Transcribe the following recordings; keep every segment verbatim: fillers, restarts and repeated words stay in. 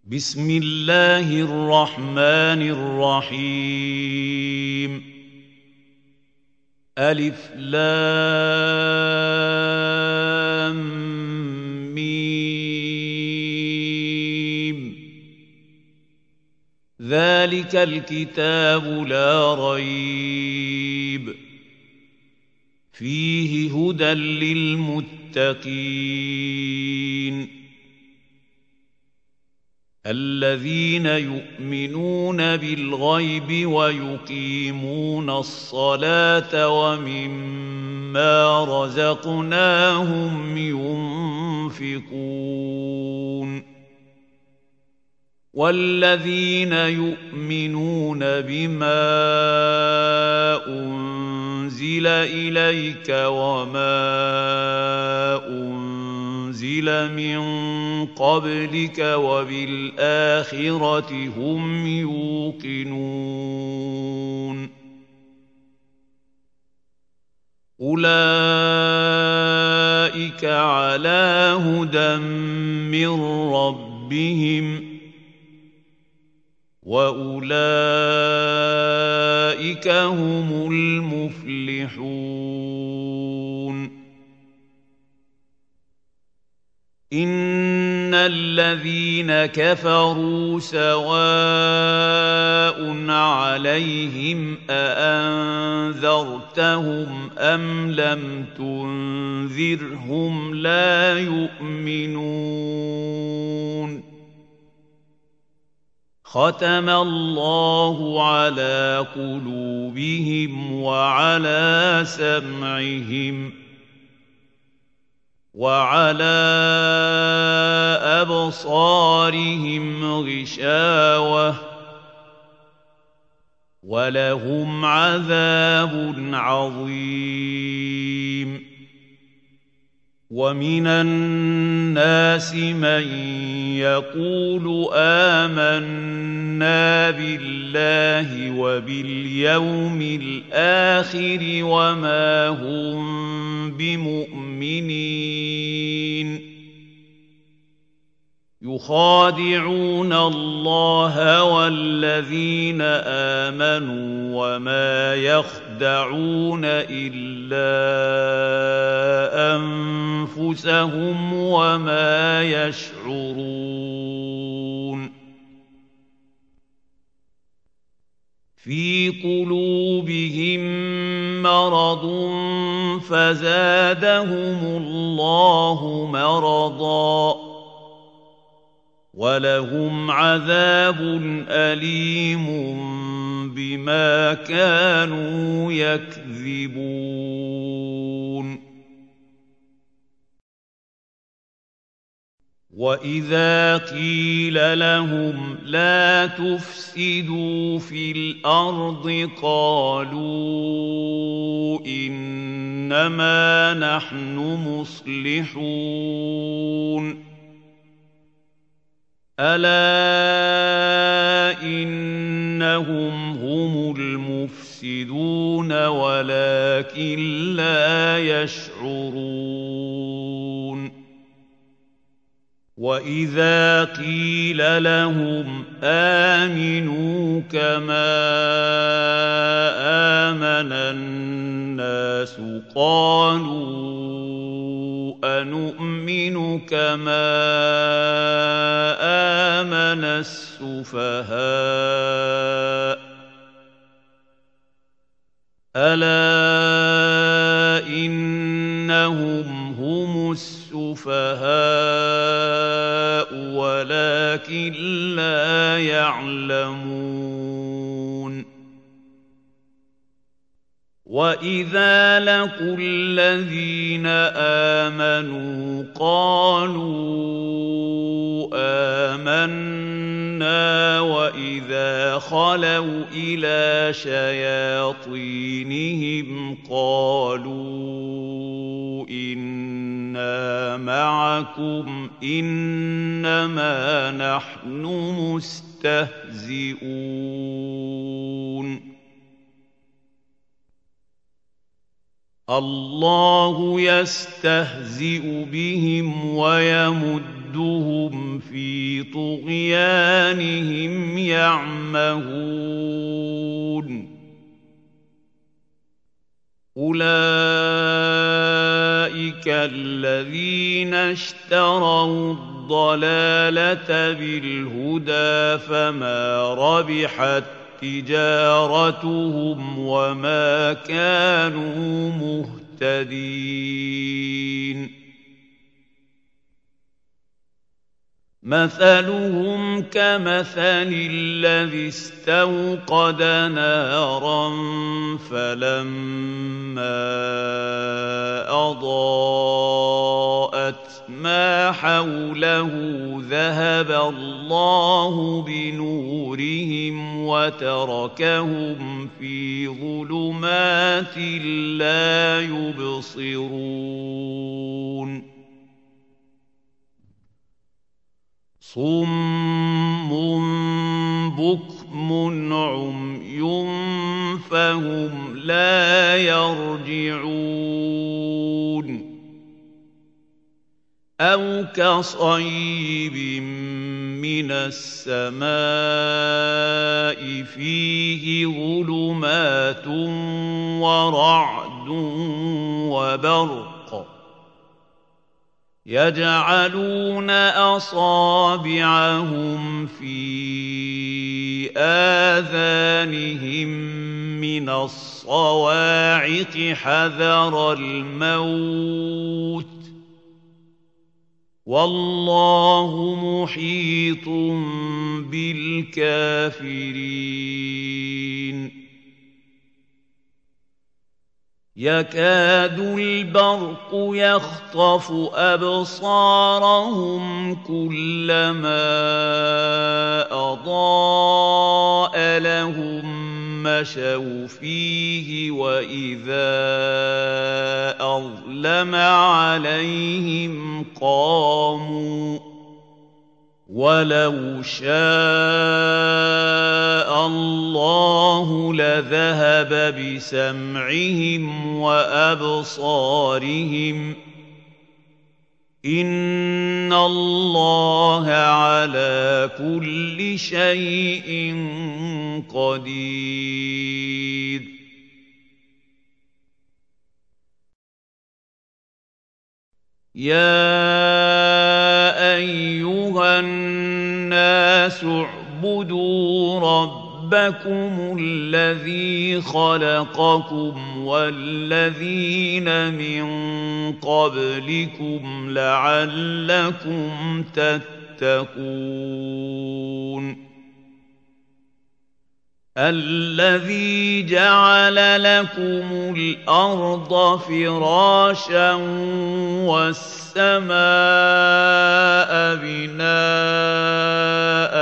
بسم الله الرحمن الرحيم ألف لام ميم ذلك الكتاب لا ريب فيه هدى للمتقين الذين يؤمنون بالغيب ويقيمون الصلاة ومما رزقناهم ينفقون والذين يؤمنون بما أنزل إليك وما أنزل من قبلك وبالآخرة هم يوقنون أولئك على هدى من ربهم وأولئك هم المفلحون إن الذين كفروا سواء عليهم أأنذرتهم أم لم تنذرهم لا يؤمنون ختم الله على قلوبهم وعلى سمعهم وعلى أبصارهم غشاوة ولهم عذاب عظيم ومن الناس من يقول آمنا بالله وباليوم الآخر وما هم بمؤمنين يخادعون الله والذين آمنوا وما يخدعون إلا أنفسهم وما يشعرون في قلوبهم مرض فزادهم الله مرضاً ولهم عذاب أليم بما كانوا يكذبون وإذا قيل لهم لا تفسدوا في الأرض قالوا إنما نحن مصلحون ألا إنهم هم المفسدون ولكن لا يشعرون وإذا قيل لهم آمنوا كما آمن الناس قالوا أنؤمن كما آمن السفهاء ألا إنهم هم السفهاء ولكن لا يعلمون وإذا لقوا الذين آمنوا قالوا آمنا وإذا خلوا إلى شياطينهم قالوا إنا معكم إنما نحن مستهزئون الله يستهزئ بهم ويمد وَتَزُدُّهُمْ فِي طُغْيَانِهِمْ يَعْمَهُونَ أُولَئِكَ الَّذِينَ اشْتَرَوُا الضَّلَالَةَ بِالْهُدَىٰ فَمَا رَبِحَت تِّجَارَتُهُمْ وَمَا كَانُوا مُهْتَدِينَ مَثَلُهُمْ كَمَثَلِ الَّذِي اسْتَوْقَدَ نَارًا فَلَمَّا أَضَاءَتْ مَا حَوْلَهُ ذَهَبَ اللَّهُ بِنُورِهِمْ وَتَرَكَهُمْ فِي ظُلُمَاتٍ لَّا يُبْصِرُونَ صُمٌّ بُكْمٌ عُمْيٌ فَهُمْ لَا يَرْجِعُونَ أَوْ كَصَيِّبٍ مِّنَ السَّمَاءِ فِيهِ ظُلُمَاتٌ وَرَعْدٌ وَبَرْقٌ يَجْعَلُونَ أَصَابِعَهُمْ فِي آذَانِهِم مِّنَ الصَّوَاعِقِ حَذَرَ الْمَوْتِ ۚ وَاللَّهُ مُحِيطٌ بِالْكَافِرِينَ يَكَادُ الْبَرْقُ يَخْطَفُ أَبْصَارَهُمْ كُلَّمَا أَضَاءَ لَهُم مَّشَوْا فِيهِ وَإِذَا أَظْلَمَ عَلَيْهِمْ قَامُوا ۚ وَلَوْ شَاءَ اللَّهُ لَذَهَبَ بِسَمْعِهِمْ وَأَبْصَارِهِمْ ۚ إِنَّ اللَّهَ عَلَىٰ كُلِّ شَيْءٍ قَدِيرٌ يَا أَيُّهَا النَّاسُ اعْبُدُوا رَبَّكُمُ الَّذِي خَلَقَكُمْ وَالَّذِينَ مِن قَبْلِكُمْ لَعَلَّكُمْ تَتَّقُونَ الَّذِي جَعَلَ لَكُمُ الْأَرْضَ فِرَاشًا وَالسَّمَاءَ بِنَاءً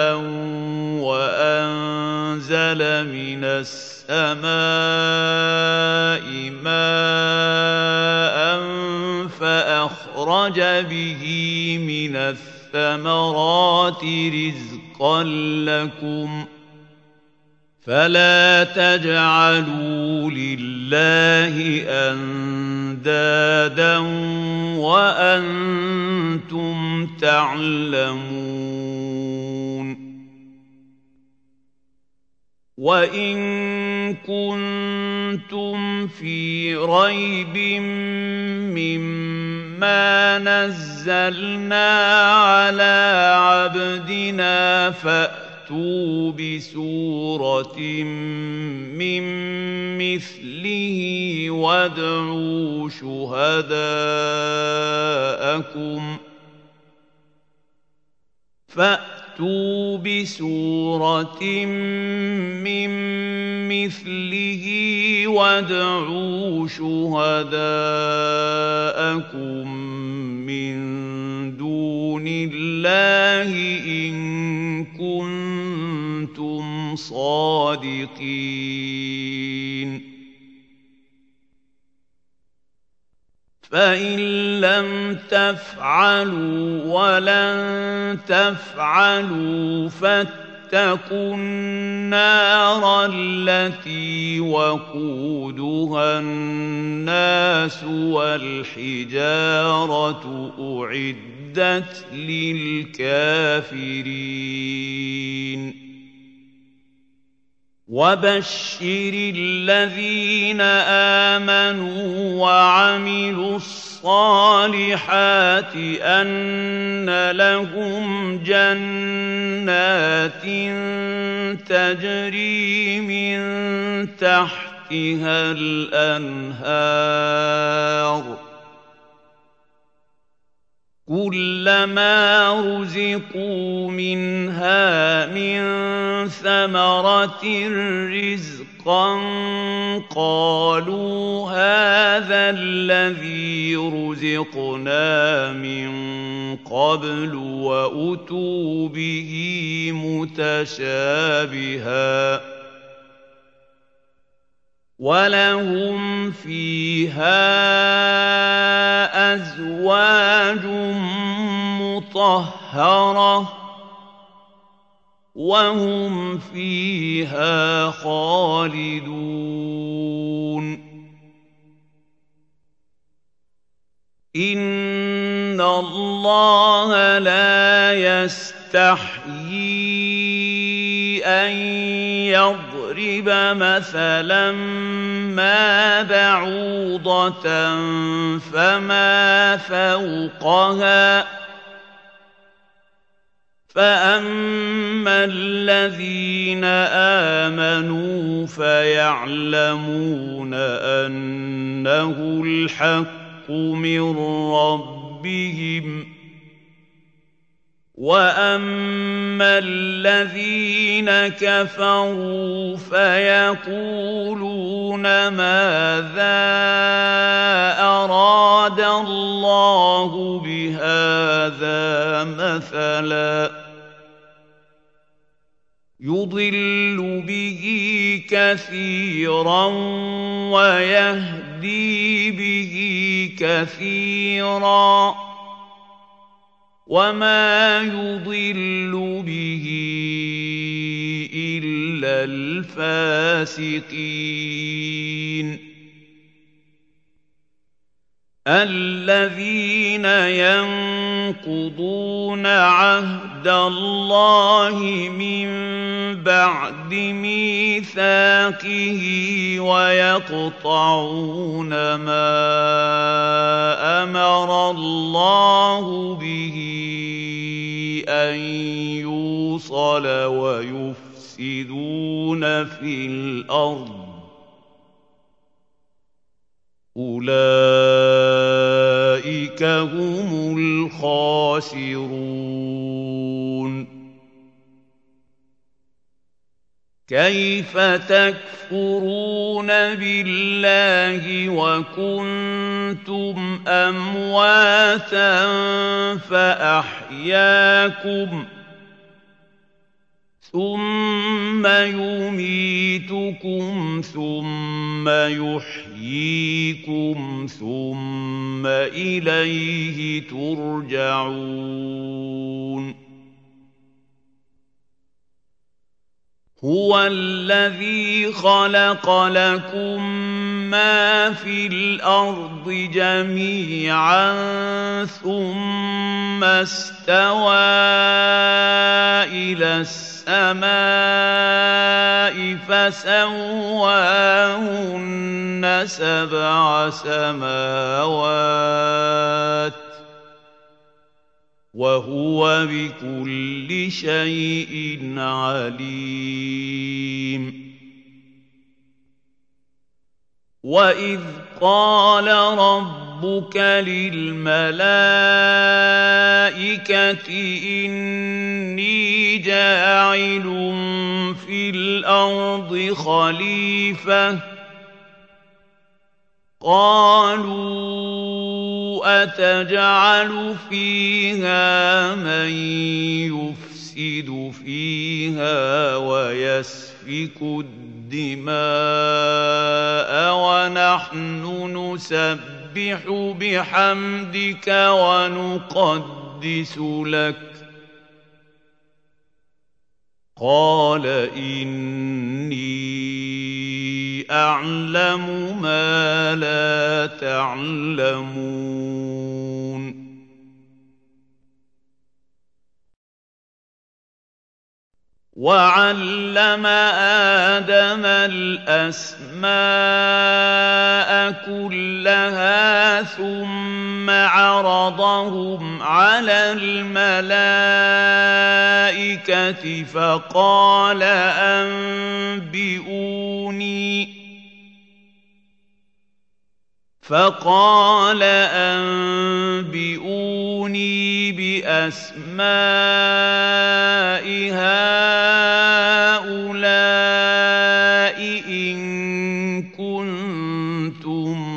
وَأَنزَلَ مِنَ السَّمَاءِ مَاءً فَأَخْرَجَ بِهِ مِنَ الثَّمَرَاتِ رِزْقًا لَّكُمْ ۖ فَلَا تَجْعَلُوا لِلَّهِ أَندَادًا وَأَنتُمْ تَعْلَمُونَ وَإِن كُنتُمْ فِي رَيْبٍ مِّمَّا نَزَّلْنَا عَلَىٰ عَبْدِنَا فَأْتُوا بِسُورَةٍ مِّن مِّثْلِهِ وَادْعُوا شُهَدَاءَكُمْ فَأْتُوا بِسُورَةٍ مِّن مِّثْلِهِ وَادْعُوا شُهَدَاءَكُم مِّن دُونِ اللَّهِ إِن كُنتُمْ صَادِقِينَ فَإِن لَّمْ تَفْعَلُوا وَلَن تَفْعَلُوا فَاتَّقُوا النَّارَ الَّتِي وَقُودُهَا النَّاسُ وَالْحِجَارَةُ أُعِدَّتْ أعدت للكافرين وبشر الذين آمنوا وعملوا الصالحات أن لهم جنات تجري من تحتها الأنهار كلما رزقوا منها من ثمرة رزقا قالوا هذا الذي رزقنا من قبل وأتوا به متشابها ولهم فيها أزواج مطهرة وهم فيها خالدون إن الله لا يستحيي أن يضرب مثلا ما بعوضة فما فوقها فأما الذين آمنوا فيعلمون أنه الحق من ربهم وأما الذين كفروا فيقولون ماذا أراد الله بهذا مثلا يضل به كثيرا ويهدي به كثيرا وما يضل به إلا الفاسقين الذين ينقضون عهد الله من بعد ميثاقه ويقطعون ما أمر الله به أن يوصل ويفسدون في الأرض أولئك هم الخاسرون كيف تكفرون بالله وكنتم أمواتا فأحياكم ثم يميتكم ثم يحييكم ثم إليه ترجعون هو الذي خلق لكم ما في الأرض جميعا ثم استوى إلى السماء فسواهن سبع سماوات وهو بكل شيء عليم وإذ قال ربك للملائكة إني جاعل في الأرض خليفة قالوا أتجعل فيها من يفسد فيها ويسفك الدماء ونحن نسبح بحمدك ونقدس لك قال إني أعلم ما لا تعلمون وَعَلَّمَ آدَمَ الْأَسْمَاءَ كُلَّهَا ثُمَّ عَرَضَهُمْ عَلَى الْمَلَائِكَةِ فَقَالَ أَنبِئُونِي فَقَالَ أَنبِئُونِي بِأَسْمَاءِ هَٰؤُلَاءِ إِن كُنتُمْ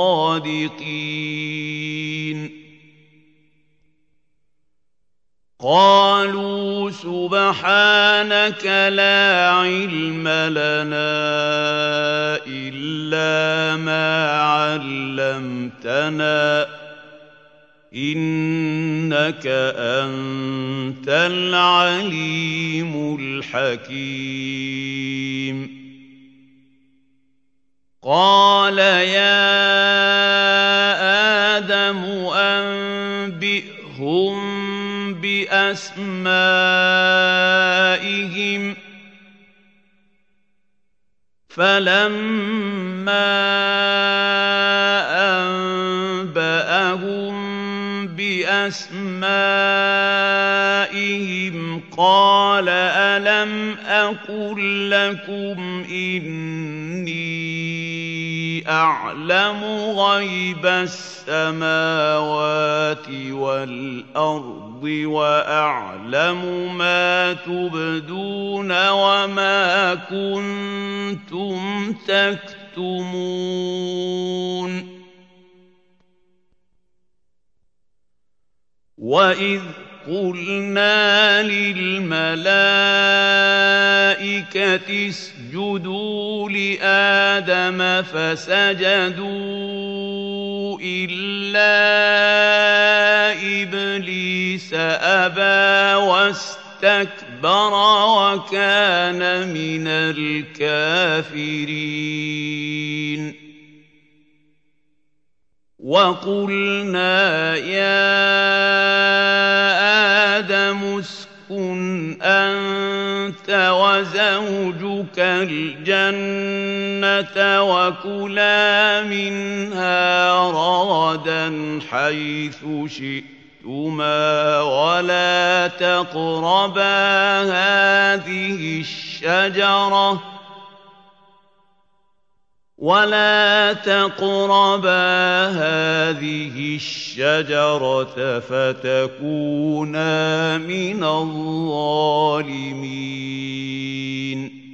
صَادِقِينَ قَالُوا سُبْحَانَكَ لَا عِلْمَ لَنَا إِلَّا مَا عَلَّمْتَنَا إِنَّكَ أَنتَ الْعَلِيمُ الْحَكِيمُ قَالَ يَا آدَمُ أَنبِئْهُم بِأَسْمَائِهِمْ فَلَمَّا أَنبَأَهُم بِأَسْمَائِهِمْ قَالَ أَلَمْ أَقُل لَّكُمْ إِنِّي أَعْلَمُ غَيْبَ السَّمَاوَاتِ وَالْأَرْضِ وَأَعْلَمُ مَا تُبْدُونَ وَمَا كُنتُمْ تَكْتُمُونَ وَإِذْ قُلْنَا لِلْمَلَائِكَةِ اسْجُدُوا لِآدَمَ فَسَجَدُوا إِلَّا إِبْلِيسَ أَبَىٰ وَاسْتَكْبَرَ وَكَانَ مِنَ الْكَافِرِينَ وَقُلْنَا يَا آدَمُ اسْكُنْ أَنتَ وَزَوْجُكَ الْجَنَّةَ وَكُلَا مِنْهَا رَغَدًا حَيْثُ شِئْتُمَا وَلَا تَقْرَبَا هَٰذِهِ الشَّجَرَةَ وَلَا تَقْرَبَا هَٰذِهِ الشَّجَرَةَ فَتَكُونَا مِنَ الظَّالِمِينَ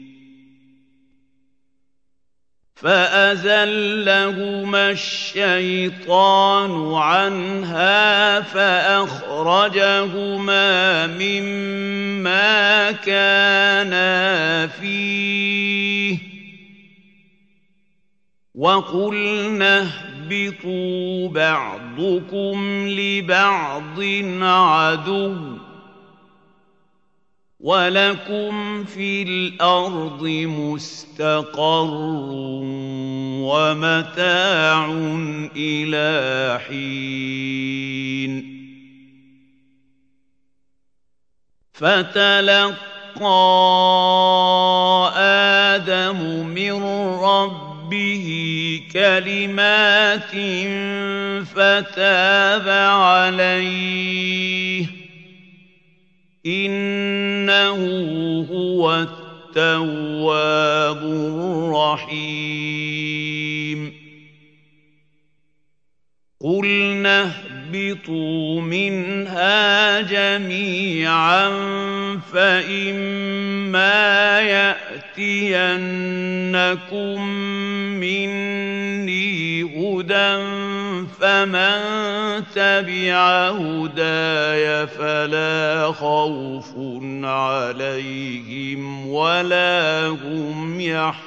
فَأَزَلَّهُمَا الشَّيْطَانُ عَنْهَا فَأَخْرَجَهُمَا مِمَّا كَانَا فِيهِ وَقُلْنَا اهْبِطُوا بَعْضُكُمْ لِبَعْضٍ عَدُوٌّ وَلَكُمْ فِي الْأَرْضِ مُسْتَقَرٌّ وَمَتَاعٌ إِلَىٰ حِينٍ فَتَلَقَّىٰ آدَمُ مِن رَّبِّهِ به كلمات فتاب عليه إنه هو التواب الرحيم قلنا اهبطوا منها جميعا فإما يأتينكم مني هدى فمن تبع هداي فلا خوف عليهم ولا هم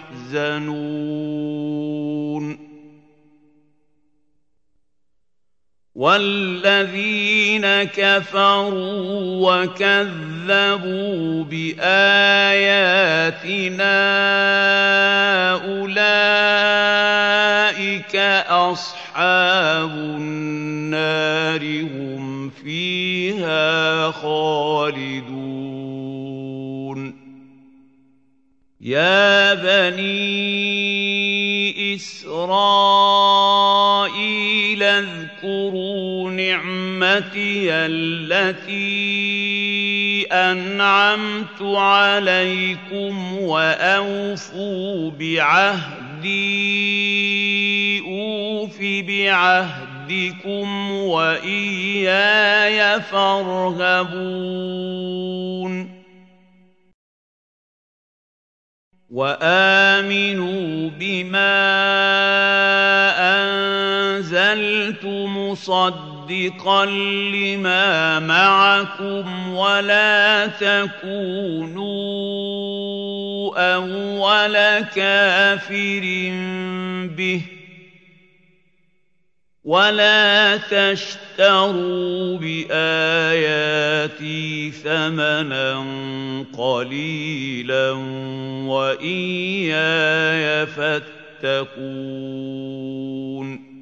يحزنون والذين كفروا وكذبوا بآياتنا أولئك أصحاب النار هم فيها خالدون يَا بَنِي إِسْرَائِيلَ اذْكُرُوا نِعْمَتِيَ الَّتِي أَنْعَمْتُ عَلَيْكُمْ وَأَوْفُوا بِعَهْدِي أُوفِ بِعَهْدِكُمْ وَإِيَّايَ فَارْهَبُونِ وَآمِنُوا بِمَا أَنزَلْتُ مُصَدِّقًا لِّمَا مَعَكُمْ وَلَا تَكُونُوا أَوَّلَ كَافِرٍ بِهِ وَلَا تَشْتَرُوا بِآيَاتِي ثَمَنًا قَلِيلًا وَإِيَّايَ فَاتَّقُونِ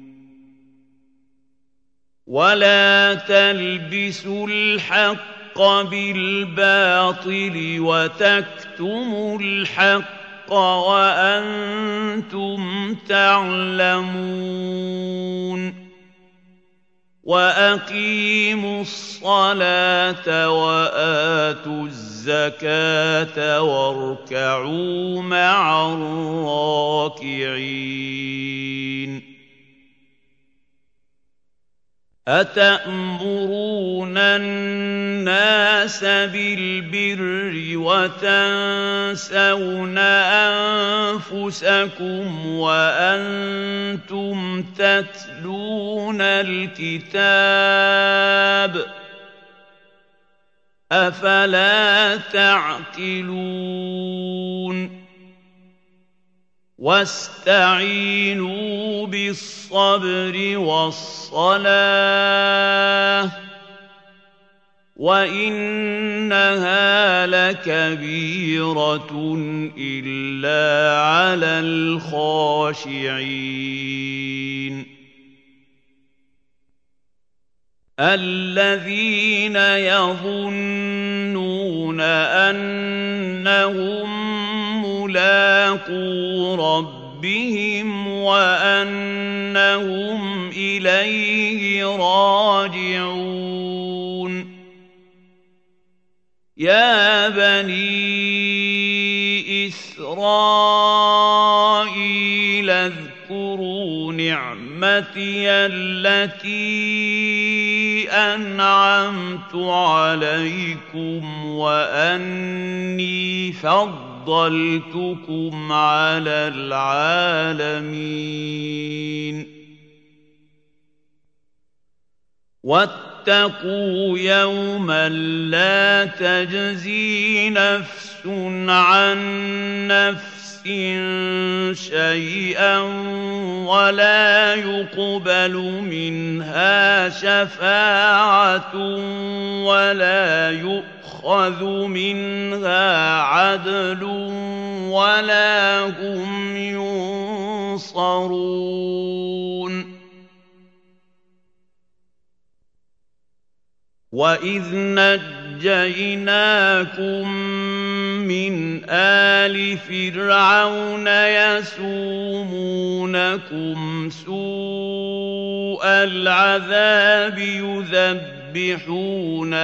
وَلَا تَلْبِسُوا الْحَقَّ بِالْبَاطِلِ وَتَكْتُمُوا الْحَقَّ وَأَنتُمْ تَعْلَمُونَ وَأَقِيمُوا الصَّلَاةَ وَآتُوا الزَّكَاةَ وَارْكَعُوا مَعَ الرَّاكِعِينَ أَتَأْمُرُونَ النَّاسَ بِالْبِرِّ وَتَنسَوْنَ أَنفُسَكُمْ وَأَنتُمْ تَتْلُونَ الْكِتَابَ ۚ أَفَلَا تَعْقِلُونَ وَاسْتَعِينُوا بِالصَّبْرِ وَالصَّلَاةِ ۚ وَإِنَّهَا لَكَبِيرَةٌ إِلَّا عَلَى الْخَاشِعِينَ الَّذِينَ يَظُنُّونَ أَنَّهُم مُّلَاقُو رَبِّهِمْ وَأَنَّهُمْ إِلَيْهِ رَاجِعُونَ يَا بَنِي إِسْرَائِيلَ اذْكُرُوا نِعْمَتِيَ الَّتِي أَنْعَمْتُ عَلَيْكُمْ وَأَنِّي فَضَّلْتُكُمْ عَلَى الْعَالَمِينَ وَاتَّقُوا يَوْمًا لَّا تَجْزِي نَفْسٌ عَن نَّفْسٍ شَيْئًا وَلَا يُقْبَلُ مِنْهَا شَفَاعَةٌ وَلَا يُؤْخَذُ مِنْهَا عَدْلٌ وَلَا هُمْ يُنصَرُونَ وَإِذْ نَجَّيْنَاكُم مِّنْ آلِ فِرْعَوْنَ يَسُومُونَكُمْ سُوءَ الْعَذَابِ يُذَبِّحُونَ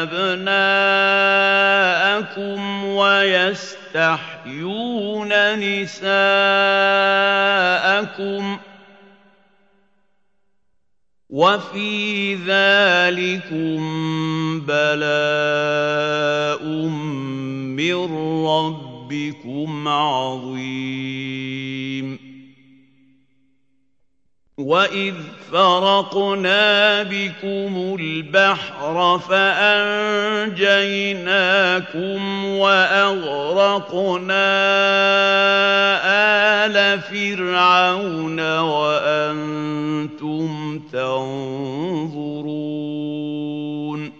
أَبْنَاءَكُمْ وَيَسْتَحْيُونَ نِسَاءَكُمْ ۚ وَفِي ذَٰلِكُم بَلَاءٌ مِّن رَّبِّكُمْ عَظِيمٌ وَإِذْ فَرَقْنَا بِكُمُ الْبَحْرَ فَأَنجَيْنَاكُمْ وَأَغْرَقْنَا آلَ فِرْعَوْنَ وَأَنتُمْ تَنظُرُونَ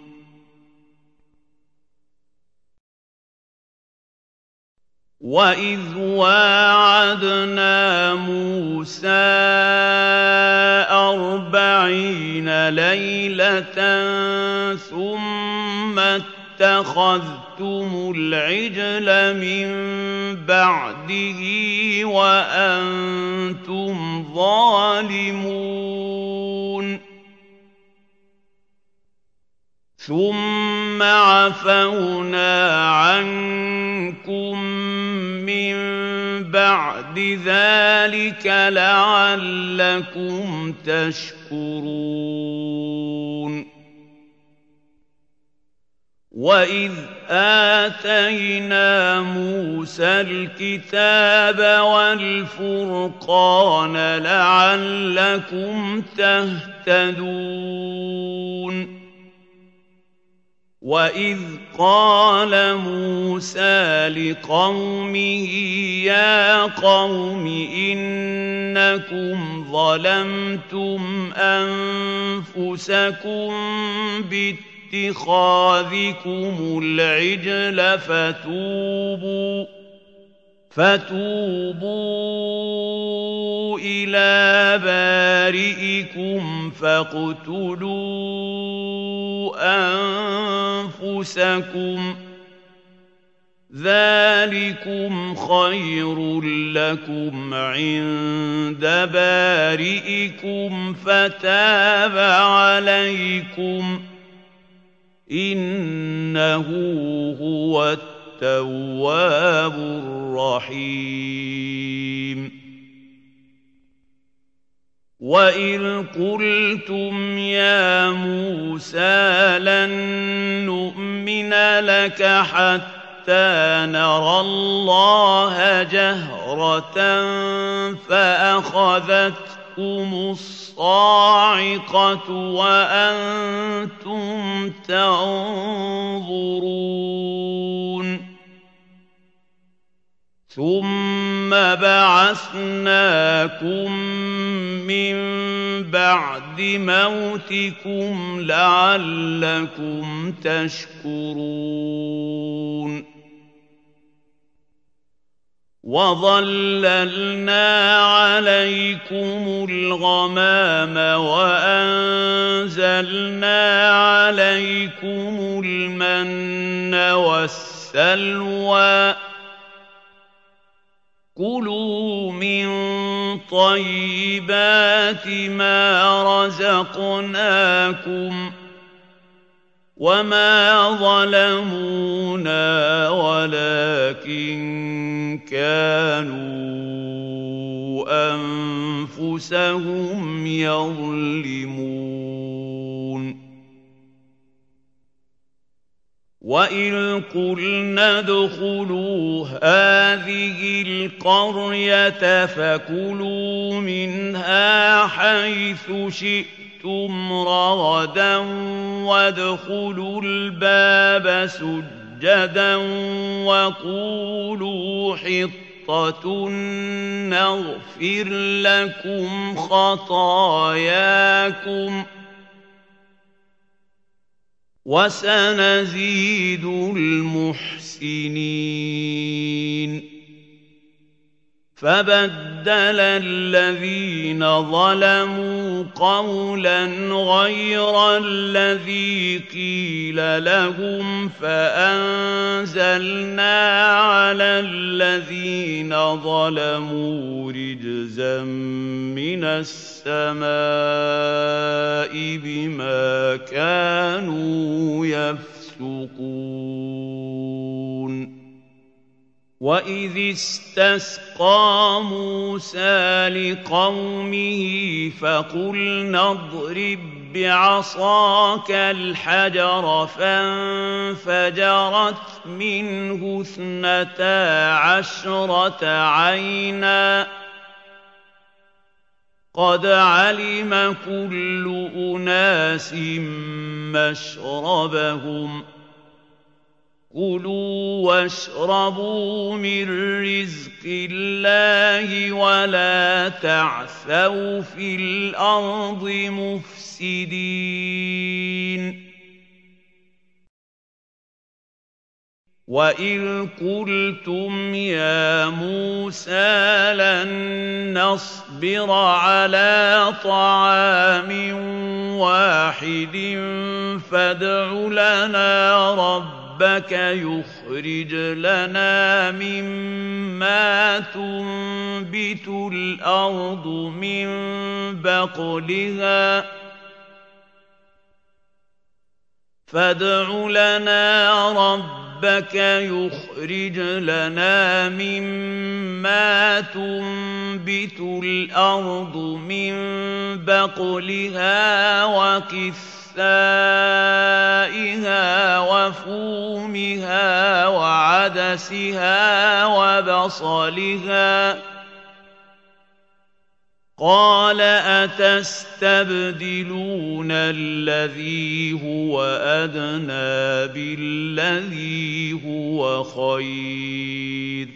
وَإِذْ وَاعَدْنَا مُوسَىٰ أَرْبَعِينَ لَيْلَةً ثُمَّ اتَّخَذْتُمُ واتخذتم العجل من بعده وأنتم ظالمون ثم عفونا عنكم من بعد ذلك لعلكم تشكرون وَإِذْ آتَيْنَا مُوسَى الْكِتَابَ وَالْفُرْقَانَ لَعَلَّكُمْ تَهْتَدُونَ وَإِذْ قَالَ مُوسَى لِقَوْمِهِ يَا قَوْمِ إِنَّكُمْ ظَلَمْتُمْ أَنفُسَكُم بِالتَّقْوَىٰ اتخاذكم العجل فتوبوا فتوبوا إلى بارئكم فاقتلوا أنفسكم ذلكم خير لكم عند بارئكم فتاب عليكم إِنَّهُ هُوَ التَّوَّابُ الرَّحِيمُ وَإِذْ قُلْتُمْ يَا مُوسَىٰ لَن نُّؤْمِنَ لَكَ حَتَّىٰ نَرَى اللَّهَ جَهْرَةً فَأَخَذَتْكُمُ الصَّاعِقَةُ وَأَنتُمْ تَنظُرُونَ ثُمَّ بَعَثْنَاكُم مِّن بَعْدِ مَوْتِكُمْ لَعَلَّكُمْ تَشْكُرُونَ وَظَلَّلْنَا عَلَيْكُمُ الْغَمَامَ وَأَنزَلْنَا عَلَيْكُمُ الْمَنَّ وَالسَّلْوَىٰ كُلُوا مِن طَيِّبَاتِ مَا رَزَقْنَاكُمْ وَمَا ظَلَمُونَا وَلَٰكِن كَانُوا أَنفُسَهُمْ يَظْلِمُونَ وَإِذْ قُلْنَا ادْخُلُوا هَٰذِهِ الْقَرْيَةَ فَكُلُوا مِنْهَا حَيْثُ شِئْتُمْ رَغَدًا وَادْخُلُوا الْبَابَ سُجَّدًا وَقُولُوا حِطَّةٌ نَّغْفِرْ لَكُمْ خَطَايَاكُمْ وَسَنَزِيدُ الْمُحْسِنِينَ فَبَدَّلَ الَّذِينَ ظَلَمُوا قَوْلًا غَيْرَ الَّذِي قِيلَ لَهُمْ فَأَنزَلْنَا عَلَى الَّذِينَ ظَلَمُوا رِجْزًا مِّنَ السَّمَاءِ بِمَا كَانُوا يَفْسُقُونَ وَإِذِ اسْتَسْقَىٰ مُوسَىٰ لِقَوْمِهِ فَقُلْنَا اضْرِب بِّعَصَاكَ الْحَجَرَ فَانفَجَرَتْ مِنْهُ اثْنَتَا عَشْرَةَ عَيْنًا قَدْ عَلِمَ كُلُّ أُنَاسٍ مَّشْرَبَهُمْ ۖ كُلُوا وَاشْرَبُوا مِن رِّزْقِ اللَّهِ وَلَا تَعْثَوْا فِي الْأَرْضِ مُفْسِدِينَ وَإِذْ قُلْتُمْ يَا مُوسَىٰ لَن نَّصْبِرَ عَلَىٰ طَعَامٍ وَاحِدٍ فَادْعُ لَنَا رَبَّكَ ربك يخرج لنا مما تنبت الأرض من بقلها فادع لنا ربك يخرج لنا مما تنبت الأرض من بقلها وقثائها وفومها وعدسها وبصلها قال أتستبدلون الذي هو أدنى بالذي هو خير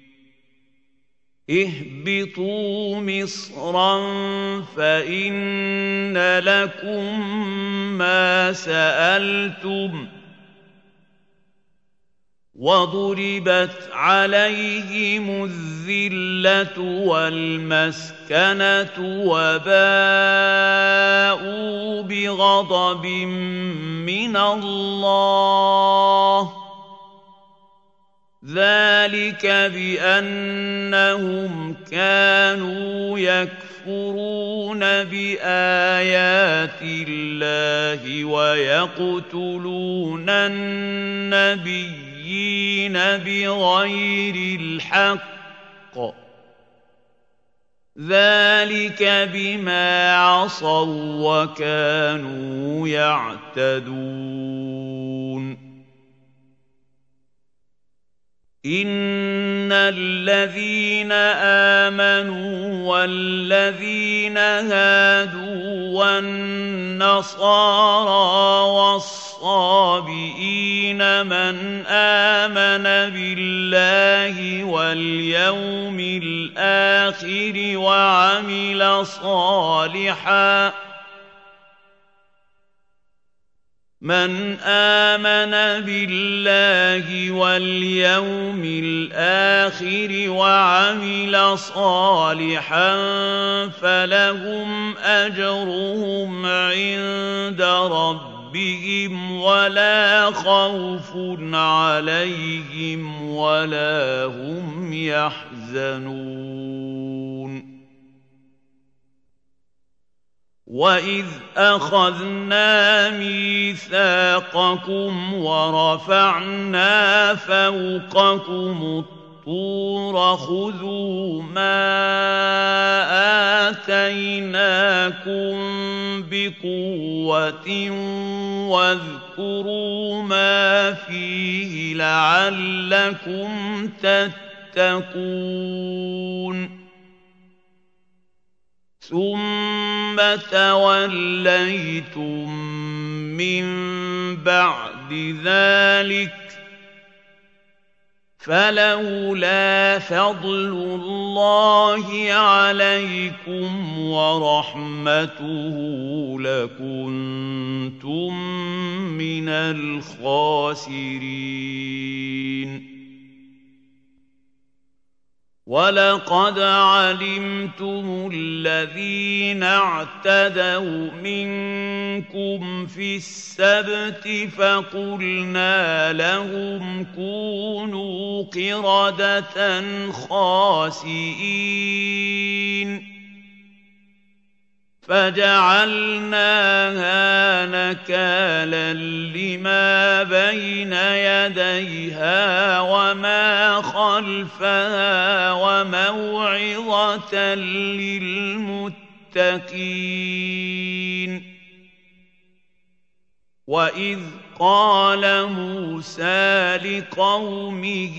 اهبطوا مصرا فإن لكم ما سألتم وضربت عليهم الذلة والمسكنة وباءوا بغضب من الله ذلك بأنهم كانوا يكفرون بآيات الله ويقتلون النبي بغير الحق ذلك بما عصوا وكانوا يعتدون إن الذين آمنوا والذين هادوا والنصارى والصابئين من آمن بالله واليوم الآخر وعمل صالحاً من آمن بالله واليوم الآخر وعمل صالحا فلهم أجرهم عند ربهم ولا خوف عليهم ولا هم يحزنون وَإِذْ أَخَذْنَا مِيثَاقَكُمْ وَرَفَعْنَا فَوْقَكُمُ الطُّورَ خُذُوا مَا آتَيْنَاكُمْ بِقُوَّةٍ وَاذْكُرُوا مَا فِيهِ لَعَلَّكُمْ تَتَّقُونَ ثُمَّ تَوَلَّيْتُم مِّن بَعْدِ ذَلِكَ فَلَوْلَا فَضْلُ اللَّهِ عَلَيْكُمْ وَرَحْمَتُهُ لَكُنتُم مِّنَ الْخَاسِرِينَ وَلَقَدْ عَلِمْتُمُ الَّذِينَ اعْتَدَوْا مِنكُمْ فِي السَّبْتِ فَقُلْنَا لَهُمْ كُونُوا قِرَدَةً خَاسِئِينَ فَجَعَلْنَاهَا نَكَالًا لِمَا بَيْنَ يَدَيْهَا وَمَا خَلْفَهَا وَمَوْعِظَةً لِلْمُتَّقِينَ وَإِذْ قَالَ مُوسَىٰ لِقَوْمِهِ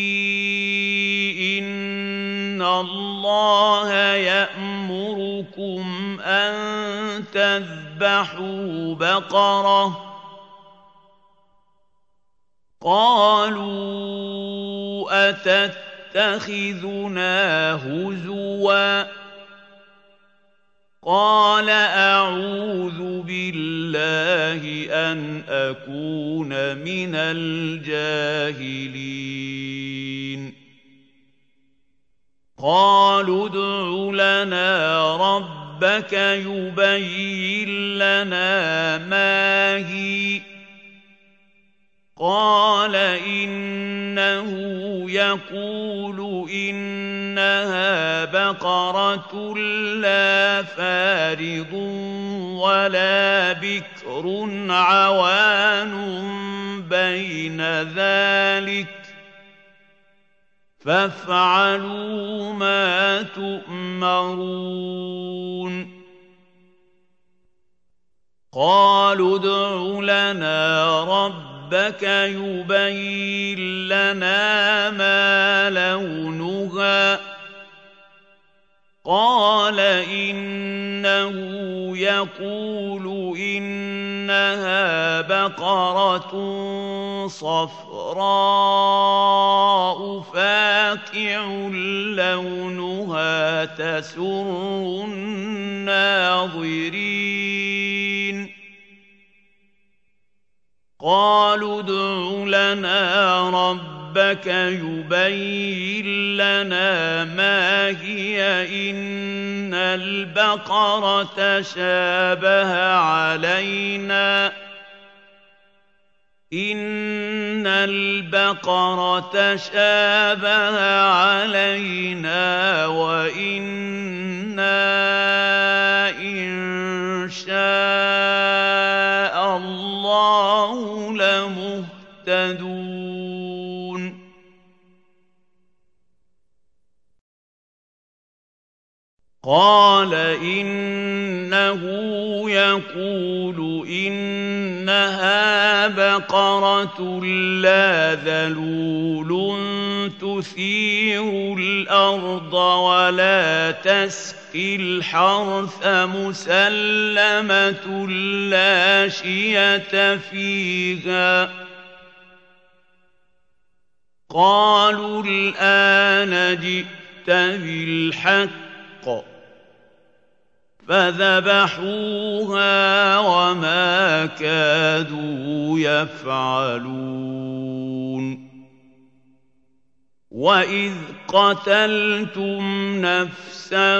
إِنَّ اللَّهَ يَأْمُرُكُمْ أَن تَذْبَحُوا بَقَرَةً قَالُوا أَتَتَّخِذُنَا هُزُوًا قَالَ أَعُوذُ بِاللَّهِ أَنْ أَكُونَ مِنَ الْجَاهِلِينَ قَالُوا ادْعُ لَنَا رَبَّكَ يُبَيِّن لَّنَا مَا هِيَ قَالَ يقول إنها بقرة لا فارض ولا بكر عوان بين ذلك فافعلوا ما تؤمرون قالوا ادع لنا ربك يبين لنا ما لونها قال إنه يقول إنها بقرة صفراء فاقع لونها تسر الناظرين قالوا ادع لنا ربك يبين لنا ما هي إن البقرة شابه علينا إن البقرة شابه علينا وإنا إن شاء الله لمهتدون قال إنه يقول إنها بقرة لا ذلول تثير الأرض ولا تسقي الحرث مسلمة لا شية فيها قالوا الآن جئت بالحق فذبحوها وما كادوا يفعلون وإذ قتلتم نفسا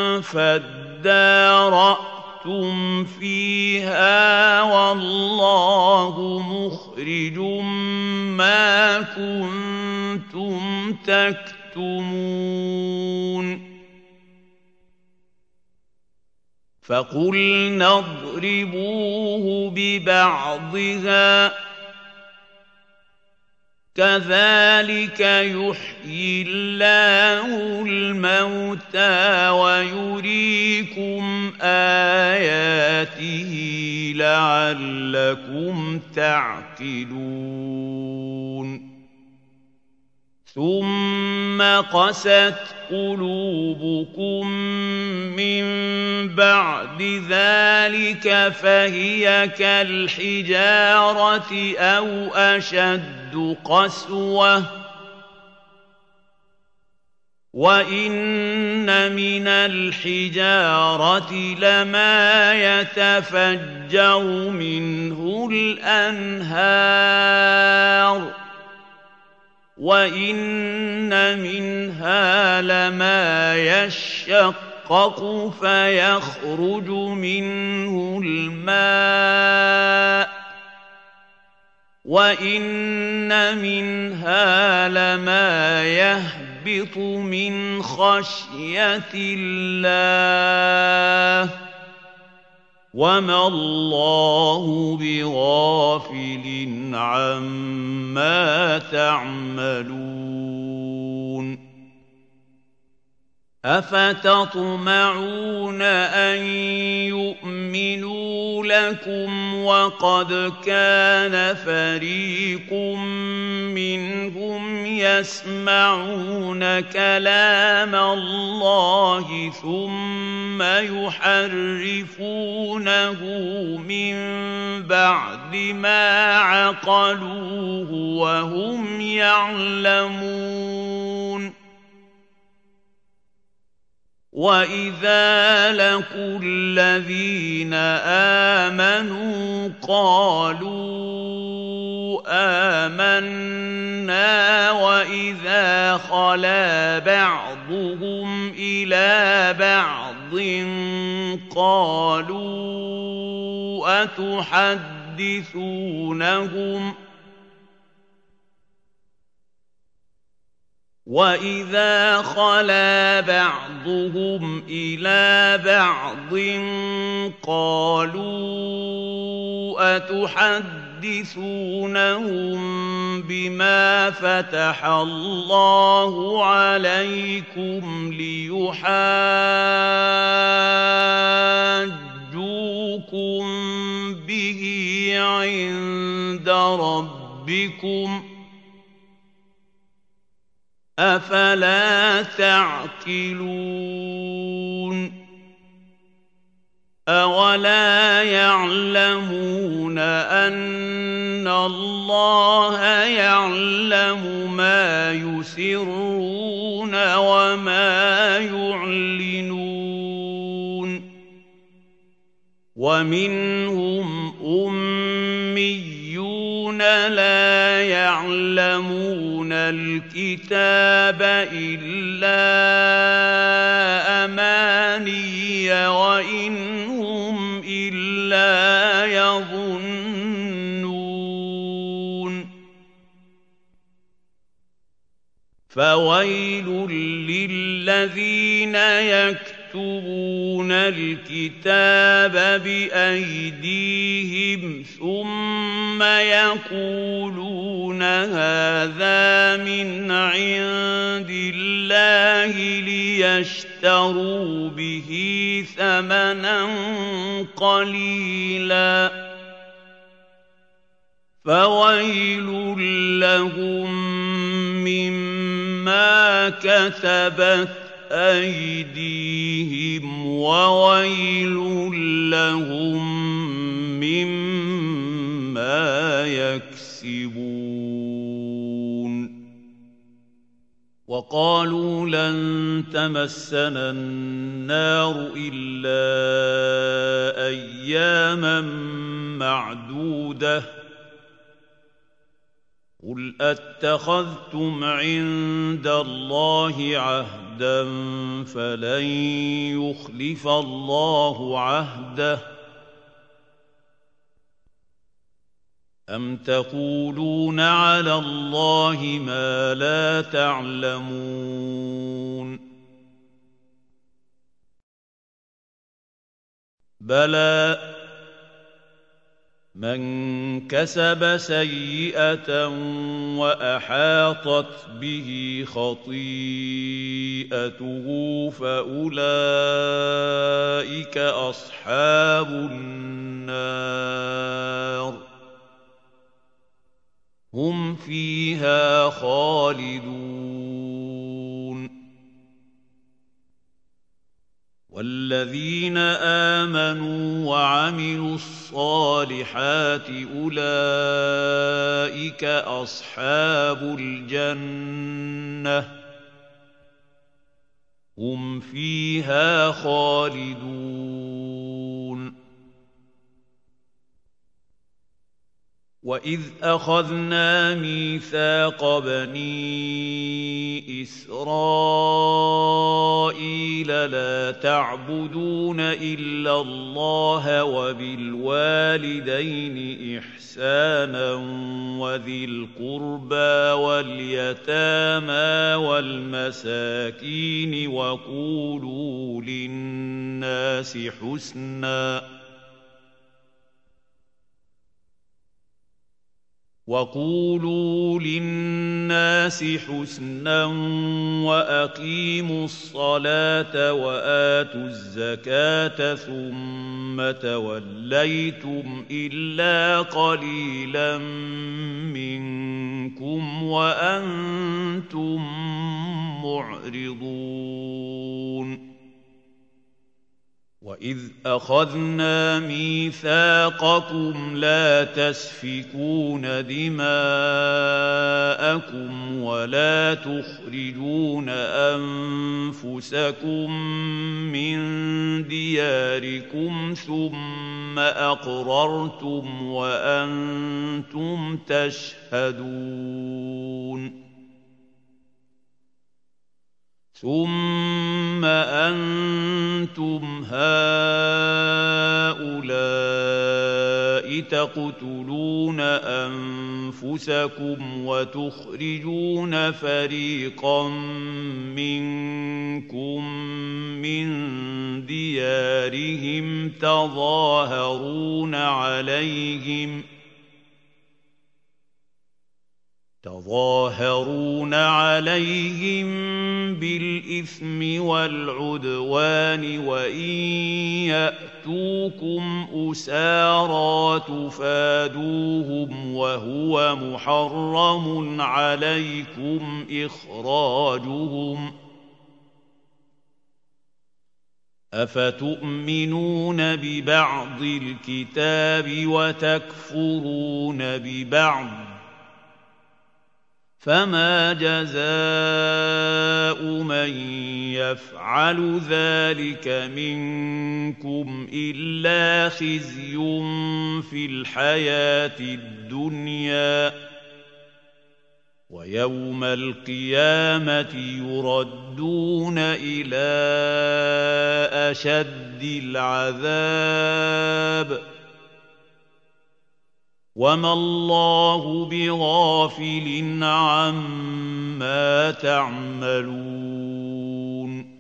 فادارأتم فيها والله مخرج ما كنتم تكتمون فقلنا اضربوه ببعضها كذلك يحيي الله الموتى ويريكم آياته لعلكم تعقلون ثم قست قلوبكم من بعد ذلك فهي كالحجارة أو أشد قسوة وإن من الحجارة لما يتفجر منه الأنهار وإن منها لما يشقق فيخرج منه الماء وإن منها لما يهبط من خشية الله وما الله بغافل عما تعملون أفتطمعون أن يؤمنوا لكم وقد كان فريق منهم يسمعون كلام الله ثم يحرفونه من بعد ما عقلوه وهم يعلمون وَإِذَا لَقُوا الَّذِينَ آمَنُوا قَالُوا آمَنَّا وَإِذَا خَلَا بَعْضُهُمْ إِلَى بَعْضٍ قَالُوا أَتُحَدِّثُونَهُمْ وَإِذَا خَلَا بَعْضُهُمْ إِلَىٰ بَعْضٍ قَالُوا أَتُحَدِّثُونَهُم بِمَا فَتَحَ اللَّهُ عَلَيْكُمْ لِيُحَاجُّوكُم بِهِ عِندَ رَبِّكُمْ ۚ أَفَلَا تَعْقِلُونَ أَوَلَا يَعْلَمُونَ أَنَّ اللَّهَ يَعْلَمُ مَا يُسِرُّونَ وَمَا يُعْلِنُونَ وَمِنْهُمْ أُمِّيُّونَ لَا يَعْلَمُونَ الْكِتَابَ إِلَّا أَمَانِيَّ وَإِنْ هُمْ إِلَّا يَظُنُّونَ فَوَيْلٌ لِّلَّذِينَ يَكْتُبُونَ الْكِتَابَ بِأَيْدِيهِمْ ثُمَّ يَقُولُونَ هَٰذَا مِنْ عِندِ اللَّهِ لِيَشْتَرُوا بِهِ ثَمَنًا قَلِيلًا ۖ فَوَيْلٌ لَّهُم مِّمَّا كَتَبَتْ أَيْدِيهِمْ وَوَيْلٌ لَّهُم مِّمَّا يَكْسِبُونَ وَقَالُوا لَن تَمَسَّنَا النَّارُ إِلَّا أَيَّامًا مَّعْدُودَةً قُلْ أَتَّخَذْتُمْ عِندَ اللَّهِ عَهْدًا فَلَن يُخْلِفَ اللَّهُ عَهْدَهُ أَمْ تَقُولُونَ عَلَى اللَّهِ مَا لَا تَعْلَمُونَ بَلَىٰ مَن كَسَبَ سَيِّئَةً وَأَحَاطَتْ بِهِ خَطِيئَتُهُ فَأُولَٰئِكَ أَصْحَابُ النَّارِ ۖ هُمْ فِيهَا خَالِدُونَ وَالَّذِينَ آمَنُوا وَعَمِلُوا الصَّالِحَاتِ أُولَٰئِكَ أَصْحَابُ الْجَنَّةِ هُمْ فِيهَا خَالِدُونَ وَإِذْ أَخَذْنَا مِيثَاقَ بَنِي إِسْرَائِيلَ لَا تَعْبُدُونَ إِلَّا اللَّهَ وَبِالْوَالِدَيْنِ إِحْسَانًا وَذِي الْقُرْبَىٰ وَالْيَتَامَىٰ وَالْمَسَاكِينِ وَقُولُوا لِلنَّاسِ حُسْنًا وَقُولُوا لِلنَّاسِ حُسْنًا وَأَقِيمُوا الصَّلَاةَ وَآتُوا الزَّكَاةَ ثُمَّ تَوَلَّيْتُمْ إِلَّا قَلِيلًا مِّنكُمْ وَأَنتُم مُّعْرِضُونَ وَإِذْ أَخَذْنَا مِيثَاقَكُمْ لَا تَسْفِكُونَ دِمَاءَكُمْ وَلَا تُخْرِجُونَ أَنفُسَكُم مِّن دِيَارِكُمْ ثُمَّ أَقْرَرْتُمْ وَأَنتُمْ تَشْهَدُونَ ثُمَّ أَنتُمْ هَٰؤُلَاءِ تقتلون أنفسكم وتخرجون فريقا منكم من ديارهم تظاهرون عليهم تظاهرون عليهم بالإثم والعدوان وإن يأتوكم أسارى تفادوهم وهو محرم عليكم إخراجهم أفتؤمنون ببعض الكتاب وتكفرون ببعض فما جزاء من يفعل ذلك منكم إلا خزي في الحياة الدنيا ويوم القيامة يردون إلى أشد العذاب وما الله بغافل عما تعملون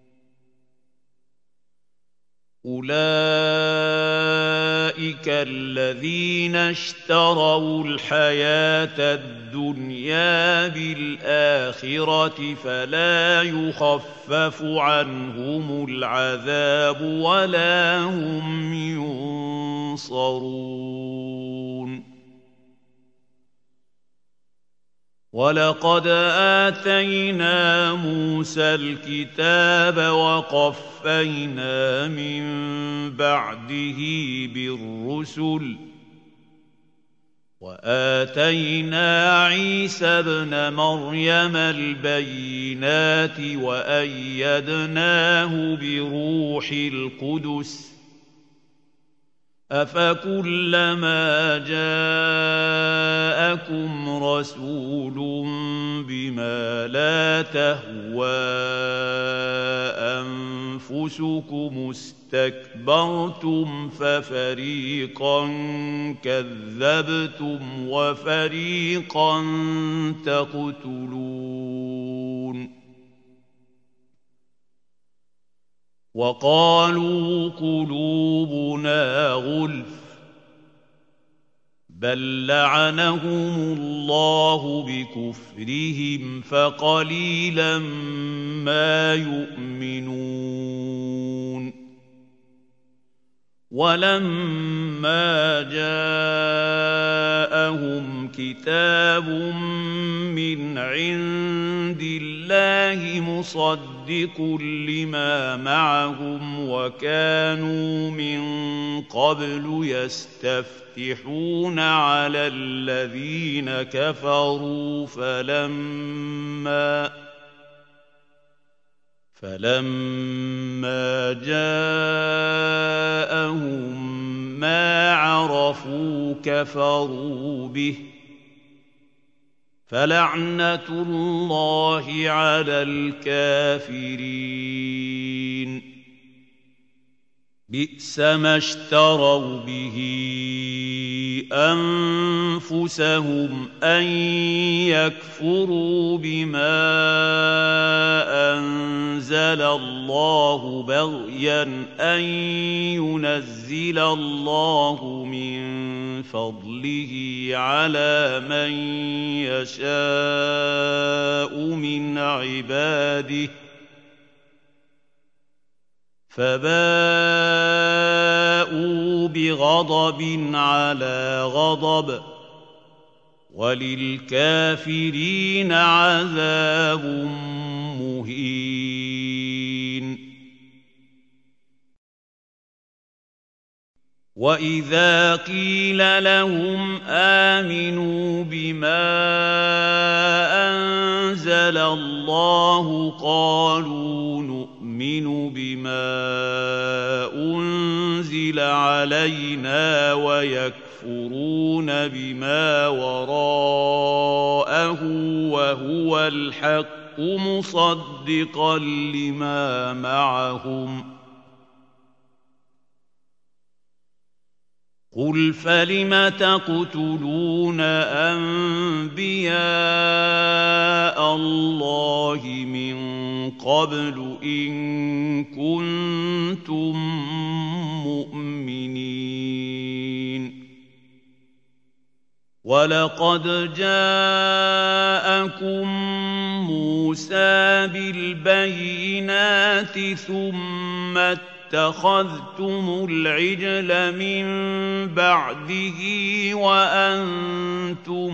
أولئك الذين اشتروا الحياة الدنيا بالآخرة فلا يخفف عنهم العذاب ولا هم ينصرون ولقد آتينا موسى الكتاب وقفينا من بعده بالرسل وآتينا عيسى ابن مريم البينات وأيدناه بروح القدس أفكلما جاءكم رسول بما لا تهوى أنفسكم استكبرتم ففريقا كذبتم وفريقا تقتلون وقالوا قلوبنا غلف بل لعنهم الله بكفرهم فقليلا ما يؤمنون ولما جاءهم كتاب من عند الله مصدق لما معهم وكانوا من قبل يستفتحون على الذين كفروا فلما فلما جاءهم ما عرفوا كفروا به فلعنة الله على الكافرين بئس ما اشتروا به أنفسهم أن يكفروا بما أنزل الله بغيا أن ينزل الله من فضله على من يشاء من عباده فباءوا بغضب على غضب وللكافرين عذاب مهين وإذا قيل لهم آمنوا بما أنزل الله قالوا نؤمن بما أنزل علينا ويكفرون بما وراءه وهو الحق مصدقا لما معهم قُلْ فَلِمَ تَقْتُلُونَ أَنبِيَاءَ اللَّهِ مِن قَبْلُ إِن كُنتُم مُّؤْمِنِينَ وَلَقَدْ جَاءَكُم مُّوسَىٰ بِالْبَيِّنَاتِ ثُمَّ اتَّخَذْتُمُ الْعِجْلَ مِن بَعْدِهِ وَأَنتُمْ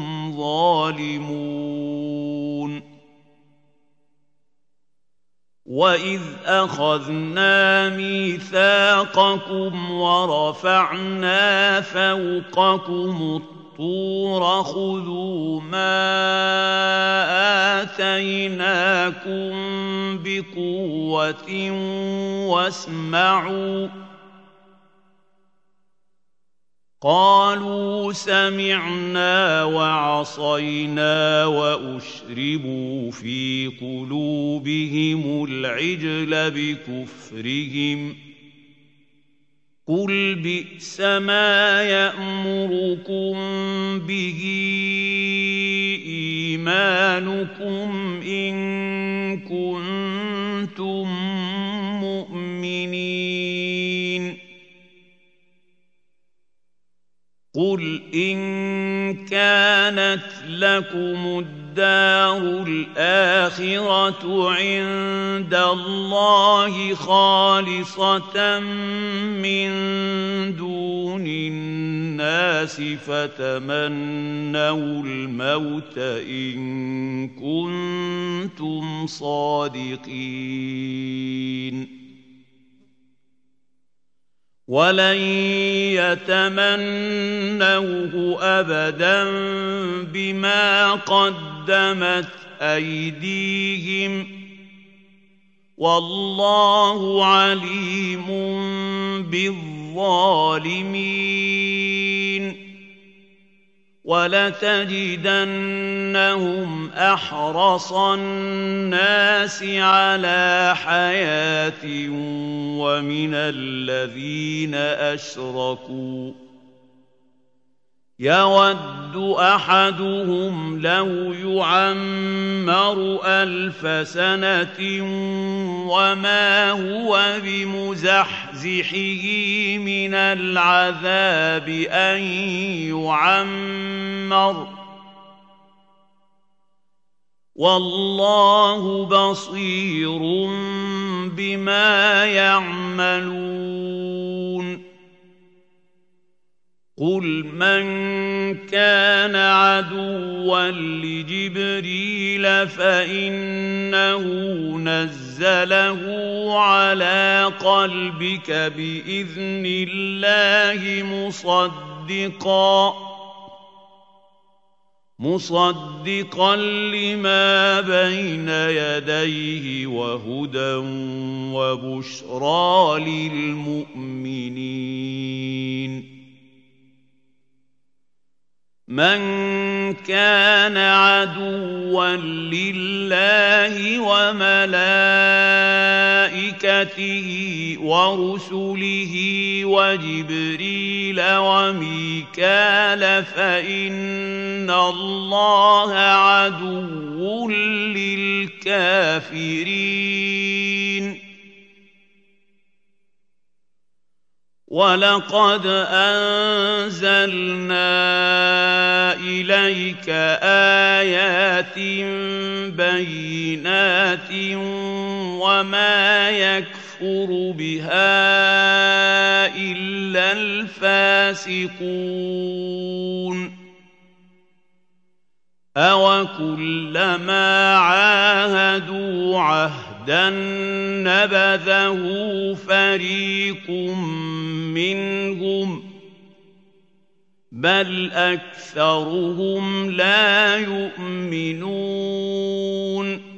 ظَالِمُونَ وَإِذْ أَخَذْنَا مِيثَاقَكُمْ وَرَفَعْنَا فَوْقَكُمُ الطُّورَ خُذُوا مَا آتَيْنَاكُم بِقُوَّةٍ وَاسْمَعُوا قَالُوا سَمِعْنَا وَعَصَيْنَا وَأُشْرِبُوا فِي قُلُوبِهِمُ الْعِجْلَ بِكُفْرِهِمْ قُلْ بِئْسَ مَا يَأْمُرُكُم بِهِ إِيمَانُكُمْ إِن كُنتُم مُّؤْمِنِينَ قُلْ إِن كَانَتْ لَكُمُ الدَّارُ الْآخِرَةُ عِندَ اللَّهِ خَالِصَةً مِّن دُونِ النَّاسِ فَتَمَنَّوُا الْمَوْتَ إِن كُنتُمْ صَادِقِينَ وَلَن يَتَمَنَّوْهُ أَبَدًا بِمَا قَدَّمَتْ أَيْدِيهِمْ ۗ وَاللَّهُ عَلِيمٌ بِالظَّالِمِينَ وَلَتَجِدَنَّهُمْ أَحْرَصَ النَّاسِ عَلَىٰ حَيَاةٍ وَمِنَ الَّذِينَ أَشْرَكُوا يَوَدُّ أَحَدُهُمْ لَوْ يُعَمَّرُ أَلْفَ سَنَةٍ وَمَا هُوَ بِمُزَحْزِحِهِ مِنَ الْعَذَابِ أَن يُعَمَّرَ ۗ وَاللَّهُ بَصِيرٌ بِمَا يَعْمَلُونَ قُلْ مَن كَانَ عَدُوًّا لِّجِبْرِيلَ فَإِنَّهُ نَزَّلَهُ عَلَىٰ قَلْبِكَ بِإِذْنِ اللَّهِ مُصَدِّقًا مُصَدِّقًا لِّمَا بَيْنَ يَدَيْهِ وَهُدًى وَبُشْرَىٰ لِلْمُؤْمِنِينَ مَن كَانَ عَدُوًّا لِّلَّهِ وَمَلَائِكَتِهِ وَرُسُلِهِ وَجِبْرِيلَ وَمِيكَالَ فَإِنَّ اللَّهَ عَدُوٌّ لِّلْكَافِرِينَ وَلَقَدْ أَنزَلْنَا إِلَيْكَ آيَاتٍ بَيِّنَاتٍ وَمَا يَكْفُرُ بِهَا إِلَّا الْفَاسِقُونَ أَوَكُلَّمَا عَاهَدُوا عَهْدًا نَّبَذَهُ فَرِيقٌ مِّنْهُم ۚ بَلْ أَكْثَرُهُمْ لَا يُؤْمِنُونَ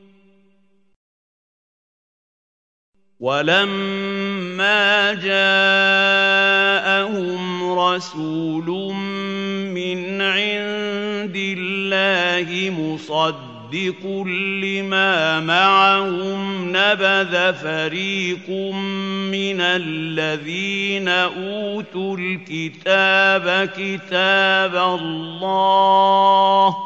وَلَمَّا جَاءَهُمْ رَسُولٌ مِّنْ عِندِ اللَّهِ مُصَدِّقٌ مُصَدِّقٌ لِّمَا مَعَهُمْ نَبَذَ فَرِيقٌ مِّنَ الَّذِينَ أُوتُوا الْكِتَابَ كِتَابَ اللَّهِ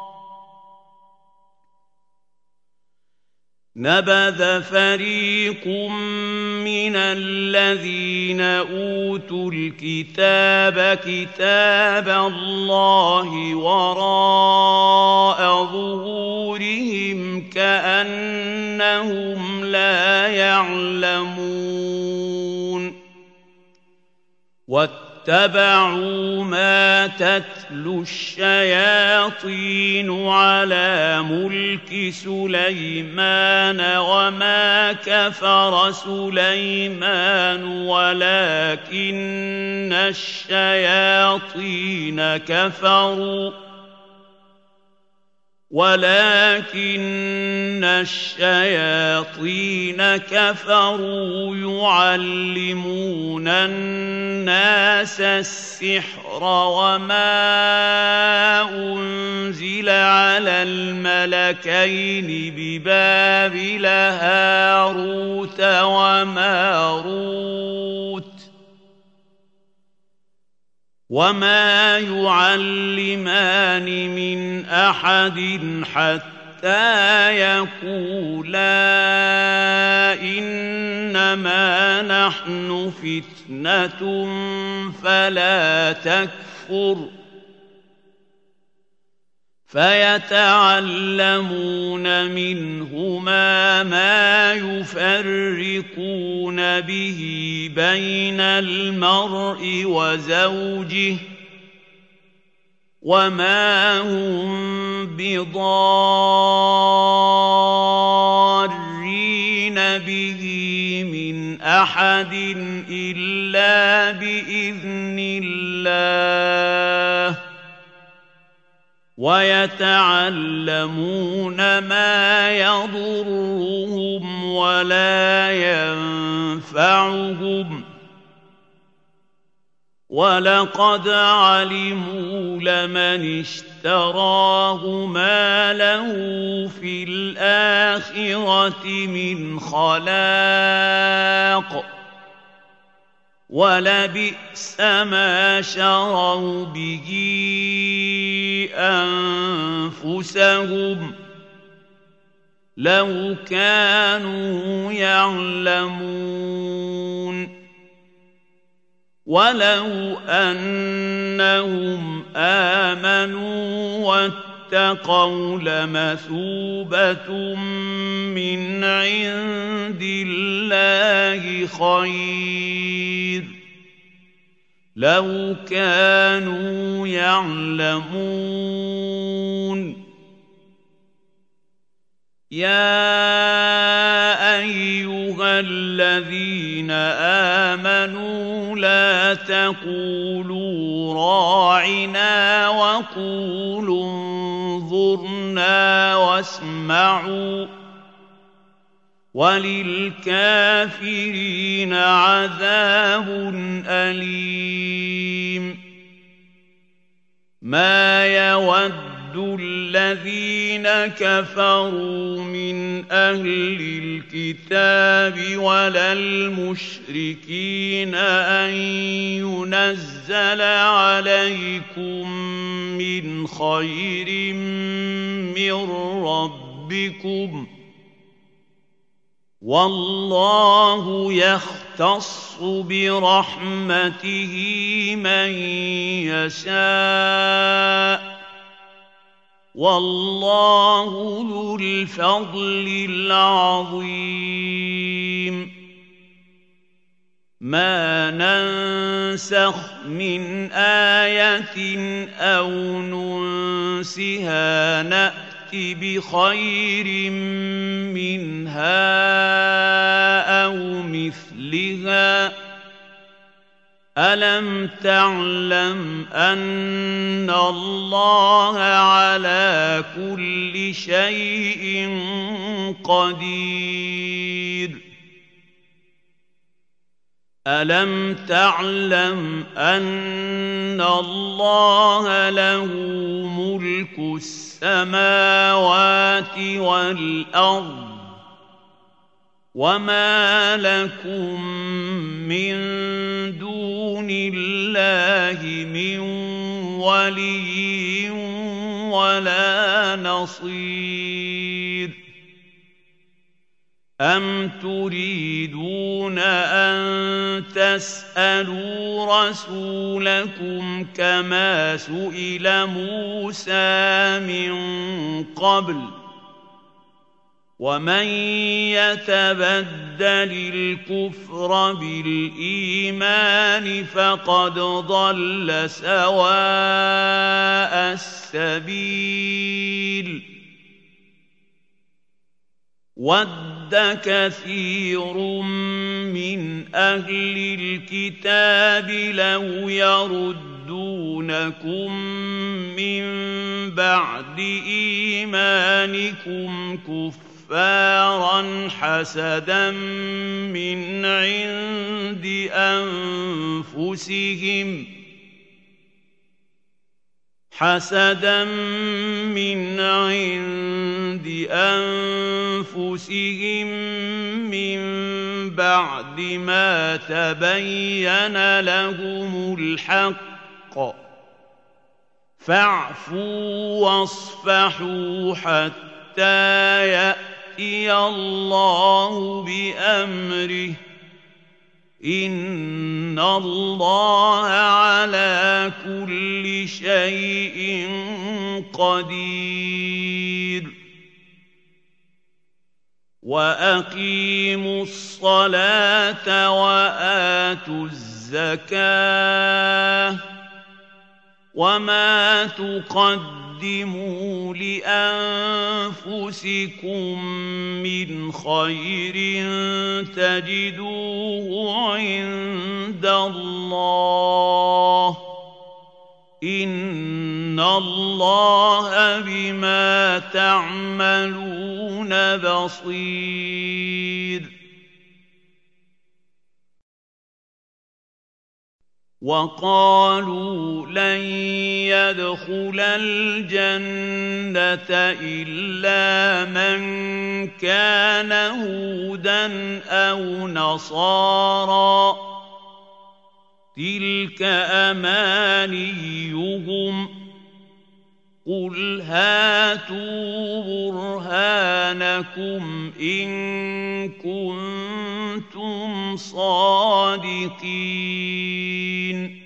نَبَذَ فَرِيقٌ مِّنَ الَّذِينَ أُوتُوا الْكِتَابَ كِتَابَ اللَّهِ وَرَاءَ ظُهُورِهِمْ كَأَنَّهُمْ لَا يَعْلَمُونَ وَاتَّبَعُوا مَا تَتْلُو الشَّيَاطِينُ عَلَىٰ مُلْكِ سُلَيْمَانَ وَمَا كَفَرَ سُلَيْمَانُ وَلَٰكِنَّ الشَّيَاطِينَ كَفَرُوا ولكن الشياطين كفروا يعلمون الناس السحر وما أنزل على الملكين ببابل هاروت وماروت وما يعلمان من أحد حتى يقولا إنما نحن فتنة فلا تكفر فيتعلمون منهما ما يفرقون به بين المرء وزوجه وما هم بضارين به من أحد إلا بإذن الله ويتعلمون ما يضرهم ولا ينفعهم ولقد علموا لمن اشتراه ما له في الآخرة من خلاق ولبئس ما شروا به أنفسهم لو كانوا يعلمون ولو أنهم آمنوا واتقوا لمثوبة من عند الله خير لو كانوا يعلمون يا أيها الذين آمنوا لا تقولوا راعنا وقولوا انظرنا واسمعوا وللكافرين عذاب أليم ما يود الذين كفروا من أهل الكتاب ولا المشركين أن ينزل عليكم من خير من ربكم والله يختص برحمته من يشاء والله ذو الفضل العظيم ما ننسخ من آية أو ننسها نأت بخير منها أو مثلها ألم تعلم أن الله على كل شيء قدير أَلَمْ تَعْلَمْ أَنَّ اللَّهَ لَهُ مُلْكُ السَّمَاوَاتِ وَالْأَرْضِ وَمَا لَكُم مِّن دُونِ اللَّهِ مِن وَلِيٍّ وَلَا نَصِيرٍ أَمْ تُرِيدُونَ أَن تَسْأَلُوا رَسُولَكُمْ كَمَا سُئِلَ مُوسَىٰ مِن قَبْلُ ۗ وَمَن يَتَبَدَّلِ الْكُفْرَ بِالْإِيمَانِ فَقَدْ ضَلَّ سَوَاءَ السَّبِيلِ وَدَّ كَثِيرٌ مِّنْ أَهْلِ الْكِتَابِ لَوْ يَرُدُّونَكُم مِّن بَعْدِ إِيمَانِكُمْ كُفَّارًا حَسَدًا مِّنْ عِندِ أَنفُسِهِمْ حَسَدًا مِّنْ عِندِ أَنفُسِهِم مِّن بَعْدِ مَا تَبَيَّنَ لَهُمُ الْحَقُّ ۖ فَاعْفُوا وَاصْفَحُوا حَتَّىٰ يَأْتِيَ اللَّهُ بِأَمْرِهِ ۗ إِنَّ اللَّهَ عَلَىٰ كُلِّ شَيْءٍ قَدِيرٌ وَأَقِيمُوا الصَّلَاةَ وَآتُوا الزَّكَاةَ وَمَا تُقَدِّمُوا لِأَنفُسِكُم مِّنْ خَيْرٍ تَجِدُوهُ عِندَ اللَّهِ ۗ إِنَّ اللَّهَ بِمَا تَعْمَلُونَ بَصِيرٌ وَقَالُوا لَن يَدْخُلَ الْجَنَّةَ إِلَّا مَن كَانَ هُودًا أَوْ نَصَارَىٰ ۗ تِلْكَ أَمَانِيُّهُمْ ۗ قُلْ هَاتُوا بُرْهَانَكُمْ إِن كُنتُمْ صَادِقِينَ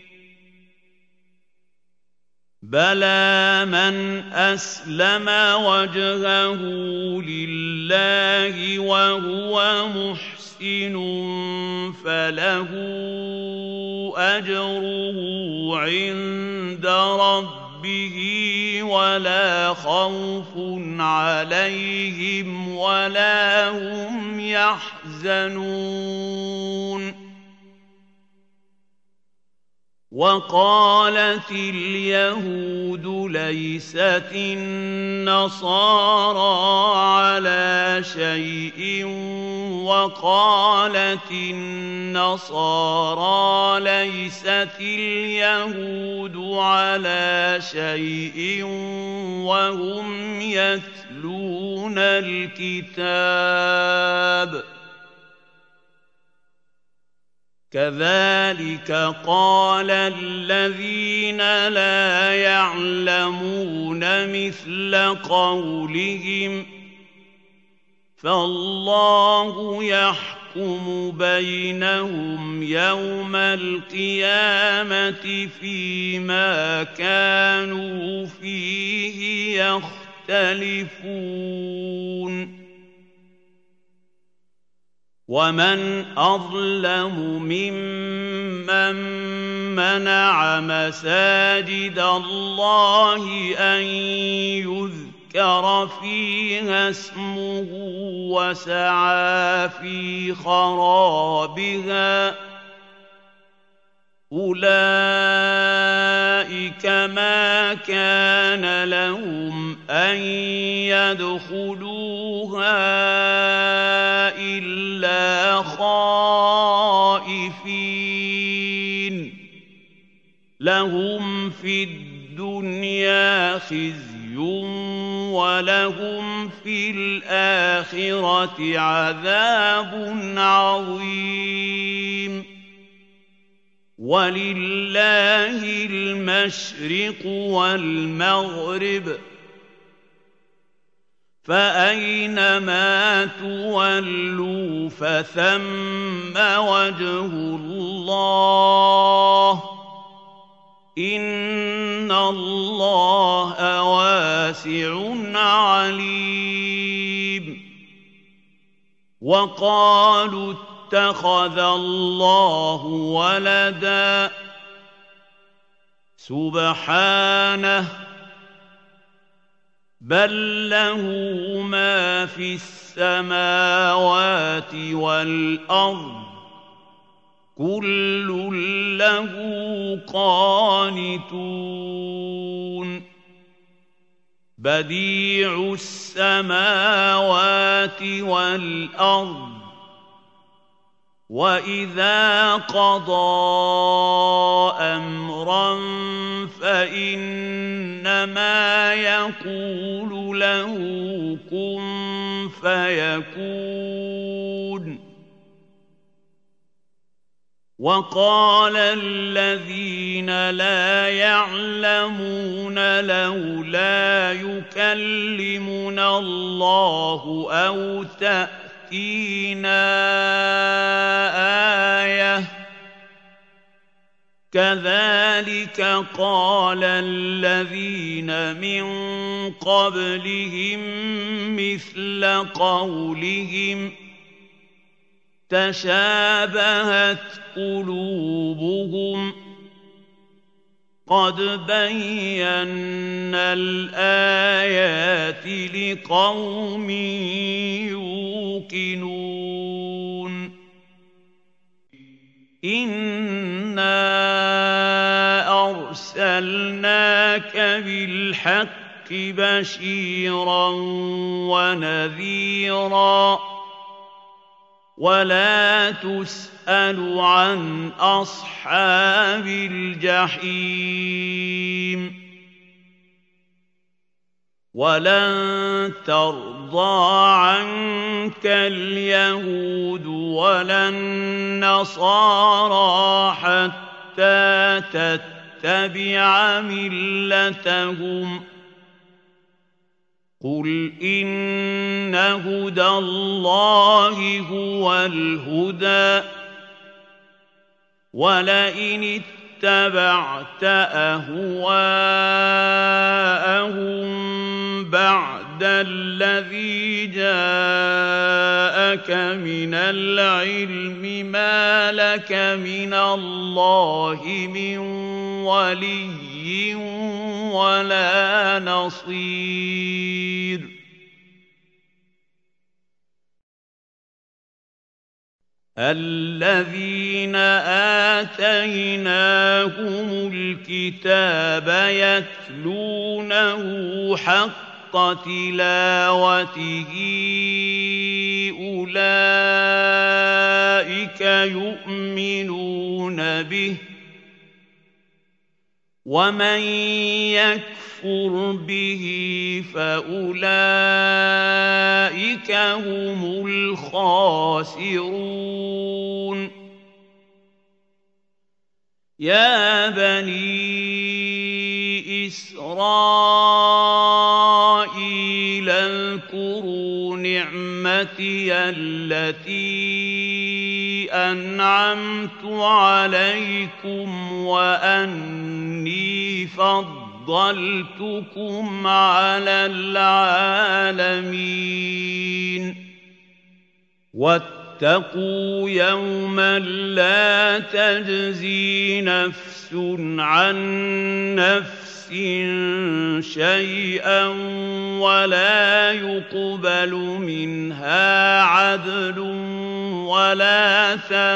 بَلَىٰ مَنْ أَسْلَمَ وَجْهَهُ لِلَّهِ وَهُوَ مُحْسِنٌ فَلَهُ أَجْرُهُ عِندَ رَبِّهِ وَلَا خَوْفٌ عَلَيْهِمْ وَلَا هُمْ يَحْزَنُونَ وَقَالَتِ الْيَهُودُ لَيْسَتِ النَّصَارَىٰ عَلَىٰ شَيْءٍ وَقَالَتِ النَّصَارَىٰ لَيْسَتِ الْيَهُودُ عَلَىٰ شَيْءٍ وَهُمْ يَتْلُونَ الْكِتَابَ كَذَٰلِكَ قَالَ الَّذِينَ لَا يَعْلَمُونَ مِثْلَ قَوْلِهِمْ ۚ فَاللَّهُ يَحْكُمُ بَيْنَهُمْ يَوْمَ الْقِيَامَةِ فِيمَا كَانُوا فِيهِ يَخْتَلِفُونَ وَمَنْ أَظْلَمُ مِمَّن مَّنَعَ مَسَاجِدَ اللَّهِ أَن يُذْكَرَ فِيهَا اسْمُهُ وَسَعَىٰ فِي خَرَابِهَا ۚ أُولَٰئِكَ مَا كَانَ لَهُمْ أَن يَدْخُلُوهَا إِلَّا خَائِفِينَ خزي ولهم في الآخرة عذاب عظيم ولله المشرق والمغرب فأينما تولوا فثم وجه الله إن الله واسع عليم وقالوا اتخذ الله ولدا سبحانه بل له ما في السماوات والأرض كل له قانتون بديع السماوات والأرض وإذا قضى أمرا فإنما يقول له كن فيكون وقال الذين لا يعلمون لولا يكلمنا الله أو تأتينا آية كذلك قال الذين من قبلهم مثل قولهم تشابهت قلوبهم قد بينا الآيات لقوم يوقنون إنا أرسلناك بالحق بشيرا ونذيرا ولا تسأل عن أصحاب الجحيم ولن ترضى عنك اليهود ولا النصارى حتى تتبع ملتهم قل إن هدى الله هو الهدى ولئن اتبعت أهواءهم بعد الذي جاءك من العلم ما لك من الله من ولي ولا نصير الذين آتيناهم الكتاب يتلونه حق تلاوته أولئك يؤمنون به ومن يكفر به فأولئك هم الخاسرون يا بني إسرائيل اذكروا نعمتي التي أنعمت عليكم وأني فضلتكم على العالمين واتقوا يوما لا تجزي نفس عن نفس شيئا ولا يقبل منها عدل ولا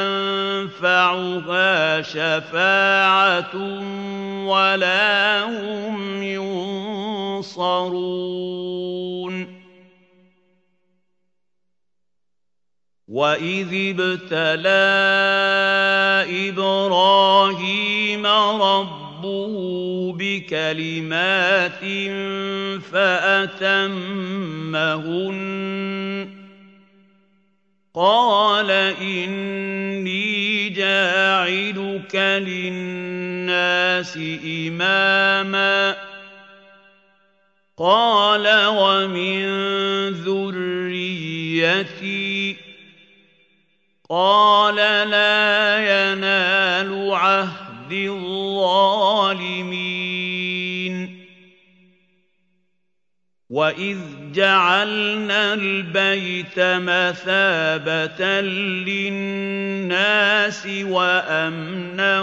تنفعها شفاعة ولا هم ينصرون وإذ ابتلى إبراهيم ربه ربه بكلمات فأتمهن قال إني جاعلك للناس إماما قال ومن ذريتي قال لا ينال عهد الظالمين وإذ جعلنا البيت مثابة للناس وأمنا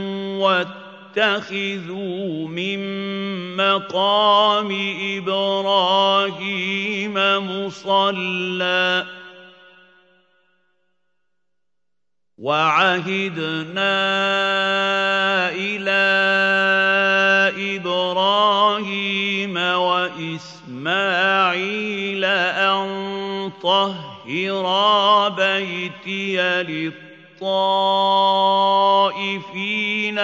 واتخذوا من مقام إبراهيم مصلى وعهدنا إلى إبراهيم وإسماعيل أن طهرا بيتي للطائفين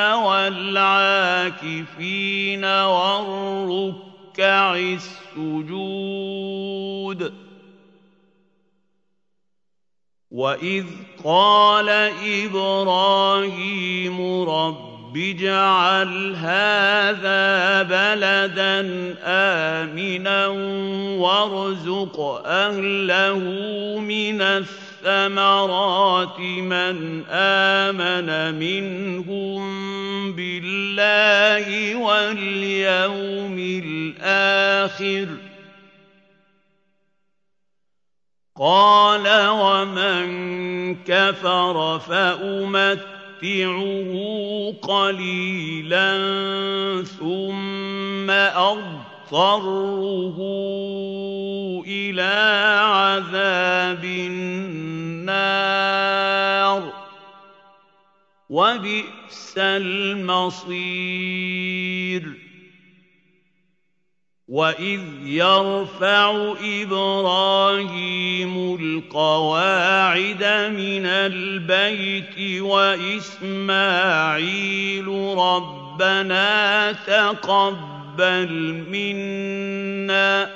والعاكفين والركع السجود وإذ قال إبراهيم رب اجعل هذا بلدا آمنا وارزق أهله من الثمرات من آمن منهم بالله واليوم الآخر قال ومن كفر فأمتعه قليلا ثم أضطره إلى عذاب النار وبئس المصير وإذ يرفع إبراهيم القواعد من البيت وإسماعيل ربنا تقبل منا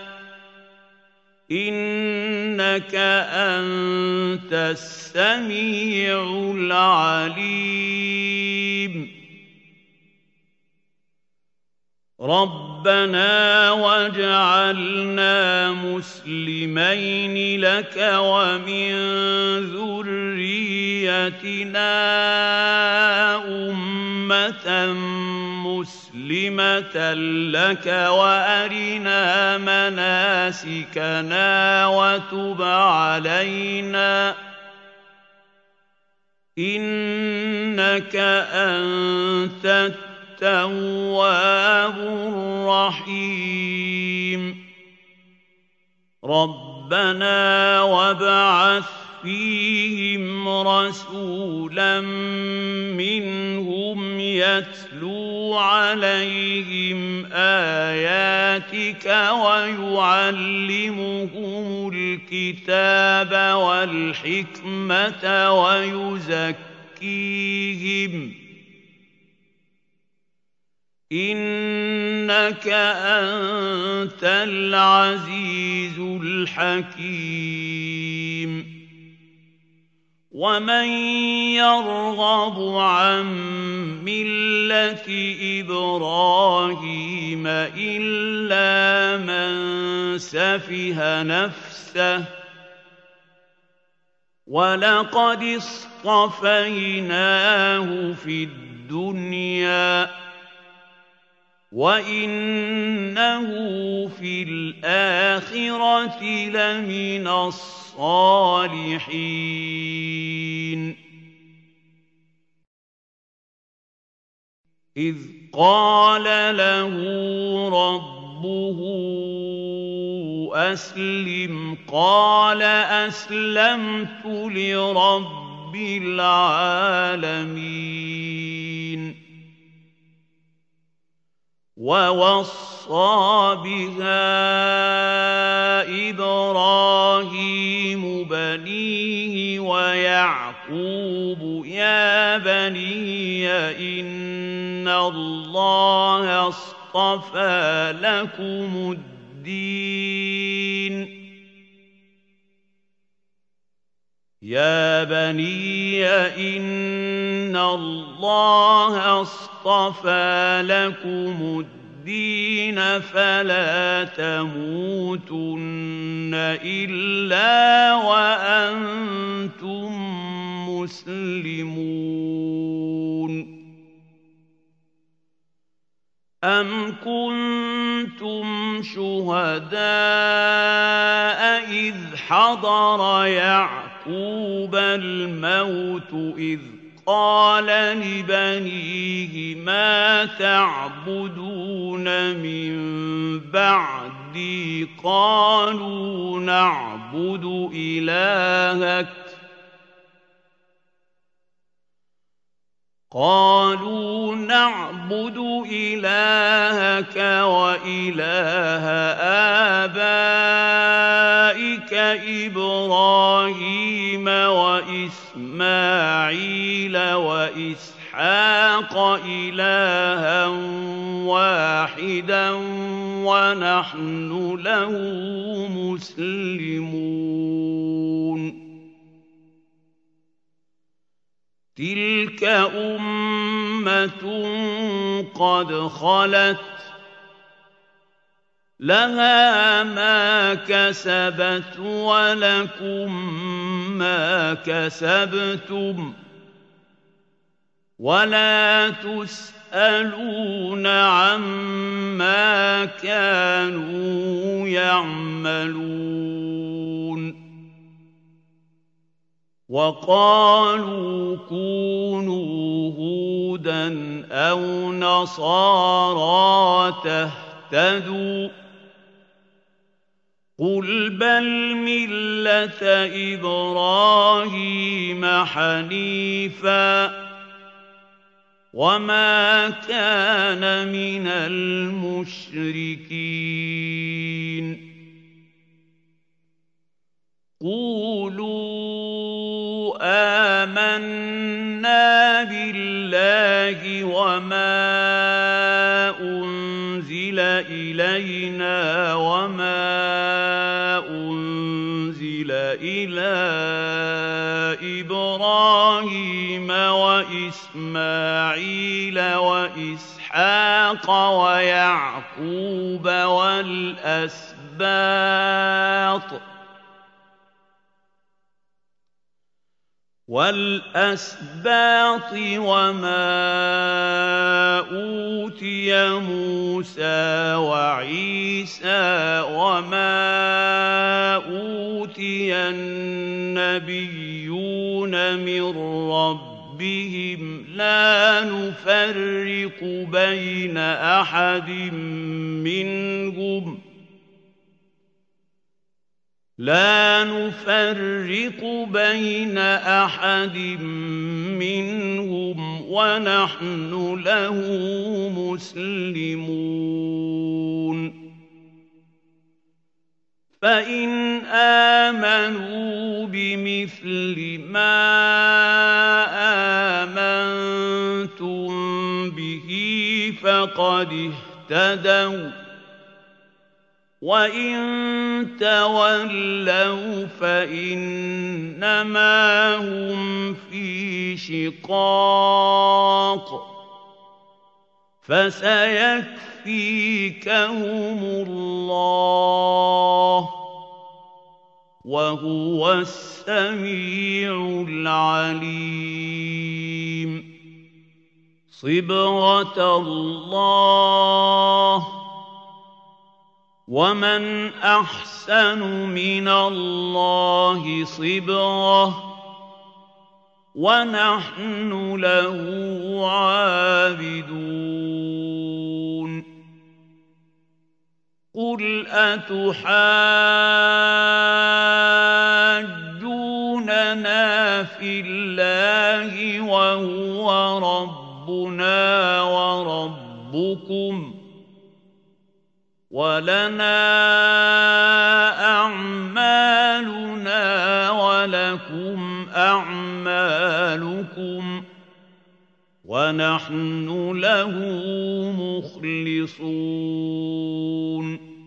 إنك أنت السميع العليم ربنا واجعلنا مسلمين لك ومن ذريتنا أمة مسلمة لك وأرنا مناسكنا وتب علينا إنك أنت التواب الرحيم ربنا وابعث فيهم رسولا منهم يتلو عليهم آياتك ويعلمهم الكتاب والحكمة ويزكيهم إنك أنت العزيز الحكيم ومن يرغب عن ملة إبراهيم إلا من سفه نفسه ولقد اصطفيناه في الدنيا وإنه في الآخرة لمن الصالحين إذ قال له ربه أسلم قال أسلمت لرب العالمين ووصى بها إبراهيم بنيه ويعقوب يا بني إن إِنَّ اللَّهَ اصْطَفَىٰ لَكُمُ الدِّينَ يَا بَنِيَّ إِنَّ اللَّهَ اصْطَفَىٰ لَكُمُ الدِّينَ فَلَا تَمُوتُنَّ إِلَّا وَأَنتُم مُّسْلِمُونَ أَمْ كُنتُمْ شُهَدَاءَ إِذْ حَضَرَ يَعْقُوبَ الْمَوْتُ إِذْ قَالَ لِبَنِيهِ مَا تَعْبُدُونَ مِن بَعْدِي قَالُوا نَعْبُدُ إِلَٰهَكَ قالوا نعبد إلهك وإله آبائك إبراهيم وإسماعيل وإسحاق إلها واحدا ونحن له مسلمون تلك أمة قد خلت لها ما كسبت ولكم ما كسبتم ولا تسألون عما كانوا يعملون وقالوا كونوا هودا أو نصارى تهتدوا قل بل ملة إبراهيم حنيفا وما كان من المشركين قولوا آمنا بالله وما أنزل إلينا وما أنزل إلى إبراهيم وإسماعيل وإسحاق ويعقوب والأسباط والأسباط وما أوتي موسى وعيسى وما أوتي النبيون من ربهم لا نفرق بين أحد منهم لا نفرق بين أحد منهم ونحن له مسلمون فإن آمنوا بمثل ما آمنتم به فقد اهتدوا وإن تولوا فإنما هم في شقاق فسيكفيكهم الله وهو السميع العليم صبغة الله ومن أحسن من الله صبغة ونحن له عابدون قل أتحاجوننا في الله وهو ربنا وربكم ولنا أعمالنا ولكم أعمالكم وَنَحْنُ لَهُ مُخْلِصُونَ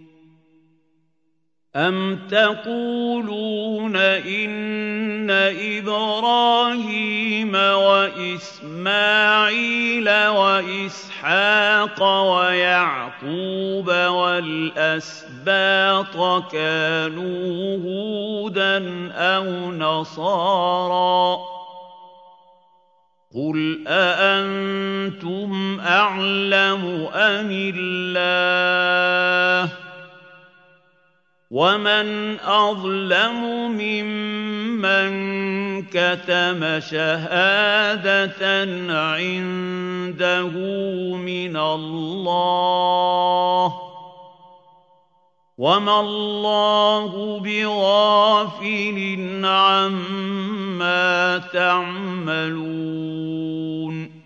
أَمْ تَقُولُونَ إِنَّ إِبْرَاهِيمَ وَإِسْمَاعِيلَ وَإِسْحَاقَ وَيَعْقُوبَ وَالْأَسْبَاطَ كَانُوا هُودًا أَوْ نَصَارَىٰ ۗ قُلْ أَأَنتُمْ أَعْلَمُ أَمِ اللَّهُ ۗ وَمَنْ أَظْلَمُ مِمَّنْ كَتَمَ شَهَادَةً عِندَهُ مِنَ اللَّهِ ۗ وَمَا اللَّهُ بِغَافِلٍ عَمَّا تَعْمَلُونَ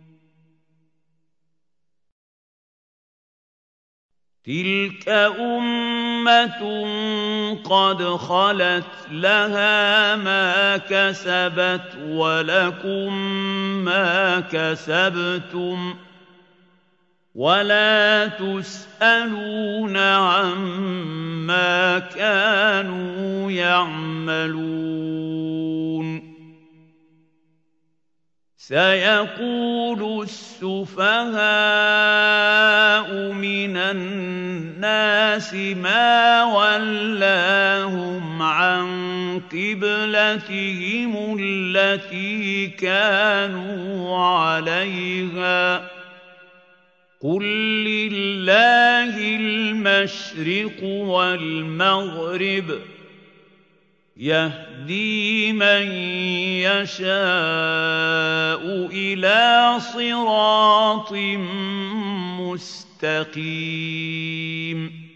تِلْكَ أُمَّةٌ قَدْ خَلَتْ لَهَا مَا كَسَبَتْ وَلَكُم مَّا كَسَبْتُمْ وَلَا تُسْأَلُونَ عَمَّا كَانُوا يَعْمَلُونَ سَيَقُولُ السُّفَهَاءُ مِنَ النَّاسِ مَا وَلَّاهُمْ عَن قِبْلَتِهِمُ الَّتِي كَانُوا عَلَيْهَا ۚ قُل لِّلَّهِ الْمَشْرِقُ وَالْمَغْرِبُ ۚ يَهْدِي مَن يَشَاءُ إِلَىٰ صِرَاطٍ مُّسْتَقِيمٍ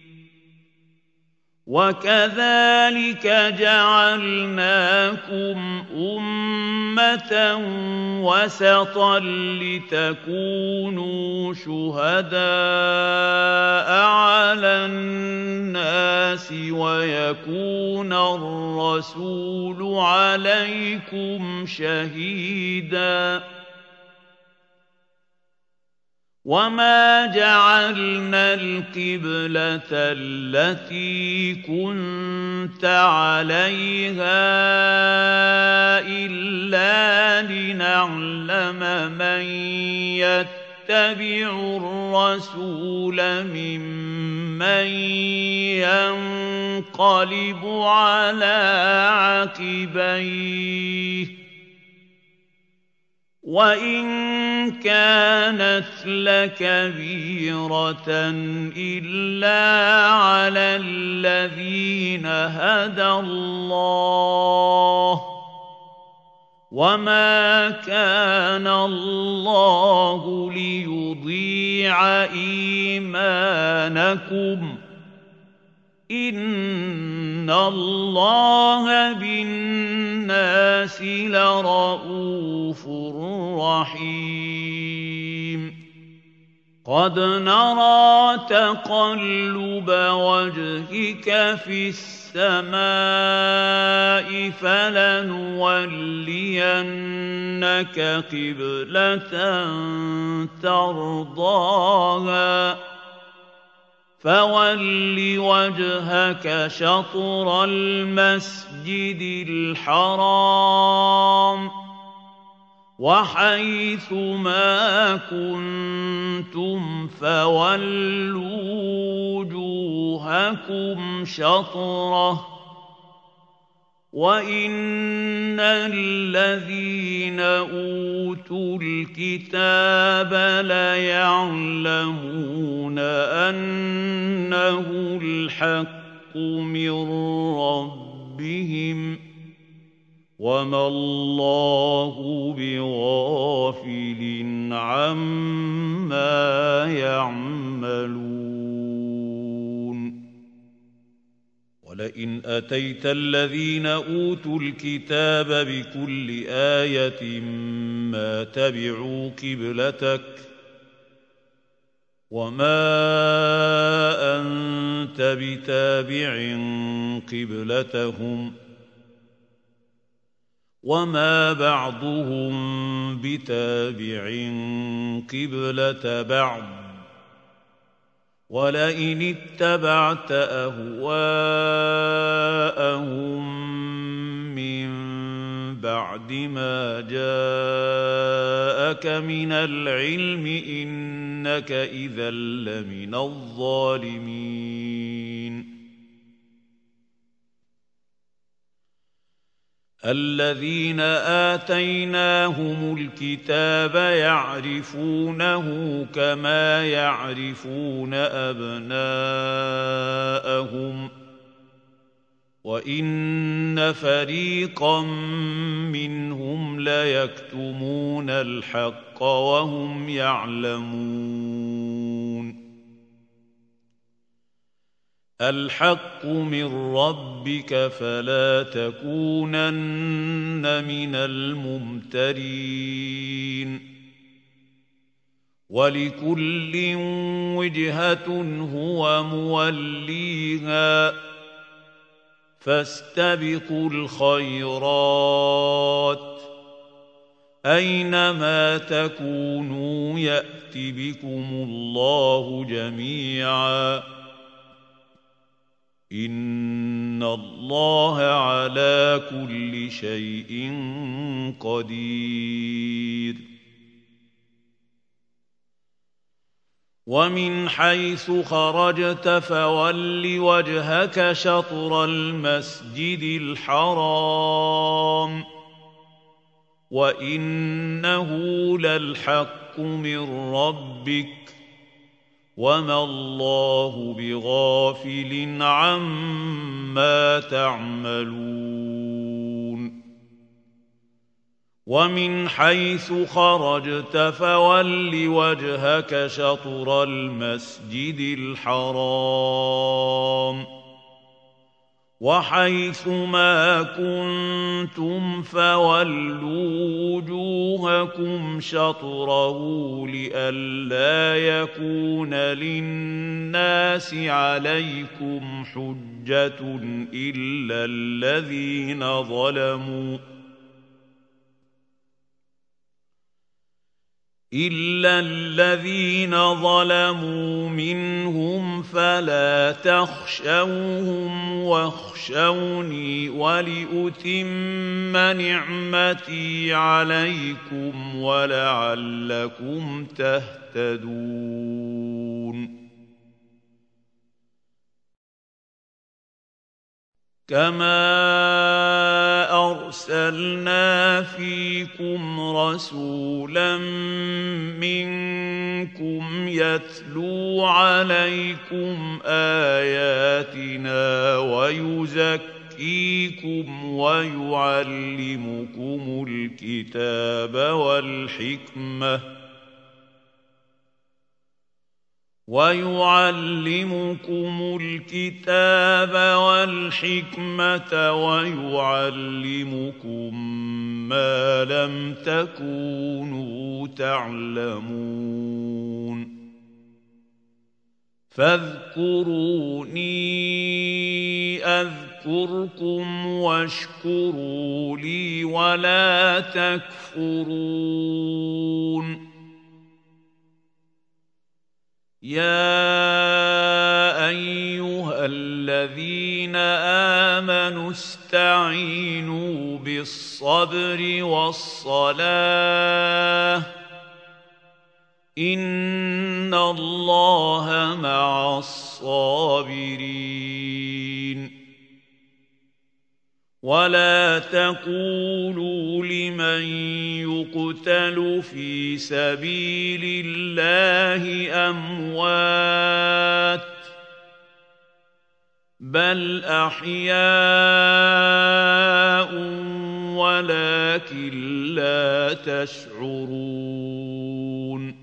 وَكَذَٰلِكَ جَعَلْنَاكُمْ أُمَّةً وَسَطًا لِّتَكُونُوا شُهَدَاءَ عَلَى النَّاسِ وَيَكُونَ الرَّسُولُ عَلَيْكُمْ شَهِيدًا ۗ وَمَا جَعَلْنَا الْقِبْلَةَ الَّتِي كُنتَ عَلَيْهَا إِلَّا لِنَعْلَمَ مَن يَتَّبِعُ الرَّسُولَ مِمَّن يَنقَلِبُ عَلَىٰ عَقِبَيْهِ ۚ وَإِن كَانَتْ لَكَبِيرَةً إِلَّا عَلَى الَّذِينَ هَدَى اللَّهُ ۗ وَمَا كَانَ اللَّهُ لِيُضِيعَ إِيمَانَكُمْ ۚ إِنَّ اللَّهَ بِالنَّاسِ لَرَءُوفٌ رَّحِيمٌ قَدْ نَرَىٰ تَقَلُّبَ وَجْهِكَ فِي السَّمَاءِ فَلَنُوَلِّيَنَّكَ قِبْلَةً تَرْضَاهَا ۚ فَوَلِّ وَجْهَكَ شَطْرَ الْمَسْجِدِ الْحَرَامِ ۚ وَحَيْثُ مَا كُنتُمْ فَوَلُّوا وُجُوهَكُمْ شَطْرَهُ ۗ وَإِنَّ الَّذِينَ أُوتُوا الْكِتَابَ لَيَعْلَمُونَ أَنَّهُ الْحَقُّ مِن رَّبِّهِمْ ۗ وَمَا اللَّهُ بِغَافِلٍ عَمَّا يَعْمَلُونَ وَلَئِنْ أَتَيْتَ الَّذِينَ أُوتُوا الْكِتَابَ بِكُلِّ آيَةٍ مَّا تَبِعُوا قِبْلَتَكَ ۚ وَمَا أَنتَ بِتَابِعٍ قِبْلَتَهُمْ ۚ وما بعضهم بتابع قبلة بعض ولئن اتبعت أهواءهم من بعد ما جاءك من العلم إنك إذا لمن الظالمين الذين آتيناهم الكتاب يعرفونه كما يعرفون أبناءهم وإن فريقا منهم ليكتمون الحق وهم يعلمون الحق من ربك فلا تكونن من الممترين ولكل وجهة هو موليها فاستبقوا الخيرات أينما تكونوا يأت بكم الله جميعا إن الله على كل شيء قدير ومن حيث خرجت فول وجهك شطر المسجد الحرام وإنه للحق من ربك وما الله بغافل عما تعملون ومن حيث خرجت فول وجهك شطر المسجد الحرام وحيث ما كنتم فولوا وجوهكم شطره لئلا يكون للناس عليكم حجة إلا الذين ظلموا إلا الذين ظلموا منهم فلا تخشوهم واخشوني ولأتم نعمتي عليكم ولعلكم تهتدون كما أرسلنا فيكم رسولا منكم يتلو عليكم آياتنا ويزكيكم ويعلمكم الكتاب والحكمة ويعلمكم الكتاب والحكمة ويعلمكم ما لم تكونوا تعلمون فاذكروني أذكركم واشكروا لي ولا تكفرون يا أيها الذين آمنوا استعينوا بالصبر والصلاة إن الله مع الصابرين ولا تقولوا لمن يقتل في سبيل الله أموات بل أحياء ولكن لا تشعرون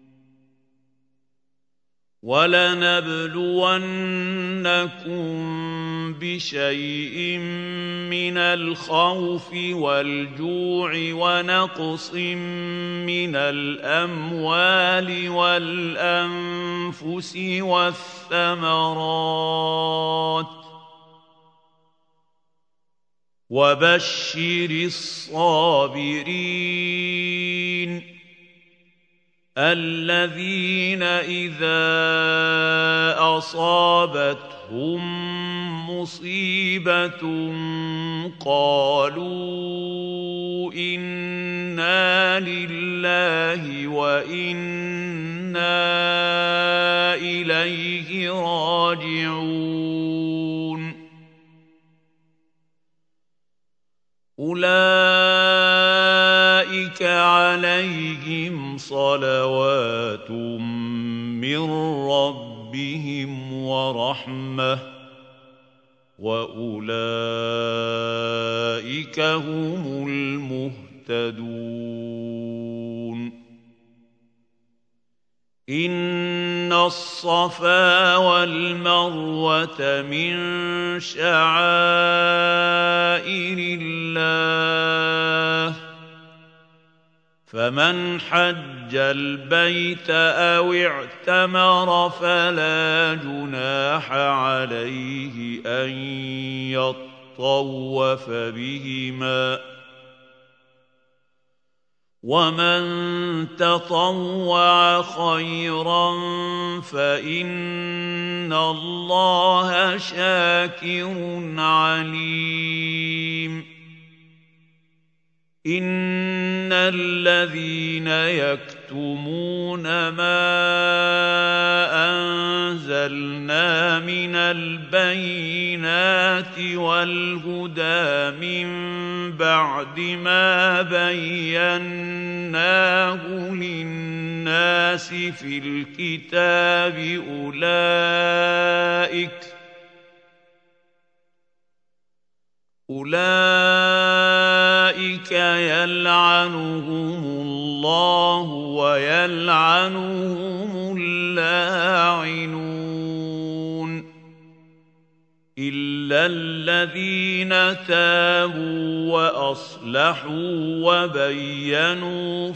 ولنبلونكم بشيء من الخوف والجوع ونقص من الأموال والأنفس والثمرات وبشر الصابرين الذين إذا أصابتهم مصيبة قالوا إنا لله وإنا إليه راجعون أولئك عليهم صلوات من ربهم ورحمة وأولئك هم المهتدون إن الصفا والمروة من شعائر الله فمن حج البيت أو اعتمر فلا جناح عليه أن يطوف بهما ومن تطوع خيرا فإن الله شاكر عليم إن الذين يكتمون ما أنزلنا من البينات والهدى من بعد ما بيناه للناس في الكتاب أولئك أولئك يلعنهم الله ويلعنهم اللاعنون إلا الذين تابوا وأصلحوا وبينوا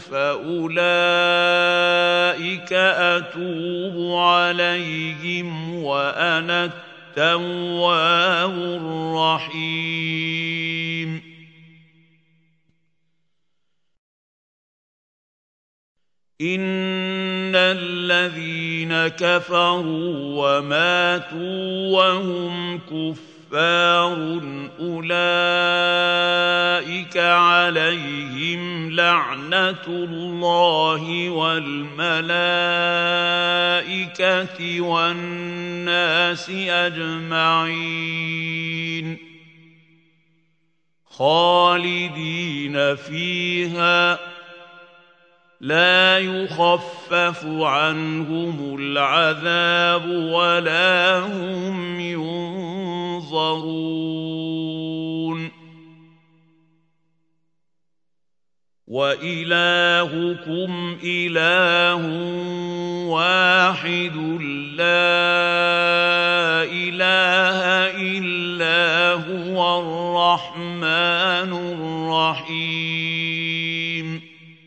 فأولئك أتوب عليهم وأنا التواب الرحيم إن الذين كفروا وماتوا وهم كفار أولئك عليهم لعنة الله والملائكة والناس أجمعين خالدين فيها لا يخفف عنهم العذاب ولا هم ينظرون وإلهكم إله واحد لا إله إلا هو الرحمن الرحيم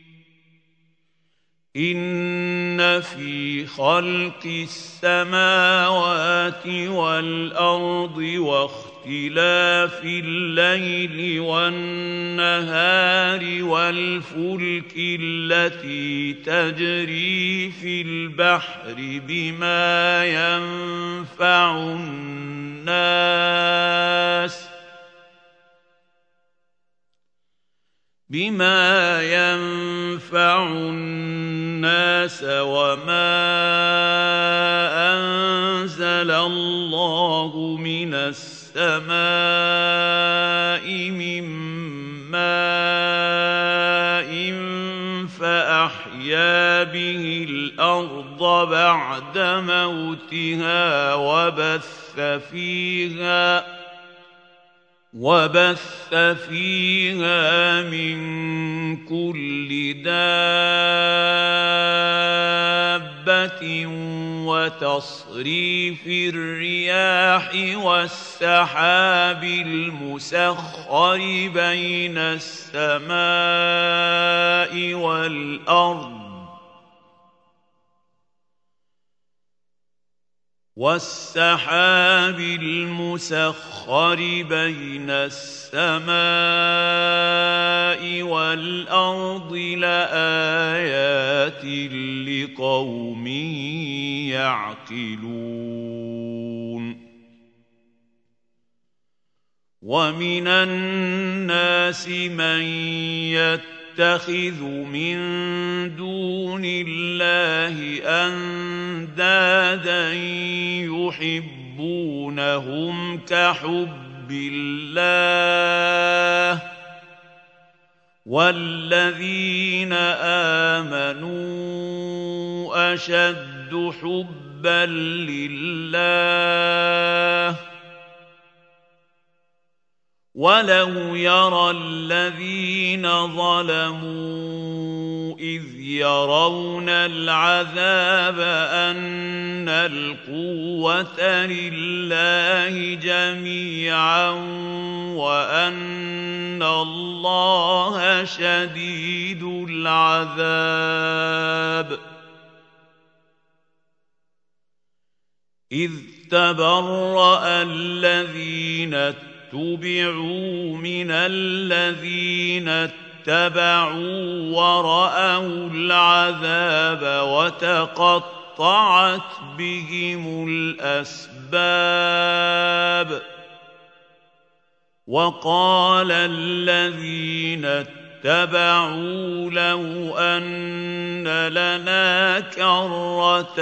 إن في خلق السماوات والأرض واختلاف الليل والنهار والفلك التي تجري في البحر بما ينفع الناس بما ينفع الناس وما أنزل الله من السماء من ماء فأحيا به الأرض بعد موتها وبث فيها وبث فيها من كل دابة وتصريف الرياح والسحاب المسخر بين السماء والأرض وَالسَّحَابِ الْمُسَخَّرِ بَيْنَ السَّمَاءِ وَالْأَرْضِ لَآيَاتٍ لِقَوْمٍ يَعْقِلُونَ وَمِنَ النَّاسِ مَن يَتَّخِذُ مِن دُونِ اللَّهِ أَندَادًا يُحِبُّونَهُمْ كَحُبِّ اللَّهِ ۖ وَالَّذِينَ آمَنُوا أَشَدُّ حُبًّا لِّلَّهِ ۗ وَلَوْ يَرَى الَّذِينَ ظَلَمُوا إِذْ يَرَوْنَ الْعَذَابَ أَنَّ الْقُوَّةَ لِلَّهِ جَمِيعًا وَأَنَّ اللَّهَ شَدِيدُ الْعَذَابِ إِذْ تَبَرَّأَ الَّذِينَ اتُّبِعُوا مِنَ الَّذِينَ اتَّبَعُوا وَرَأَوُا الْعَذَابَ وَتَقَطَّعَتْ بِهِمُ الْأَسْبَابُ وَقَالَ الَّذِينَ اتَّبَعُوا لَوْ أَنَّ لَنَا كَرَّةً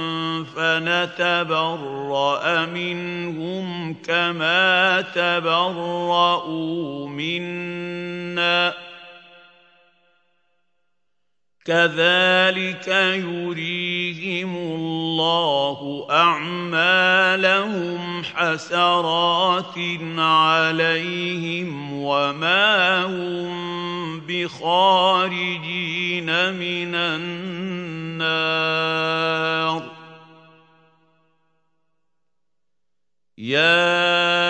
فَنَتَبَرَّأَ مِنْهُمْ كَمَا تَبَرَّءُوا مِنَّا ۗ كَذَلِكَ يُرِيهِمُ اللَّهُ أَعْمَالَهُمْ حَسَرَاتٍ عَلَيْهِمْ وَمَا هُم بِخَارِجِينَ مِنَ النَّارِ يَا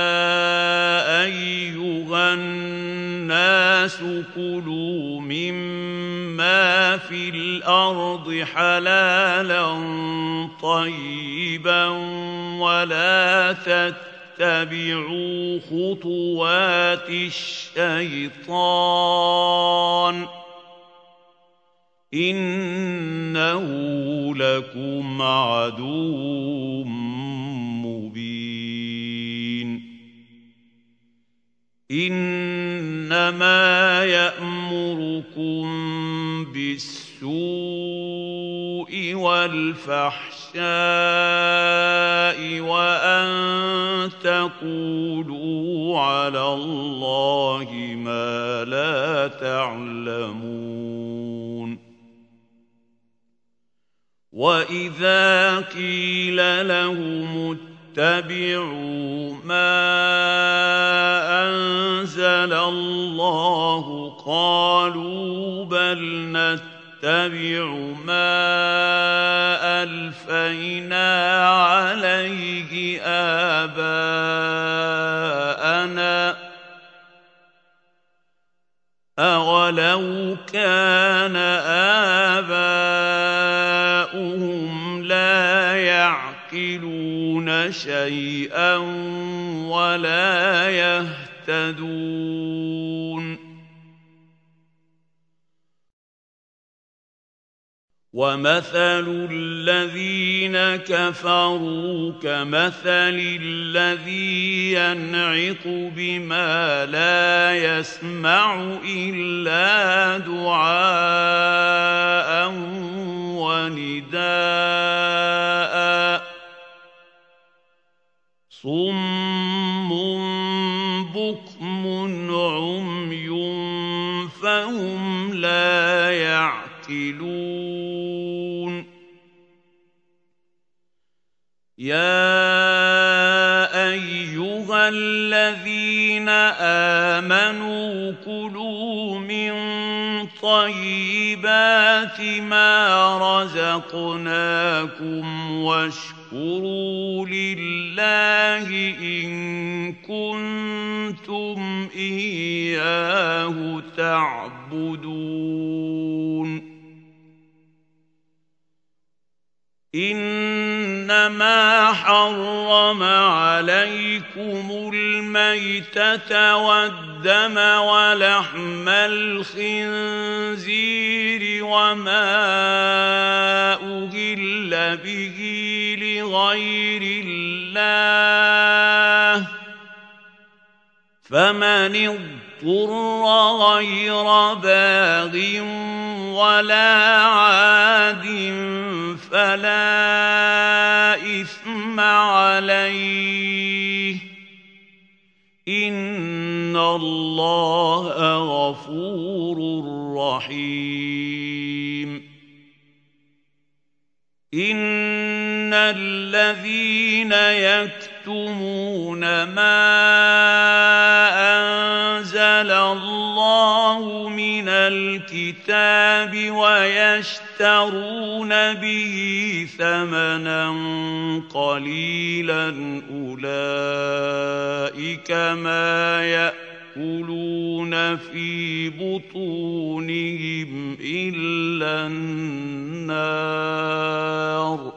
أَيُّهَا النَّاسُ كُلُوا مِمَّا فِي الْأَرْضِ حَلَالًا طَيِّبًا وَلَا تَتَّبِعُوا خُطُوَاتِ الشَّيْطَانِ ۚ إِنَّهُ لَكُمْ عَدُوٌّ مُّبِينٌ إِنَّمَا يَأْمُرُكُم بِالسُّوءِ وَالْفَحْشَاءِ وَأَن تَقُولُوا عَلَى اللَّهِ مَا لَا تَعْلَمُونَ وَإِذَا قِيلَ لَهُمُ اتَّبِعُوا مَا أَنزَلَ اللَّهُ قَالُوا بَلْ نَتَّبِعُ مَا أَلْفَيْنَا عَلَيْهِ آبَاءَنَا ۗ أَوَلَوْ كَانَ آبَاؤُهُمْ لَا يَعْقِلُونَ شَيْئًا وَلَا يَهْتَدُونَ وَمَثَلُ الَّذِينَ كَفَرُوا كَمَثَلِ الَّذِي يَنْعِقُ بِمَا لَا يَسْمَعُ إِلَّا دُعَاءً وَنِدَاءً ۚ صُمٌّ بُكْمٌ عُمْيٌ فَهُمْ لَا يَعْقِلُونَ يَا أَيُّهَا الَّذِينَ آمَنُوا كُلُوا مِن طَيِّبَاتِ مَا رَزَقْنَاكُمْ وَاشْكُرُوا لِلَّهِ إِن كُنتُمْ إِيَّاهُ تعبدون إنما إنما حرم عليكم الميتة والدم ولحم الخنزير وما أهل به لغير الله فمن اضطر غير باغ ولا عاد فلا إثم عليه إن الله غفور رحيم إن الذين يكتمون ما أنزل الله من الكتاب ويشترون به ثمنا قليلا أولئك ما يأكلون في بطونهم إلا النار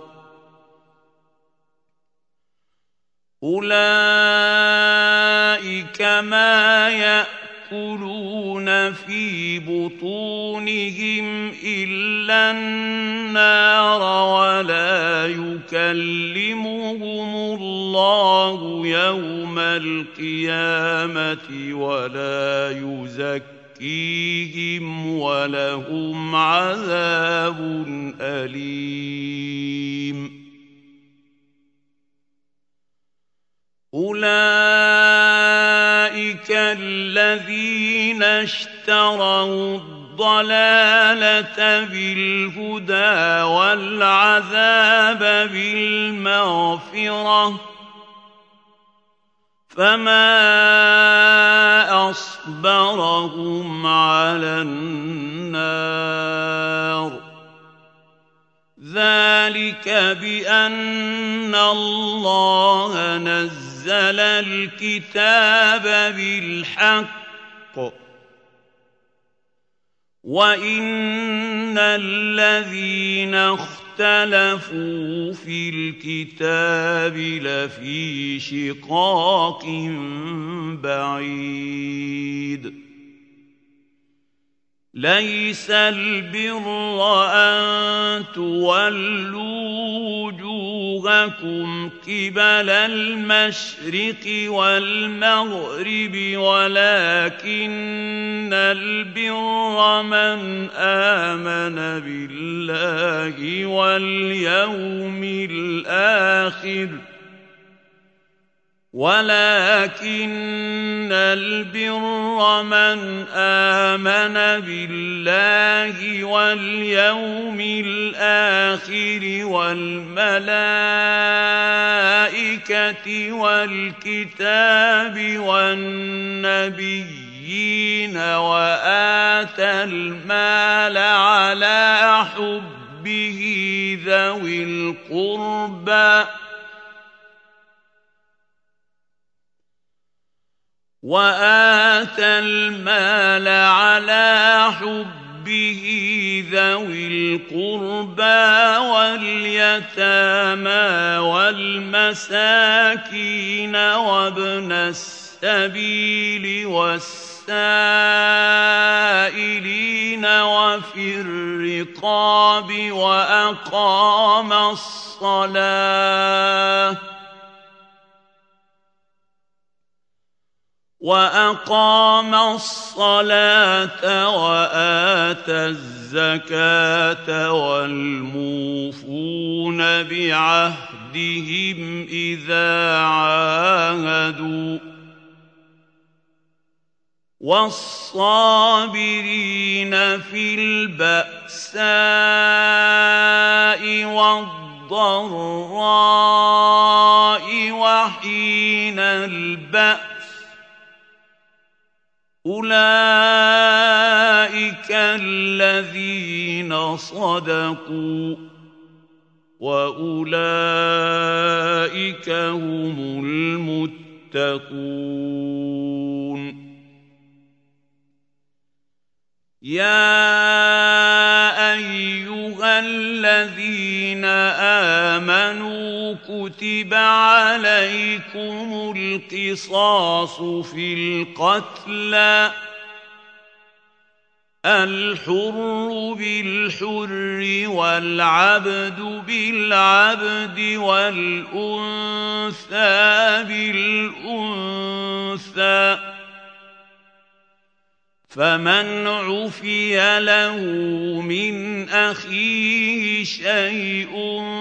أولئك ما يأكلون في بطونهم إلا النار ولا يكلمهم الله يوم القيامة ولا يزكيهم ولهم عذاب أليم أولئك الذين اشتروا الضلالة بالهدى والعذاب بالمغفرة فما أصبرهم على النار ذلك بأن الله نزل الكتاب بالحق وإن الذين اختلفوا في الكتاب لفي شقاق بعيد ليس البر أن تولوا وجوهكم قبل المشرق والمغرب ولكن البر من آمن بالله واليوم الآخر ولكن البر من آمن بالله واليوم الآخر والملائكة والكتاب والنبيين وآتى المال على حبه ذوي القربى وآتى المال على حبه ذوي القربى واليتامى والمساكين وابن السبيل والسائلين وفي الرقاب وأقام الصلاة وأقام الصلاة وآتى الزكاة والموفون بعهدهم إذا عاهدوا والصابرين في البأساء والضراء وحين البأس أولئك الذين صدقوا وأولئك هم المتقون يا أيها الذين آمنوا كتب عليكم القصاص في القتلى الحر بالحر والعبد بالعبد والأنثى بالأنثى فمن عفي له من أخيه شيء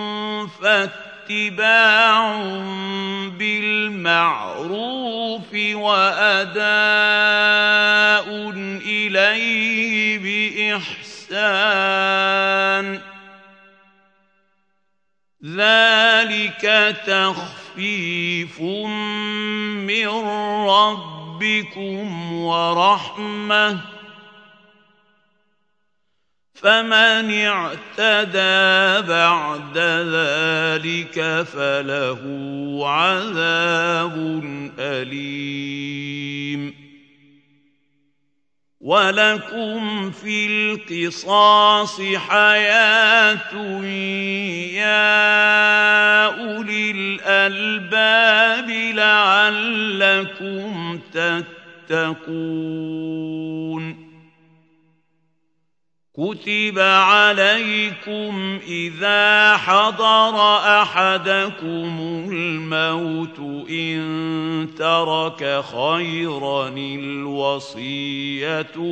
فاتباع بالمعروف وأداء إليه بإحسان ذلك تخفيف من ربكم ورحمة فمن اعتدى بعد ذلك فله عذاب أليم ولكم في القصاص حياة يا أولي الألباب لعلكم تتقون كتب عليكم إذا حضر أحدكم الموت إن ترك خيرا الوصية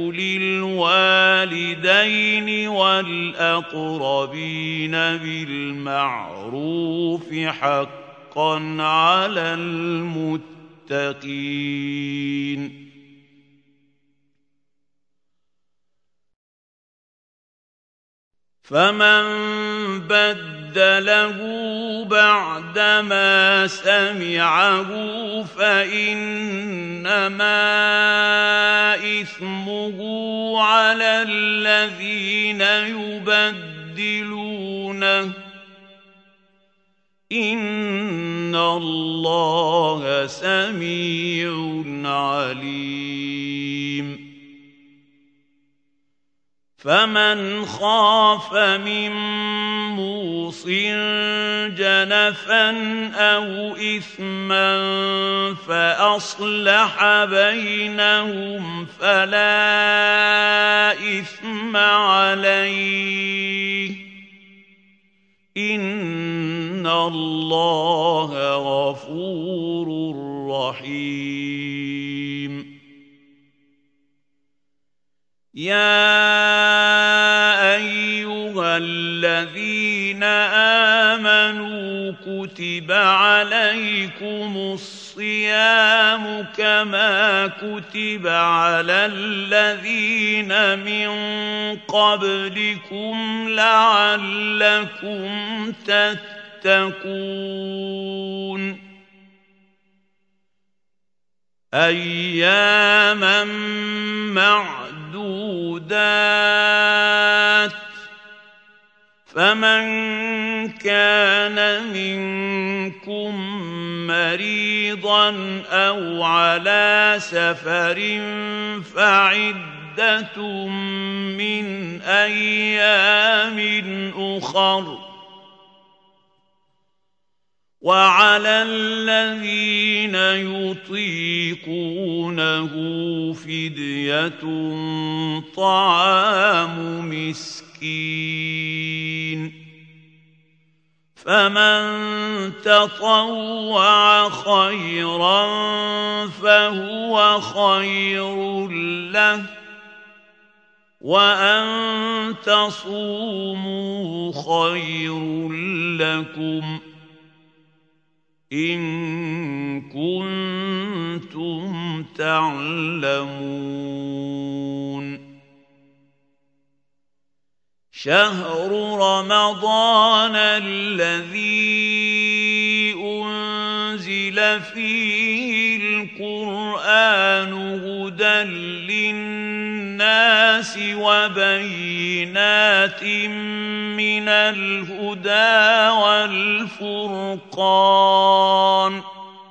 للوالدين والأقربين بالمعروف حقا على المتقين فمن بدله بعدما سمعه فإنما إثمه على الذين يبدلونه إن الله سميع عليم فمن خاف من موص جنفا أو إثما فأصلح بينهم فلا إثم عليه إن الله غفور رحيم يا أيها الذين آمنوا كتب عليكم الصيام كما كتب على الذين من قبلكم لعلكم تتقون أياما معدودات فمن كان منكم مريضا أو على سفر فعدة من أيام أخر وعلى الذين يطيقونه فدية طعام مسكين فمن تطوع خيرا فهو خير له وأن تصوموا خير لكم إن كنتم تعلمون شهر رمضان الذي أنزل فيه القرآن هدى للناس وبينات من الهدى والفرقان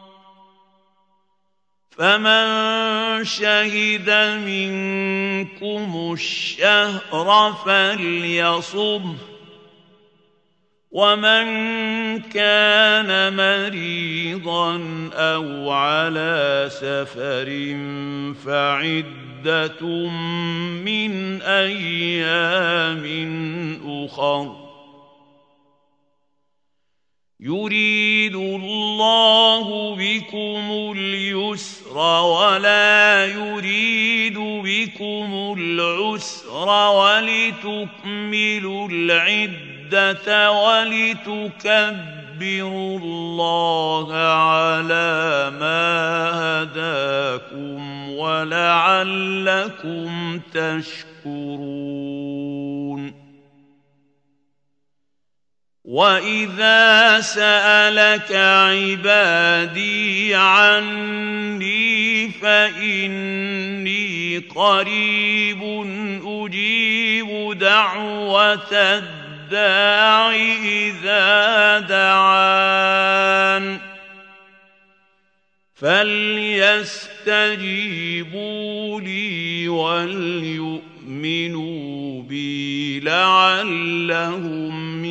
فمن شهد منكم الشهر فليصمه ومن كان مريضا أو على سفر فعدة من أيام أخر يريد الله بكم اليسر ولا يريد بكم العسر ولتكملوا العدة ولتكبروا الله على ما هداكم ولعلكم تشكرون وَإِذَا سَأَلَكَ عِبَادِي عَنِّي فَإِنِّي قَرِيبٌ أُجِيبُ دَعْوَةَ الدَّاعِ إِذَا دَعَانِ فَلْيَسْتَجِيبُوا لِي وَلْيُؤْمِنُوا بِي لَعَلَّهُمْ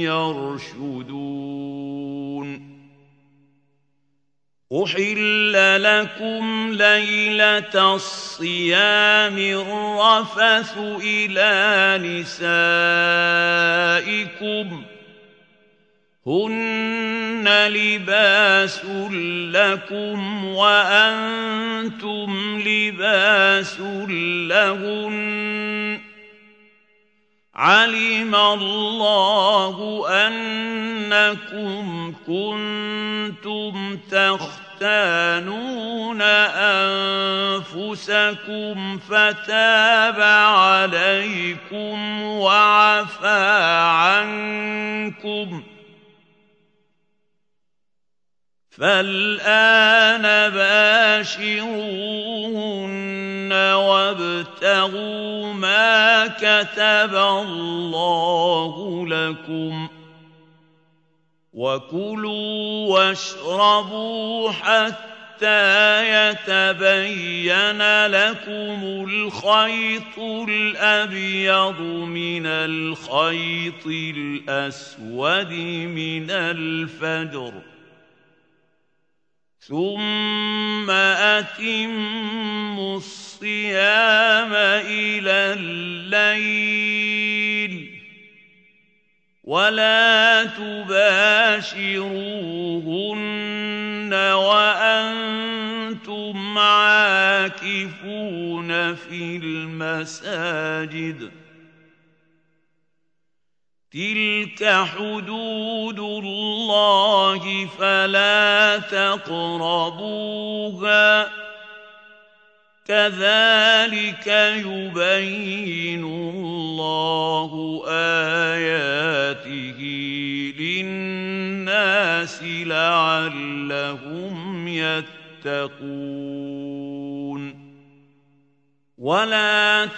يَرْشُدُونَ أُحِلَّ لَكُمْ لَيْلَةَ الصِّيَامِ الرَّفَثُ إِلَى نِسَائِكُمْ هُنَّ لِبَاسٌ لَكُمْ وَأَنتُمْ لِبَاسٌ لَهُنَّ عَلِمَ اللَّهُ أَنَّكُمْ كُنتُمْ تَخْتَانُونَ أَنفُسَكُمْ فَتَابَ عَلَيْكُمْ وَعَفَا عَنكُمْ فَالْآنَ بَاشِرُوهُنَّ وَابْتَغُوا مَا كَتَبَ اللَّهُ لَكُمْ ۚ وَكُلُوا وَاشْرَبُوا حَتَّىٰ يَتَبَيَّنَ لَكُمُ الْخَيْطُ الْأَبْيَضُ مِنَ الْخَيْطِ الْأَسْوَدِ مِنَ الْفَجْرِ ۖ ثُمَّ أَتِمُّوا الصِّيَامَ إِلَى اللَّيْلِ وَلَا تُبَاشِرُوهُنَّ وَأَنتُمْ عَاكِفُونَ فِي الْمَسَاجِدِ ۗ تِلْكَ حُدُودُ اللَّهِ فَلَا تَقْرَبُوهَا ۗ كَذَٰلِكَ يُبَيِّنُ اللَّهُ آيَاتِهِ لِلنَّاسِ لَعَلَّهُمْ يَتَّقُونَ وَلَا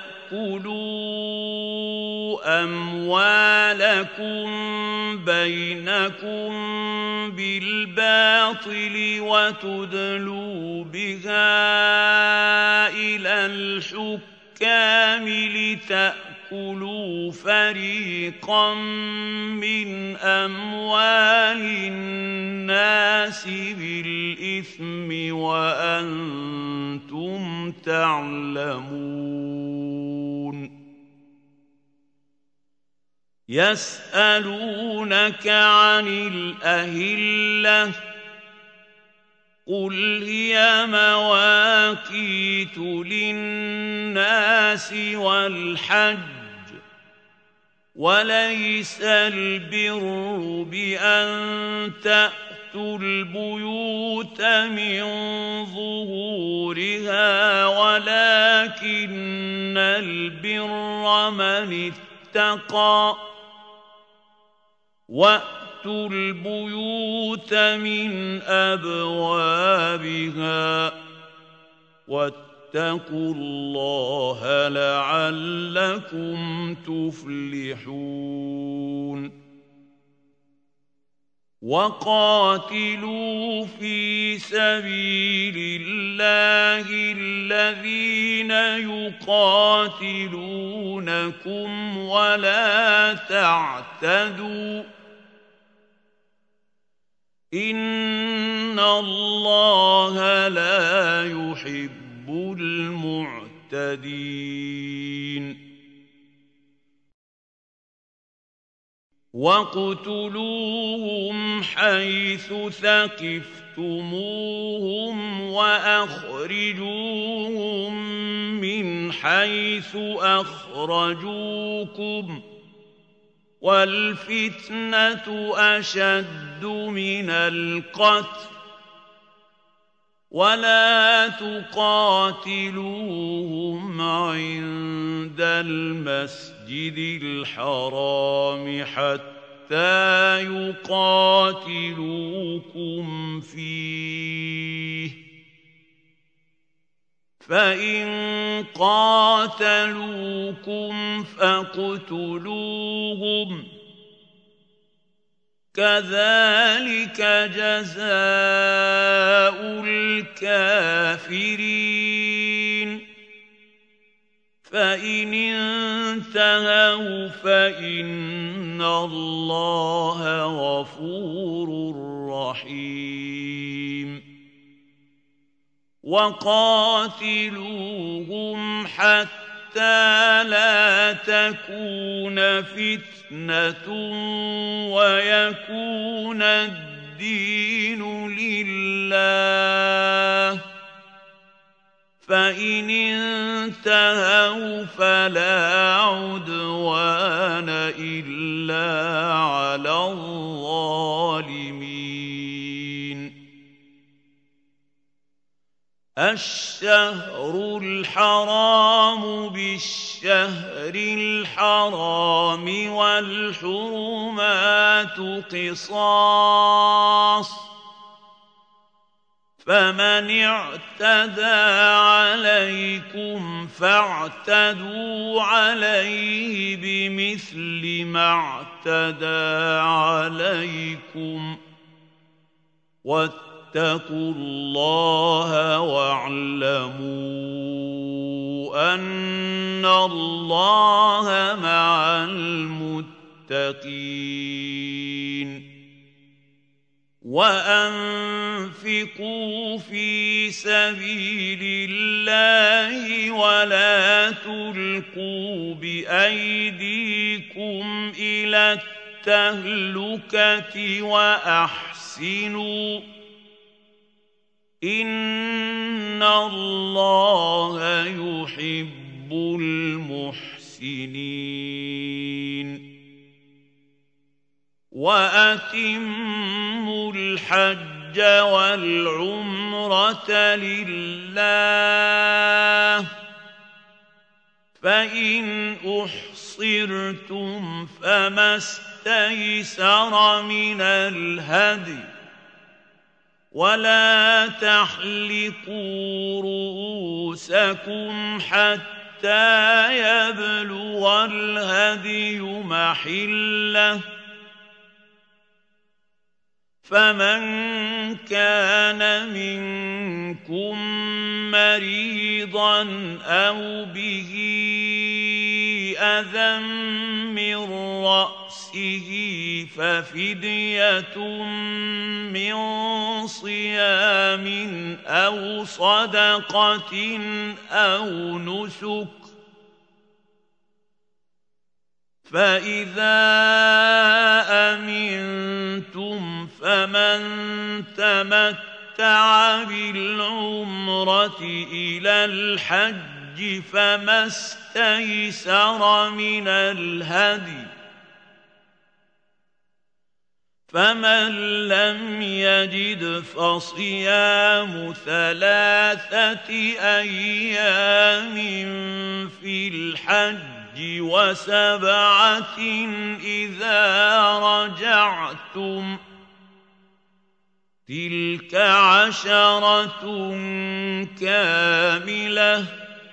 تَأْكُلُوا أَمْوَالَكُم بَيْنَكُم بِالْبَاطِلِ وَتُدْلُوا بِهَا إِلَى الْحُكَّامِ لِتَأْكُلُوا فَرِيقًا مِّنْ أَمْوَالِ النَّاسِ بِالْإِثْمِ وَأَنتُمْ تَعْلَمُونَ يَسْأَلُونَكَ عَنِ الْأَهِلَّةِ ۖ قُلْ هِيَ مَوَاقِيتُ لِلنَّاسِ وَالْحَجِّ ۗ وَلَيْسَ الْبِرُّ بِأَن تَأْتُوا الْبُيُوتَ مِن ظُهُورِهَا وَلَٰكِنَّ الْبِرَّ مَنِ اتَّقَىٰ ۗ وَأْتُوا الْبُيُوتَ مِنْ أَبْوَابِهَا ۚ وَاتَّقُوا اللَّهَ لَعَلَّكُمْ تُفْلِحُونَ وَقَاتِلُوا فِي سَبِيلِ اللَّهِ الَّذِينَ يُقَاتِلُونَكُمْ وَلَا تَعْتَدُوا ۚ إن الله لا يحب المعتدين واقتلوهم حيث ثقفتموهم وأخرجوهم من حيث أخرجوكم والفتنة أشد من القتل ولا تقاتلوهم عند المسجد الحرام حتى يقاتلوكم فيه فإن قاتلوكم فاقتلوهم كذلك جزاء الكافرين فإن انتهوا فإن الله غفور رحيم وقاتلوهم حتى لا تكون فتنة ويكون الدين لله فإن انتهوا فلا عدوان إلا على الظالمين الشهر الحرام بالشهر الحرام والحرمات قصاص فمن اعتدى عليكم فاعتدوا عليه بمثل ما اعتدى عليكم واتقوا الله واعلموا أن الله مع المتقين وأنفقوا في سبيل الله ولا تلقوا بأيديكم إلى التهلكة وأحسنوا إن الله يحب المحسنين وأتموا الحج والعمرة لله فإن أحصرتم فما استيسر من الهدي ولا تحلقوا رؤوسكم حتى يبلغ الهدي محله فمن كان منكم مريضا أو به أذى من رأسه ففدية من صيام أو صدقة أو نسك فإذا أمنتم فمن تمتع بالعمرة إلى الحج فما استيسر من الهدي فمن لم يجد فصيام ثلاثة أيام في الحج وسبعة إذا رجعتم تلك عشرة كاملة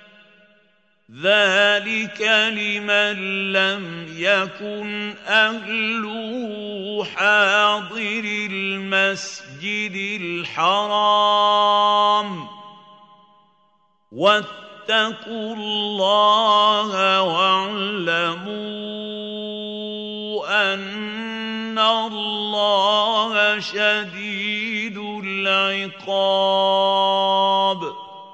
ذلك لمن لم يكن أهله حاضر المسجد الحرام واتقوا الله واعلموا أن الله شديد الرقاب.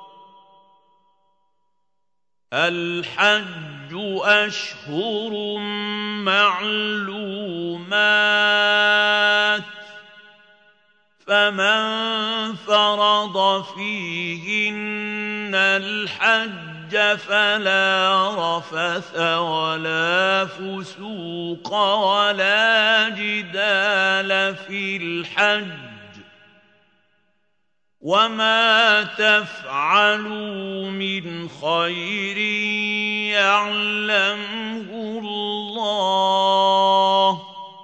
الحج أشهر معلومات، فمن فرض فيهن الحج فلا رفث ولا فسوق ولا جدال في الحج، وما تفعلوا من خير يعلمه الله،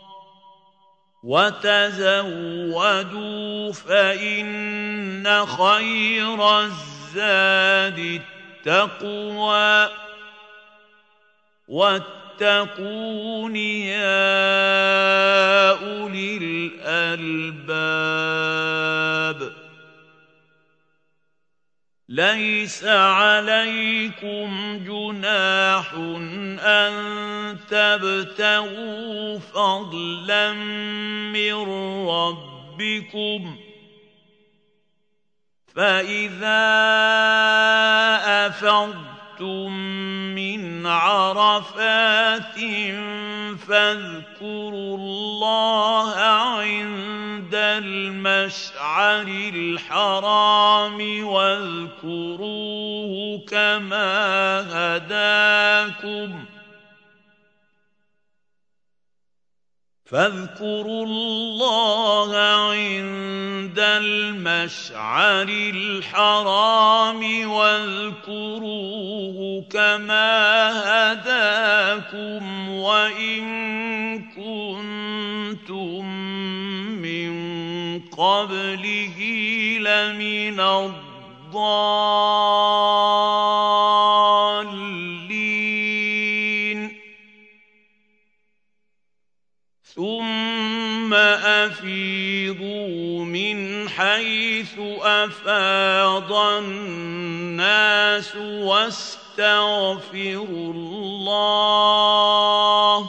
وتزودوا فإن خير الزاد التقوى، واتقون يا أولي الألباب. ليس عليكم جناح أن تبتغوا فضلا من ربكم، فإذا أفضتم من عرفات فاذكروا الله عند المشعر الحرام واذكروه كما هداكم فاذكروا الله عند المشعر الحرام واذكروه كما هداكم وإن كنتم من قبله لمن الضالين. ثم أفيضوا من حيث أفاض الناس واستغفروا الله،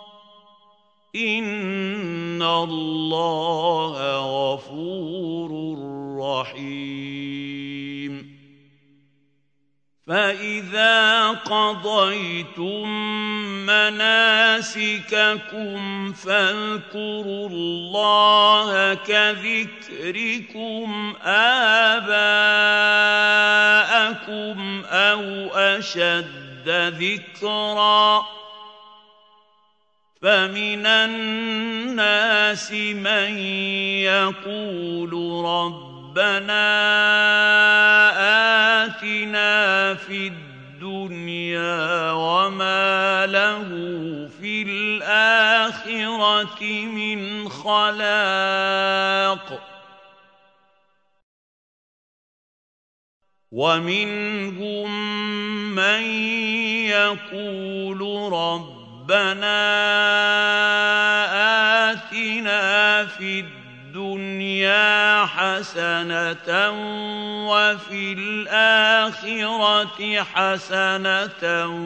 إن الله غفور رحيم. فإذا قضيتم مناسككم فاذكروا الله كذكركم آباءكم أو أشد ذكرًا، فمن الناس من يقول ربنا آتنا في الدنيا وما له في الآخرة من خلاق، ومنهم من يقول ربنا ربنا آتنا في الدنيا حسنة وفي الآخرة حسنة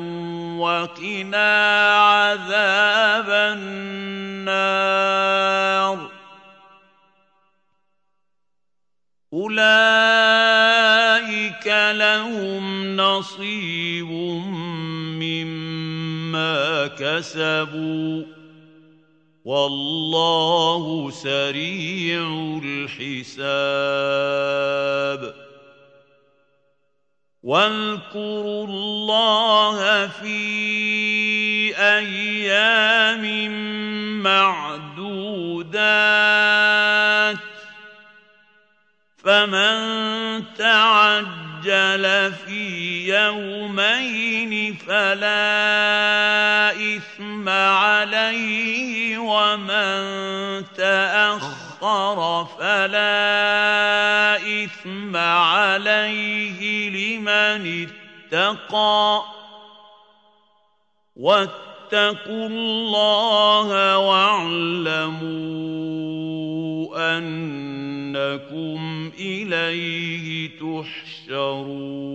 وقنا عذاب النار. أولئك لهم نصيب مما كسبوا والله سريع الحساب. واذكروا الله في أيام معدودات، فمن تعجل في يومين فلا إثم عليه، ومن تأخر فلا إثم عليه لمن اتقى. واتقوا الله واعلموا أنكم إليه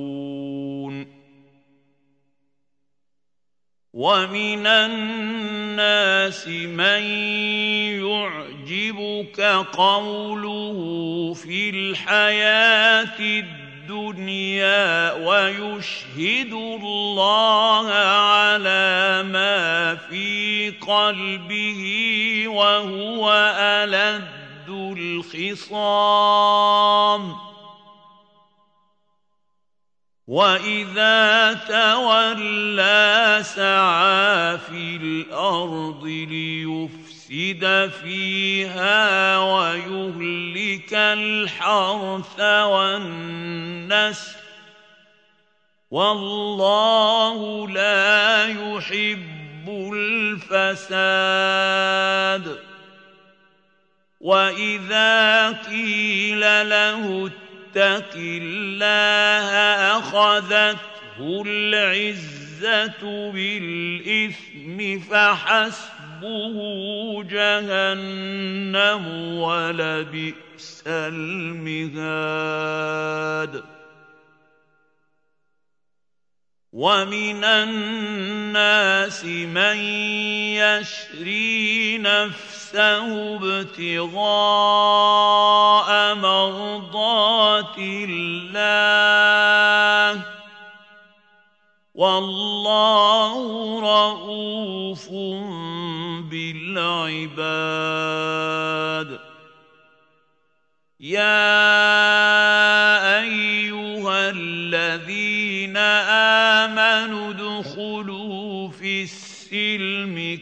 تحشرون. ومن الناس الناس من يعجبك قوله في الحياة الدنيا ويشهد الله على ما في قلبه وهو ألد الخصام وإذا تولى سعى في الأرض ليفسد فيها ويهلك الحرث والنسل والله لا يحب الفساد وإذا قيل له اتق الله أخذته العزة بالإثم فحسبه جهنم ولبئس المهاد ومن الناس من يشري نفسه ابتغاء مرضات الله والله رؤوف بالعباد يا أيها الذين آمنوا ادخلوا في السلم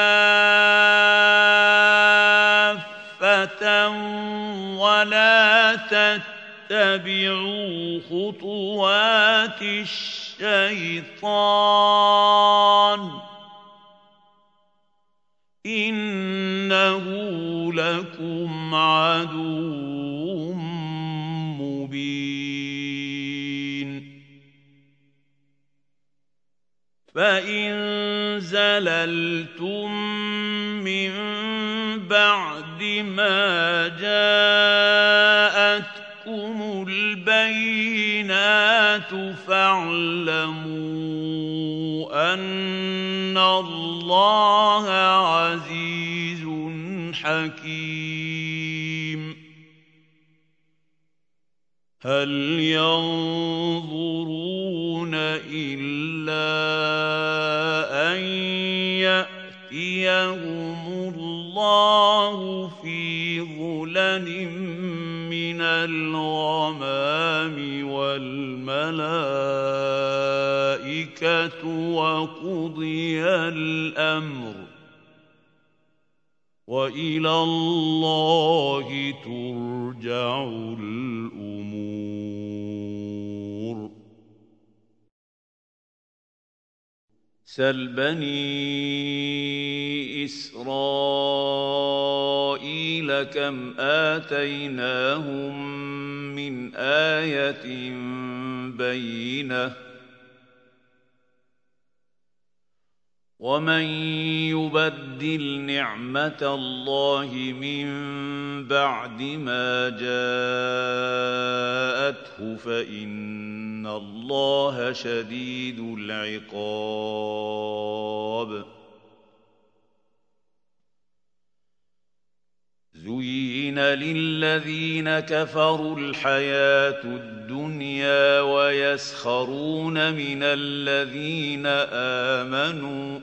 كافة ولا تتبعوا خطوات الشيطان إنه لكم عدو مبين فإن زللتم من بعد ما جاءتكم البينات فاعلموا أن الله عزيز حكيم هل ينظرون إلا أن يأتيهم الله في ظلل من الغمام والملائكة وقضي الأمر وإلى الله ترجع الأمور سل بني إسرائيل كم آتيناهم من آية بينة ومن يبدل نعمة الله من بعد ما جاءته فإن الله شديد العقاب زين للذين كفروا الحياة الدنيا ويسخرون من الذين آمنوا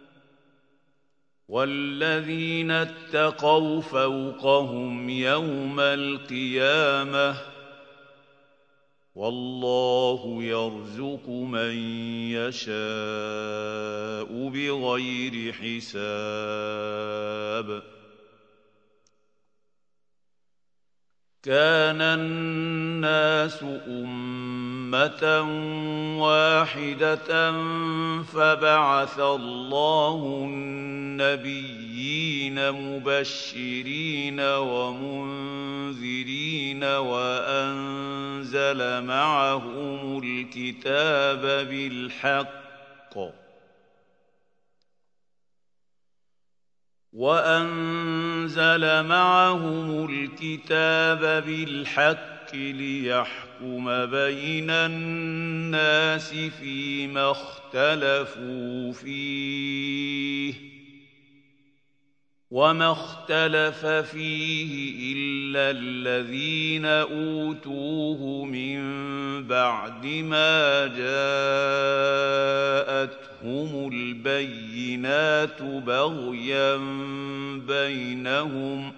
والذين اتقوا فوقهم يوم القيامة والله يرزق من يشاء بغير حساب كان الناس أمة واحدة فبعث الله النبيين مبشرين ومنذرين وأنزل معهم الكتاب بالحق وأنزل معهم الكتاب بالحق ليحكم بين الناس فيما اختلفوا فيه وما اختلف فيه إلا الذين أوتوه من بعد ما جاءتهم البينات بغيا بينهم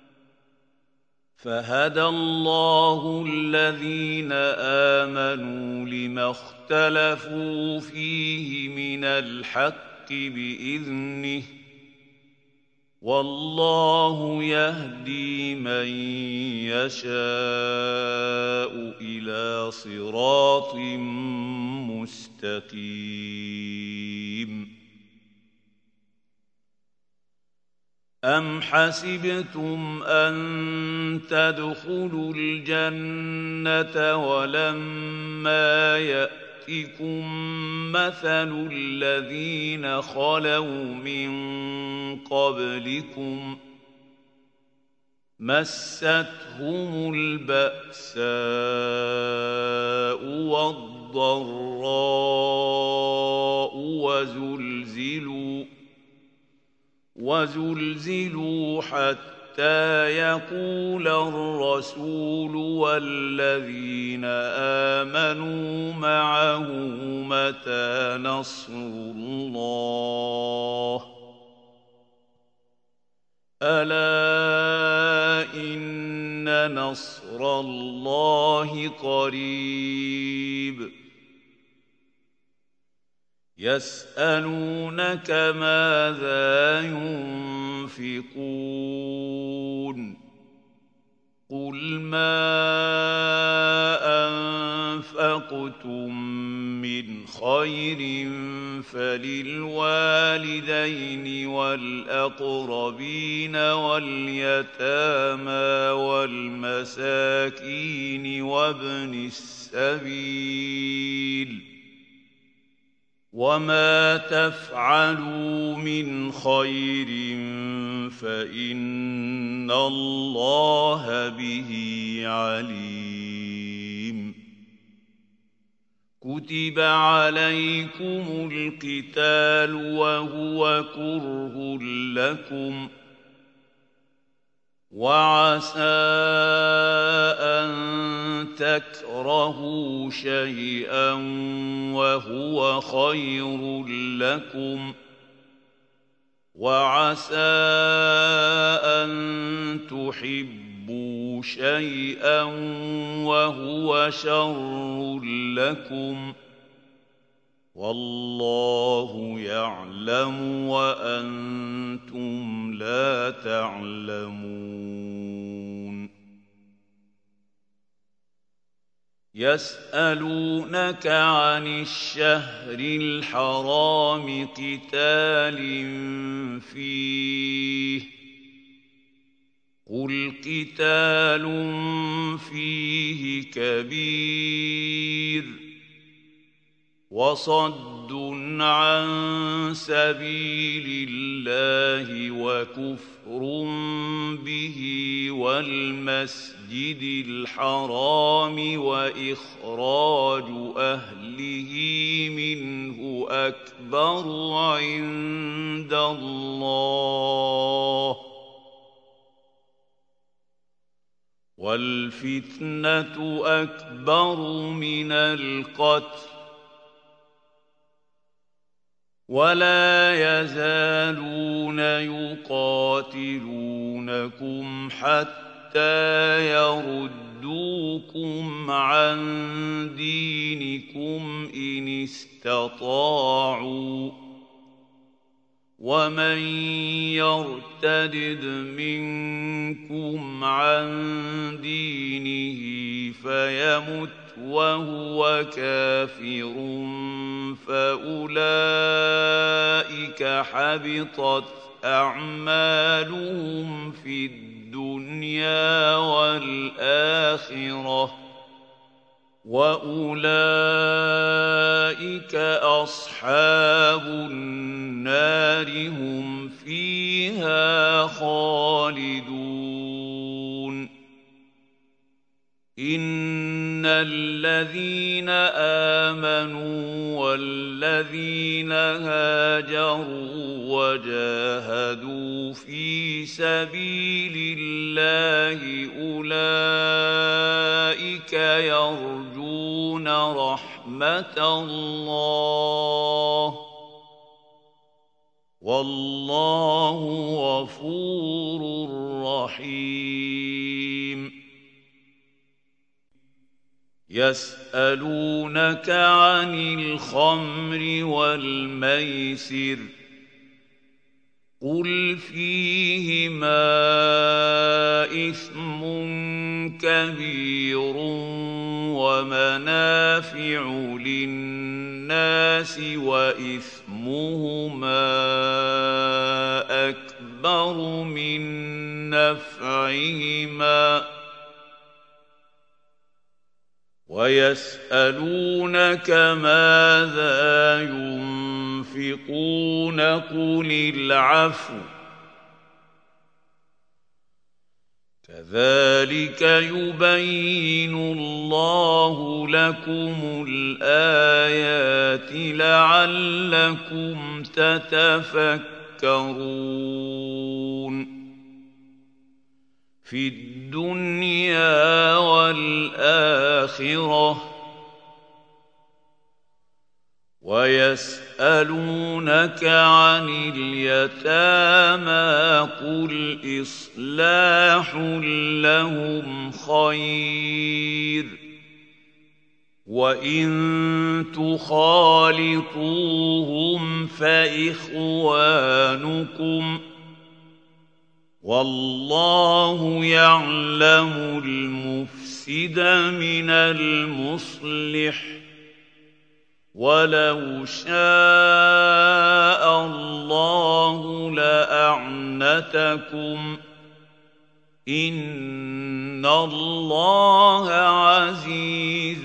فهدى الله الذين آمنوا لما اختلفوا فيه من الحق بإذنه والله يهدي من يشاء إلى صراط مستقيم أم حسبتم أن تدخلوا الجنة ولما يأتكم مثل الذين خلوا من قبلكم مستهم البأساء والضراء وزلزلوا وزلزلوا حتى يقول الرسول والذين آمنوا معه متى نصر الله ألا إن نصر الله قريب يسألونك ماذا ينفقون قل ما أنفقتم من خير فللوالدين والأقربين واليتامى والمساكين وابن السبيل وما تفعلوا من خير فإن الله به عليم كتب عليكم القتال وهو كره لكم وعسى أن تكرهوا شيئا وهو خير لكم وعسى أن تحبوا شيئا وهو شر لكم والله يعلم وأنتم لا تعلمون يسألونك عن الشهر الحرام قتال فيه قل قتال فيه كبير وصد عن سبيل الله وكفر به والمسجد الحرام وإخراج أهله منه أكبر عند الله والفتنة أكبر من القتل ولا يزالون يقاتلونكم حتى يردوكم عن دينكم إن استطاعوا ومن يرتدد منكم عن دينه فيمت وهو كافر فأولئك حبطت أعمالهم في الدنيا والآخرة وأولئك أصحاب النار هم فيها خالدون إن الذين آمنوا والذين هاجروا وجاهدوا في سبيل الله أولئك يرجون رحمة الله والله غفور رحيم يسألونك عن الخمر والميسر قل فيهما إثم كبير ومنافع للناس وإثمهما أكبر من نفعهما ويسألونك ماذا ينفقون قل العفو كذلك يبين الله لكم الآيات لعلكم تتفكرون في الدنيا والآخرة ويسألونك عن اليتامى قل إصلاح لهم خير وإن تخالطوهم فإخوانكم والله يعلم المفسد من المصلح ولو شاء الله لأعنتكم إن الله عزيز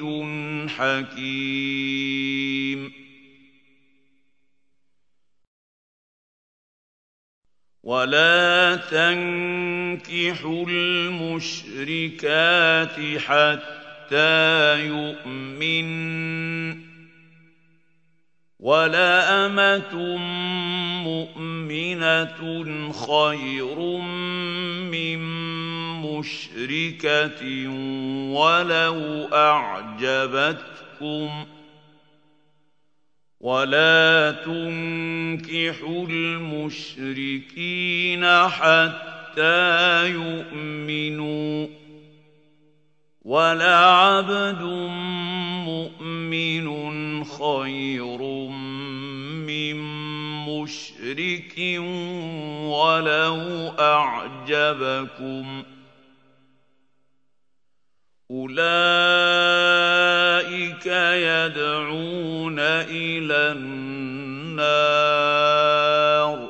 حكيم ولا تنكحوا المشركات حتى يؤمنن ولا أمة مؤمنة خير من مشركة ولو أعجبتكم ولا تنكحوا المشركين حتى يؤمنوا ولعبد مؤمن خير من مشرك ولو أعجبكم أولئك يدعون إلى النار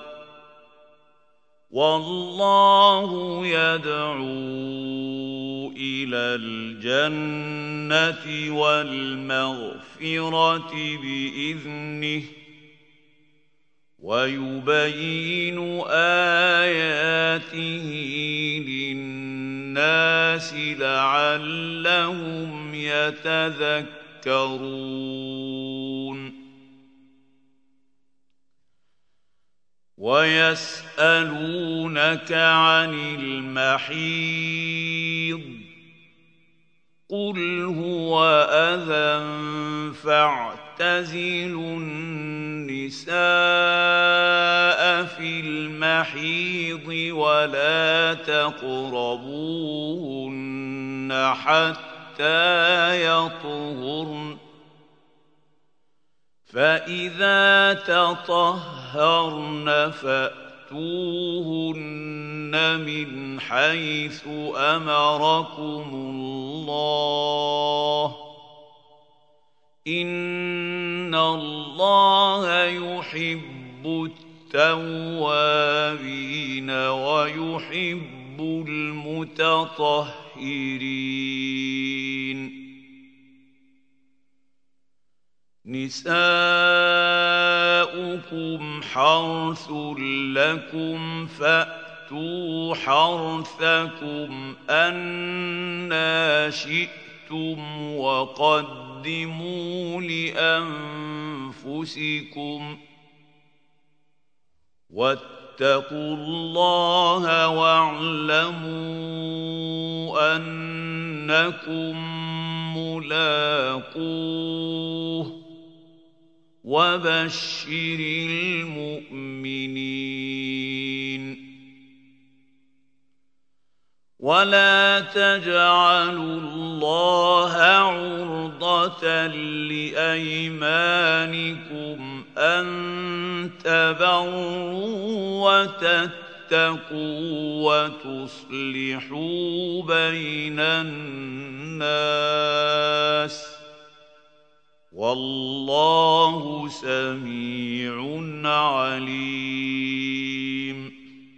والله يدعو إلى الجنة والمغفرة بإذنه ويبين آياته للناس لعلهم يتذكرون ويسألونك عن المحيض قل هو أذى فاعتزلوا النساء في المحيض ولا تقربوهن حتى يطهرن فإذا تطهرن فأتوهن من حيث أمركم الله إن الله يحب التوابين ويحب المتطهرين نساؤكم حرث لكم فأتوا حرثكم أنى شئتم خفتم وقدموا لأنفسكم واتقوا الله واعلموا أنكم ملاقوه وبشر المؤمنين ولا تجعلوا الله عرضة لأيمانكم أن تبروا وتتقوا وتصلحوا بين الناس والله سميع عليم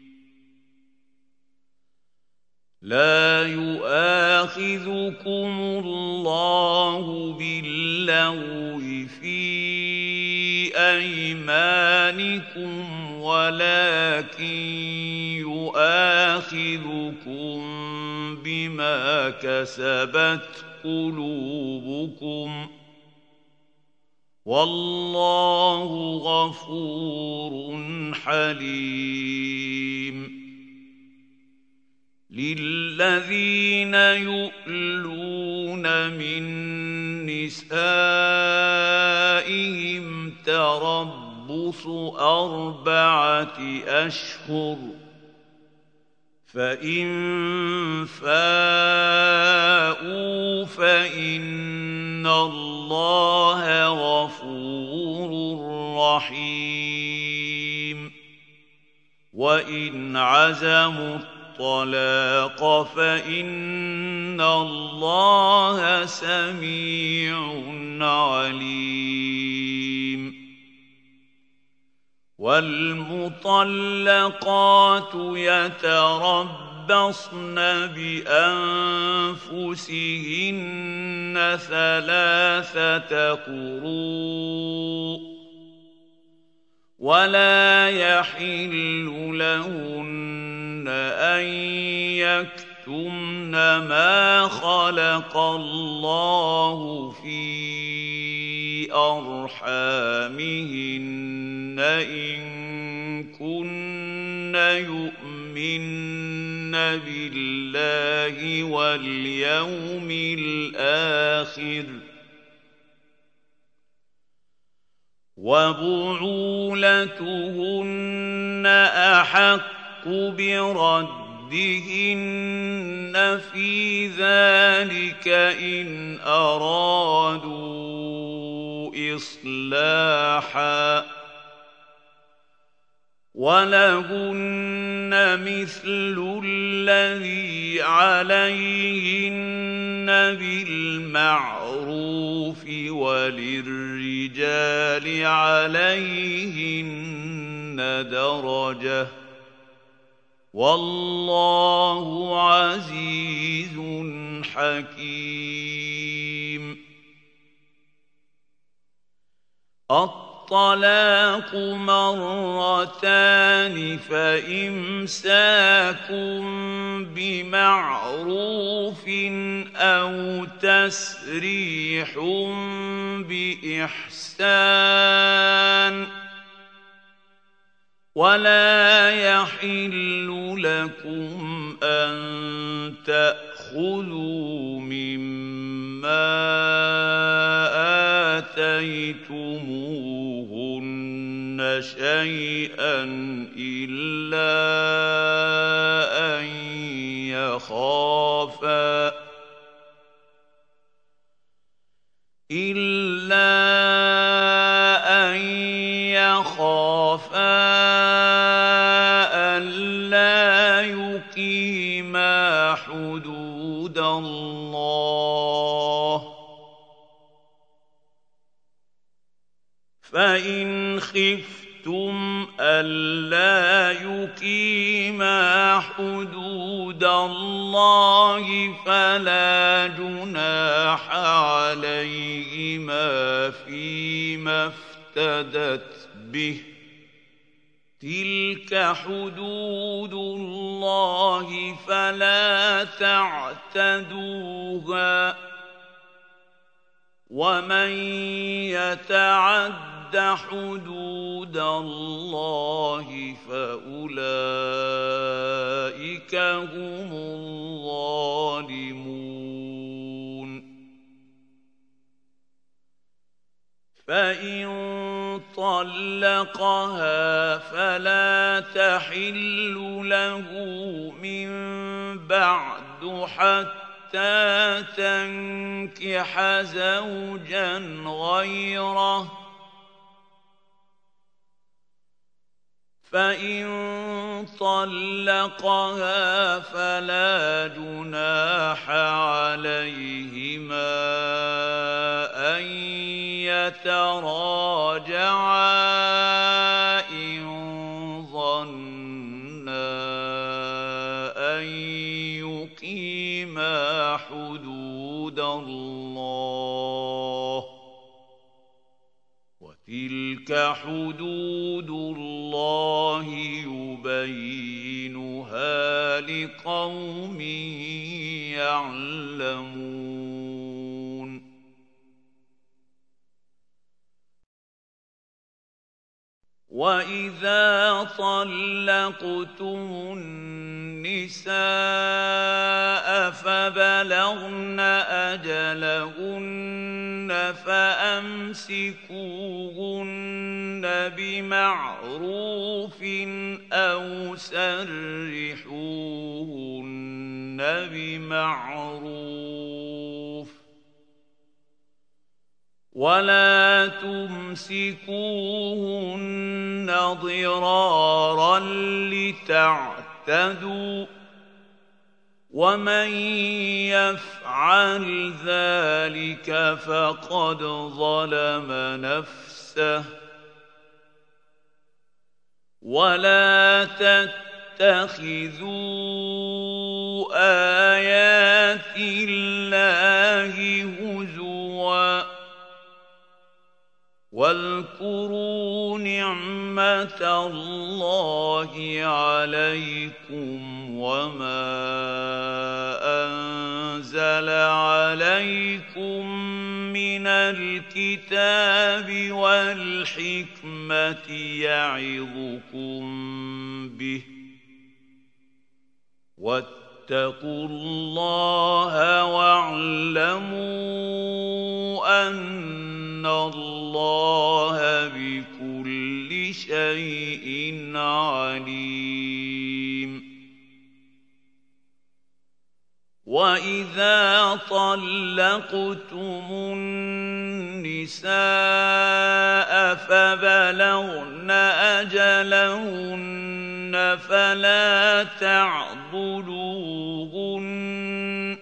لا يؤاخذكم الله باللغو في أيمانكم ولكن يؤاخذكم بما كسبت قلوبكم والله غفور حليم للذين يؤلون من نسائهم تربص أربعة أشهر فإن فاءوا فإن الله غفور رحيم وإن عزموا الطلاق فإن الله سميع عليم والمطلقات يتربصن بأنفسهن ثلاثة قروء ولا يحل لهن أن يكتمن ما خلق الله في أرحامهن إن كن يؤمن بالله واليوم الآخر وبعولتهن أحق بردهن في ذلك إن أرادوا إصلاحا ولهن مثل الذي عليهن بالمعروف وللرجال عليهن درجة والله عزيز حكيم الطلاق مرتان فإمساك بمعروف أو تسريح بإحسان ولا يحل لكم أن تأخذوا مما آتيتموهن شيئا إلا أن يخافا إلا أن يخافا ألا يقيما حدود الله فإن خفتم ألا يقيما حدود الله فلا جناح عليهما فيما افتدت به تلك حدود الله فلا تعتدوها ومن يتعد حدود الله فأولئك هم الظالمون فإن طلقها فلا تحل له من بعد حتى تنكح زوجا غيره فإن طلقها فلا جناح عليهما أن يتراجعا إن ظنا أن يقيما حدود الله وتلك حدود الله يبينها لقوم يعلمون وإذا طلقتم النساء فبلغن أجلهن فأمسكوهن بمعروف أو سرحوهن بمعروف ولا تمسكوهن ضرارا لتعتدوا ومن يفعل ذلك فقد ظلم نفسه ولا تتخذوا آيات الله هزوا واذكروا نعمة الله عليكم وما أنزل عليكم من الكتاب والحكمة يعظكم به واتقوا الله واعلموا أن الله بكل شيء عليم وإذا طلقتم النساء فبلغن أجلهن فلا تعضلوهن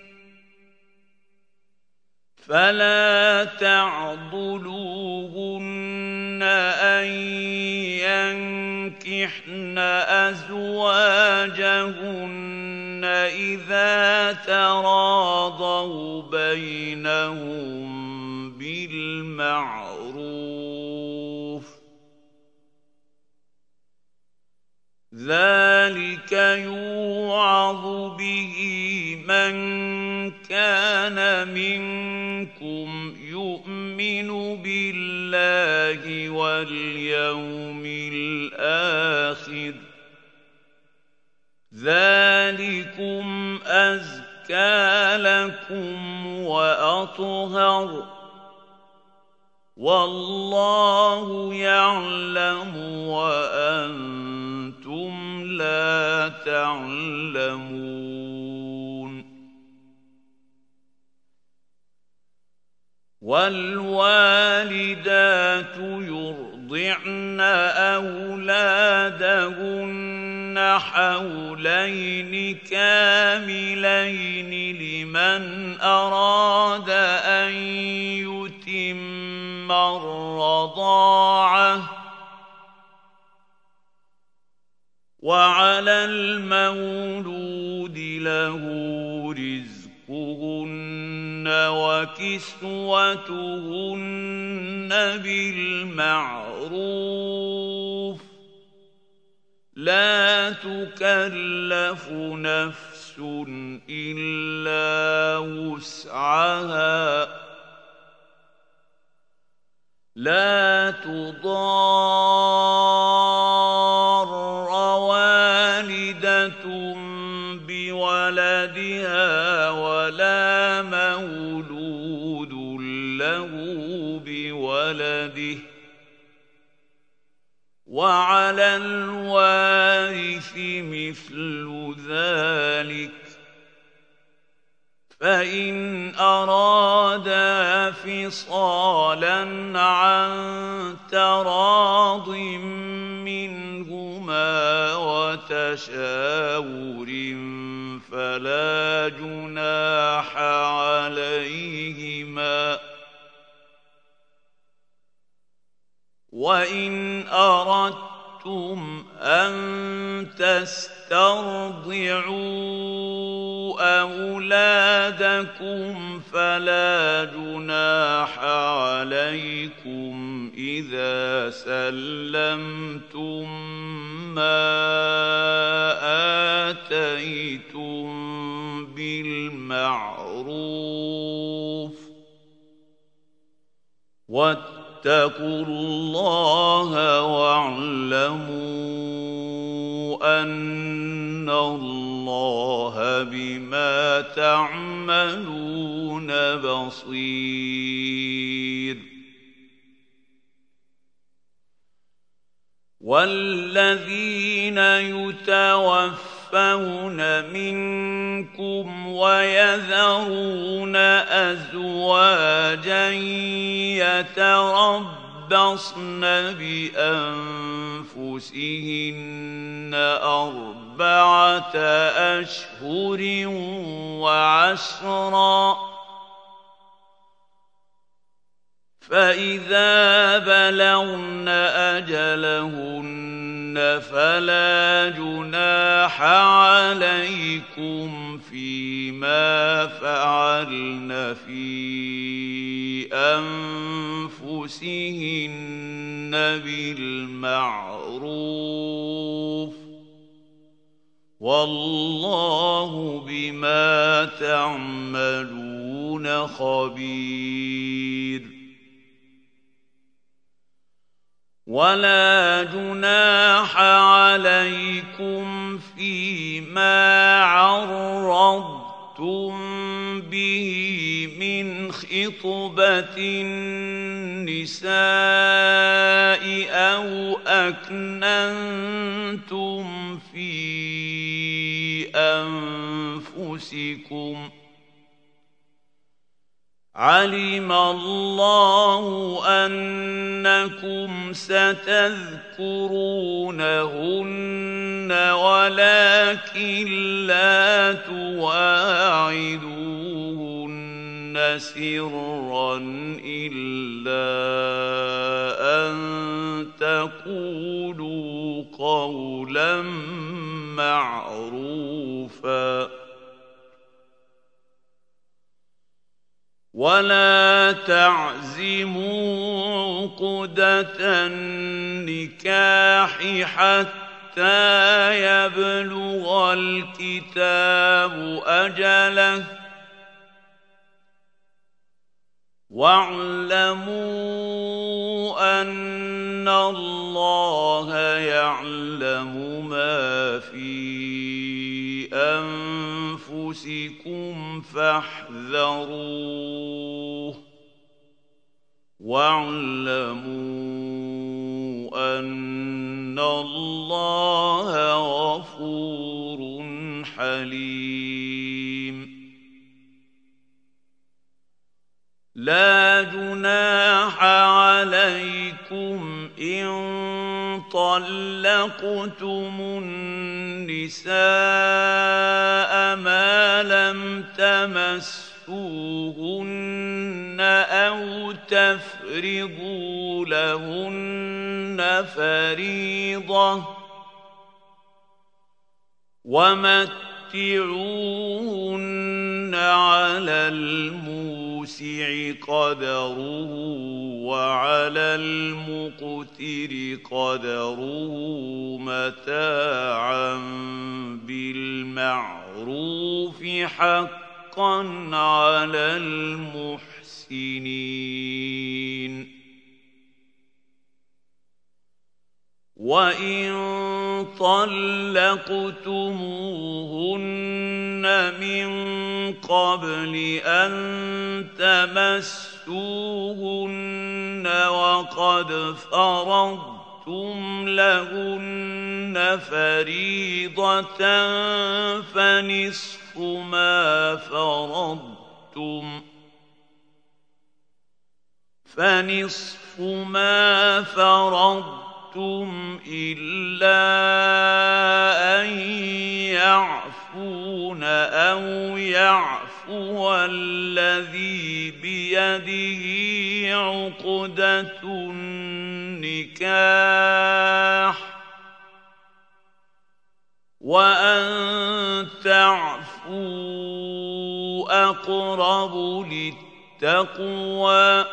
فلا تعضلوهن أن ينكحن أزواجهن إذا تراضوا بينهم بالمعروف ذلك يوعظ به من كان منكم يؤمن بالله واليوم الآخر ذلكم أزكى لكم وأطهر والله يعلم وأنتم لا تعلمون والوالدات يرضعن أولادهن حولين كاملين لمن أراد أن يتم الرضاعة وعلى المولود له رزقهن وكسوتهن بالمعروف لا تكلف نفس إلا وسعها لا تضار والدة بولدها ولا مولود له بولده، وعلى الوارث مثل ذلك، فإن أرادا فصالا عن تراض منهما وتشاور فلا جناح عليهما. وإن أردتم أن تسترضعوا أولادكم فلا جناح عليكم إذا سلمتم ما آتيتم بالمعروف، واتقوا الله واعلموا أن الله بما تعملون بصير. والذين يتوفون منكم ويذرون أزواجا يتربصن بأنفسهن أربعة أشهر وعشرا، فإذا بلغن أجلهن فلا جناح عليكم فيما فعلن في أنفسهن بالمعروف، والله بما تعملون خبير. ولا جناح عليكم فيما عرضتم به من خطبة النساء أو أكننتم في أنفسكم، علم الله أنكم ستذكرونهن ولكن لا تواعدوهن سرا إلا أن تقولوا قولا معروفا. ولا تعزموا عقدة النكاح حتى يبلغ الكتاب أجله، واعلموا أن الله يعلم ما في أنفسكم فاحذروه، واعلموا أن الله غفور حليم. لا جناح عليكم إن طلقتم النساء ما لم تمسوهن أو تفرضوا لهن فريضة، ومتعوهن على الموسع قدره وعلى المقتر قدره متاعا بالمعروف حقا على المحسنين. وَإِن طَلَّقْتُمُوهُنَّ مِن قَبْلِ أَن تَمَسُّوهُنَّ وَقَدْ فَرَضْتُمْ لَهُنَّ فَرِيضَةً فَنِصْفُ مَا فَرَضْتُمْ فَنِصْفُ مَا فَرَضْتُمْ إِلَّا أَن يَعْفُونَ أَوْ يَعْفُوَ الَّذِي بِيَدِهِ عُقْدَةُ النِّكَاحِ وَأَن تَعْفُوا أَقْرَبُ لِلتَّقْوَىٰ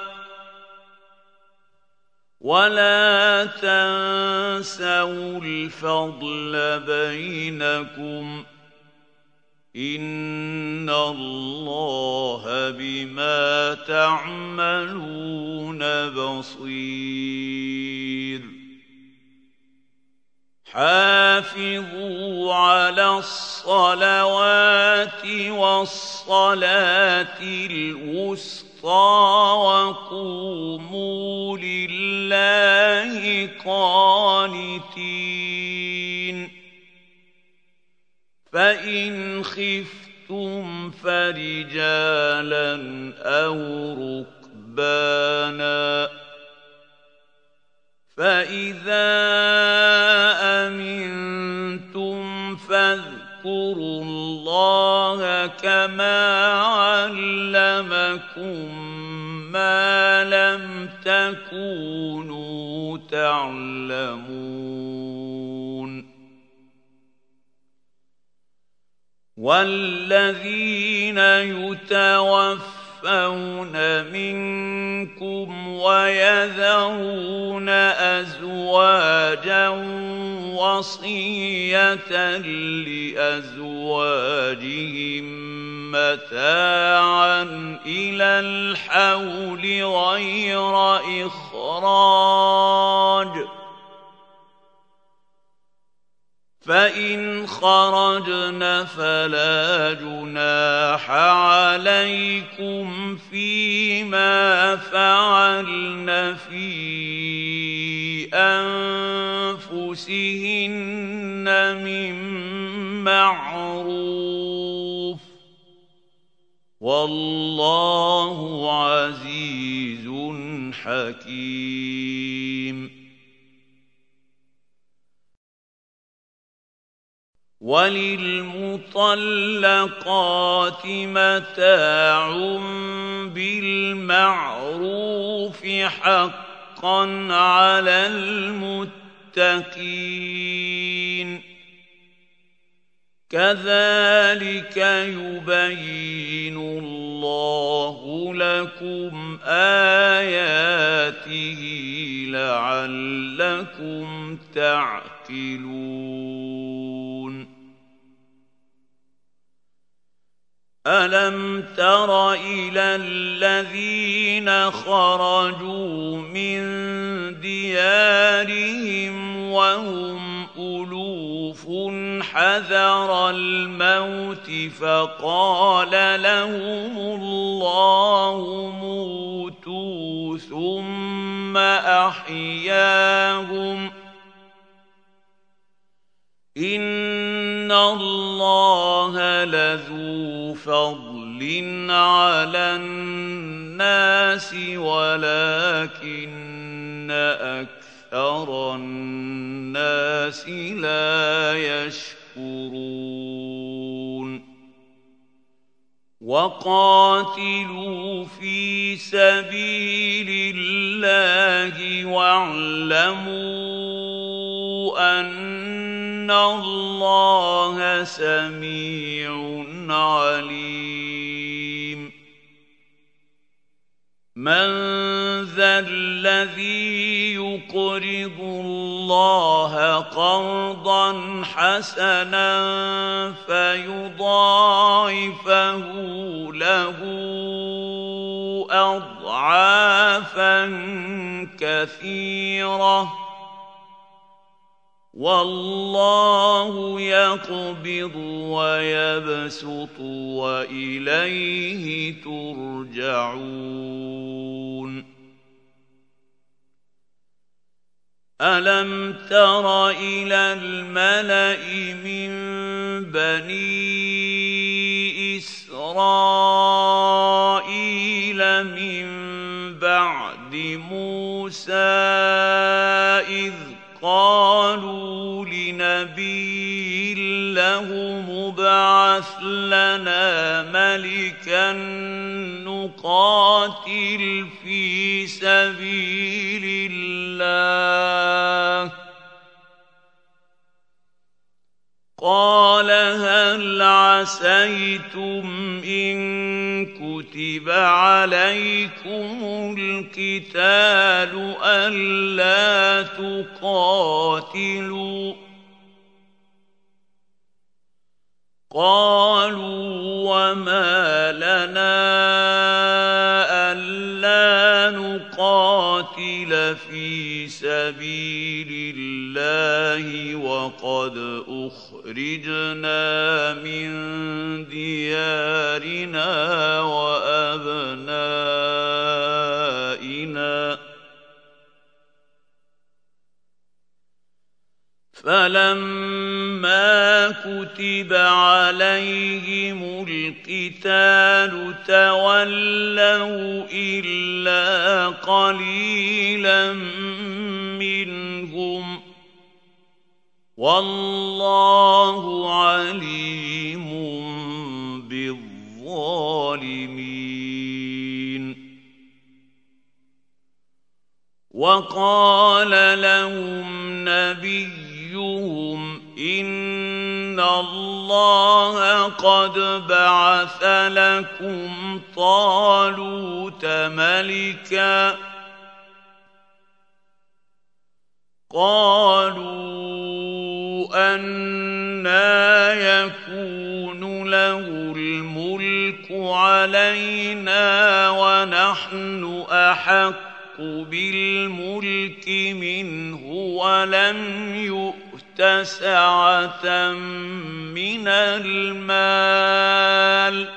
وَلَا تَنسَوُا الْفَضْلَ بَيْنَكُمْ ۚ إِنَّ اللَّهَ بِمَا تَعْمَلُونَ بَصِيرٌ حافظوا على الصلوات والصلاة الوسطى وقوموا لله قانتين فإن خفتم فرجالا أو ركبانا فإذا أمنتم فاذكروا الله كما علمكم ما لم تكونوا تعلمون والذين يتوفون منكم ويذرون أزواجا وصية لأزواجهم متاعا إلى الحول غير إخراج فإن خرجن فلا جناح عليكم فيما فعلن في أنفسهن من معروف والله عزيز حكيم وللمطلقات متاع بالمعروف حقا على المتقين كذلك يبين الله لكم آياته لعلكم تعقلون ألم تر إلى الذين خرجوا من ديارهم وهم ألوف حذر الموت فقال لهم الله موتوا ثم أحياهم إن الله لذو فضل على الناس ولكن أكثر الناس لا يشكرون وقاتلوا في سبيل الله واعلموا أن الله سميع عليم من ذا الذي يقرض الله قرضا حسنا فيضاعفه له أضعافا كثيرة والله يقبض ويبسط وإليه ترجعون ألم تر إلى الملأ من بني إسرائيل من بعد موسى إذ قالوا لنبي له مبعث لنا ملكا نقاتل في سبيل الله قال هل عسيتم إن كتب عليكم القتال ألا تقاتلوا قالوا وما لنا ألا نقاتل في سبيل الله وقد أخرجنا من ديارنا وأبنائنا فلما كتب عليهم القتال تولوا إلا قليلا منهم والله عليم بالظالمين وقال لهم نبيهم إن الله قد بعث لكم طالوت ملكا قالوا أنى يكون له الملك علينا ونحن أحق بالملك منه ولم يؤت سعة من المال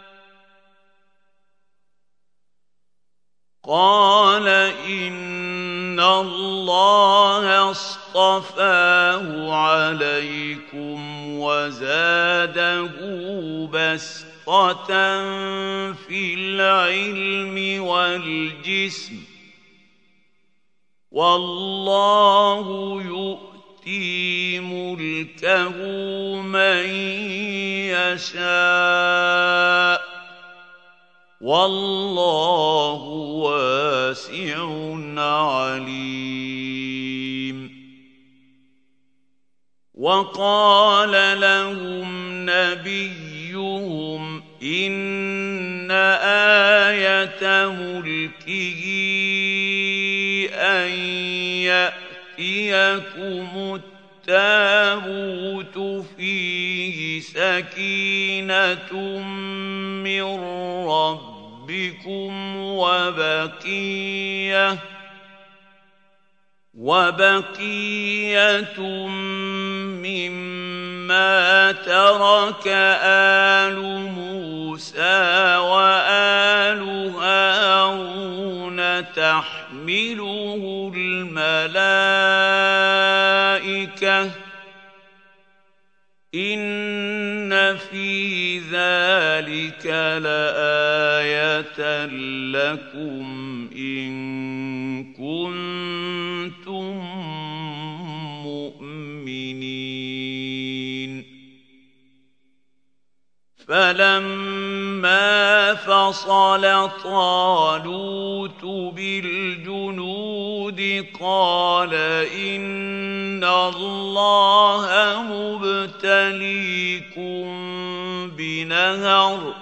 قال إن الله اصطفاه عليكم وزاده بسطة في العلم والجسم والله يؤتي ملكه من يشاء والله واسع عليم وقال لهم نبيهم إن آية ملكه أن يأتيكم التابوت فيه سكينة من ربكم وبقية وبقية مما ترك آل موسى وآل هارون تحمله الملائكة إن في ذلك لآية لكم إن كنتم مؤمنين فلما فصل طالوت بالجنود قال إن الله مبتليكم بنهر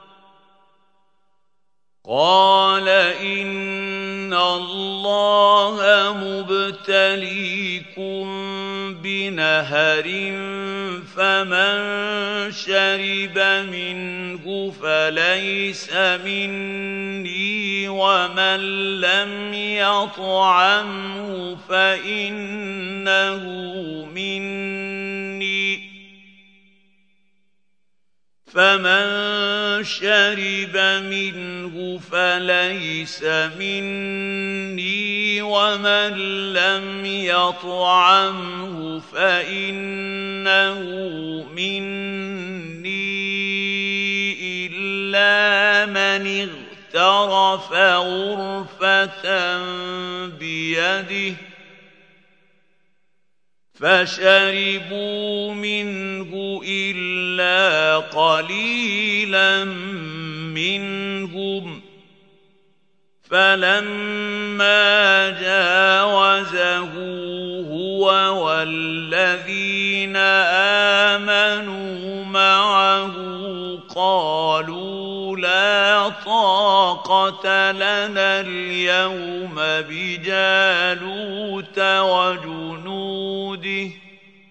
قال إن الله مبتليكم بنهر فمن شرب منه فليس مني ومن لم يطعمه فإنه مني فمن شرب منه فليس مني ومن لم يطعمه فإنه مني إلا من اغترف غرفة بيده فشربوا منه إلا قليلا منهم فلما جاوزه هو والذين آمنوا معه قالوا لا طاقة لنا اليوم بجالوت وجنوده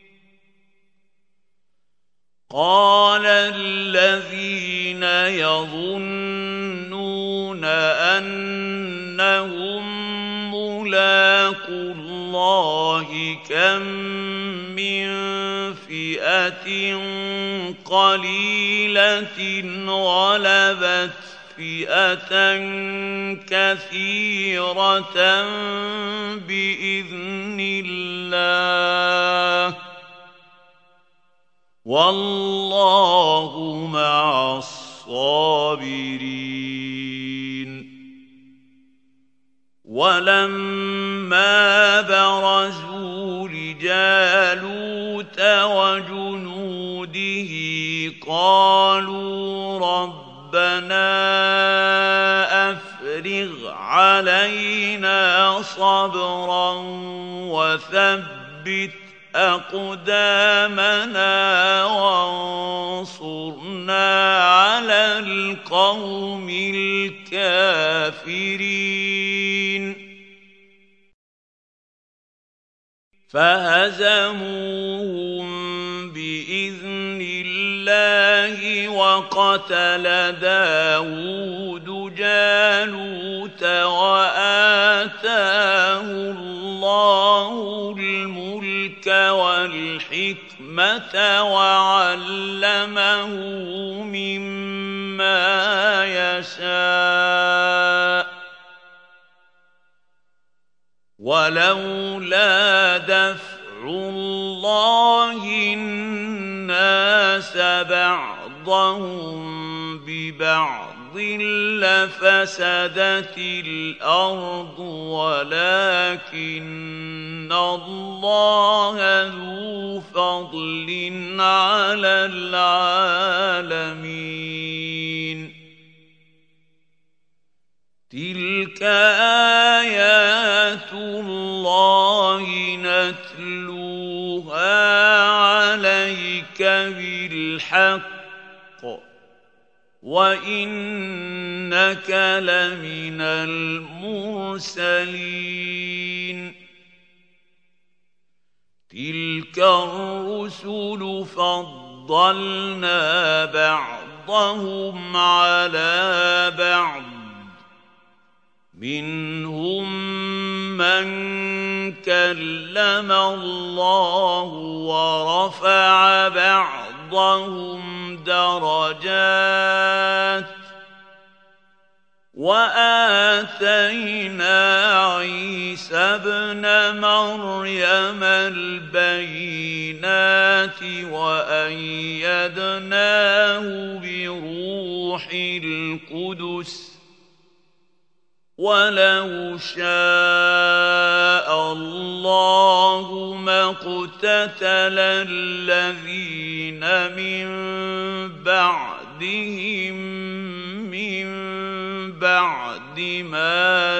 قال الذين يظنون أنهم ملاقو الله كم من فئة قليلة غلبت فئة كثيرة بإذن الله والله مع الصابرين ولما برزوا لجالوت وجنوده قالوا ربنا أفرغ علينا صبرا وثبت أقدامنا وانصرنا على القوم الكافرين فهزموهم بإذن الله وقتل داود جالوت وآتاه الله الملك والحكمة وعلمه مما يشاء ولولا دفع الله الناس بعضهم ببعض لفسدت الأرض ولكن الله ذو فضل على العالمين تلك آيات الله نتلوها عليك بالحق وإنك لمن المرسلين تلك الرسل فضلنا بعضهم على بعض منهم من كلم الله ورفع بعضهم درجات وآتينا عيسى ابن مريم البينات وأيدناه بروح القدس ولو شاء الله ما اقتتل الذين من بعدهم من بعد ما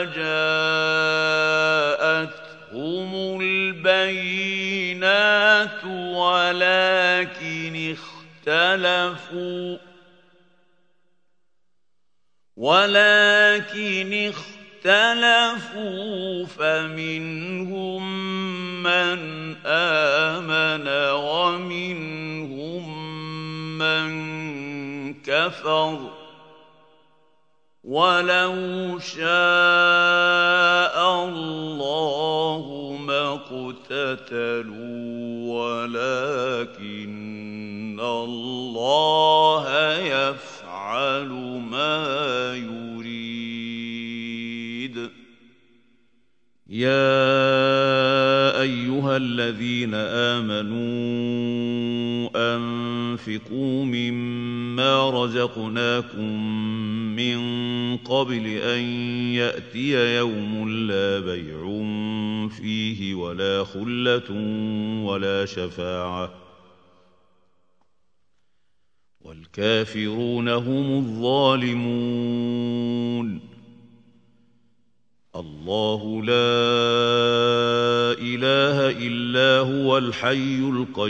جاءتهم البينات ولكن اختلفوا ولكن اخْتَلَفُوا فَمِنْهُم مَّنْ آمَنَ وَمِنْهُم مَّن كَفَرَ وَلَوْ شَاءَ اللَّهُ مَا اقْتَتَلُوا وَلَكِنَّ اللَّهَ يَفْعَلُ مَا يُرِيدُ. يَا أَيُّهَا الَّذِينَ آمَنُوا أَنفِقُوا مِمَّا رَزَقْنَاكُم مِّن قَبْلِ أَن يَأْتِيَ يَوْمٌ لَّا بَيْعٌ فِيهِ وَلَا خُلَّةٌ وَلَا شَفَاعَةٌ وَالْكَافِرُونَ هُمُ الظَّالِمُونَ. الله لا إله إلا هو الحي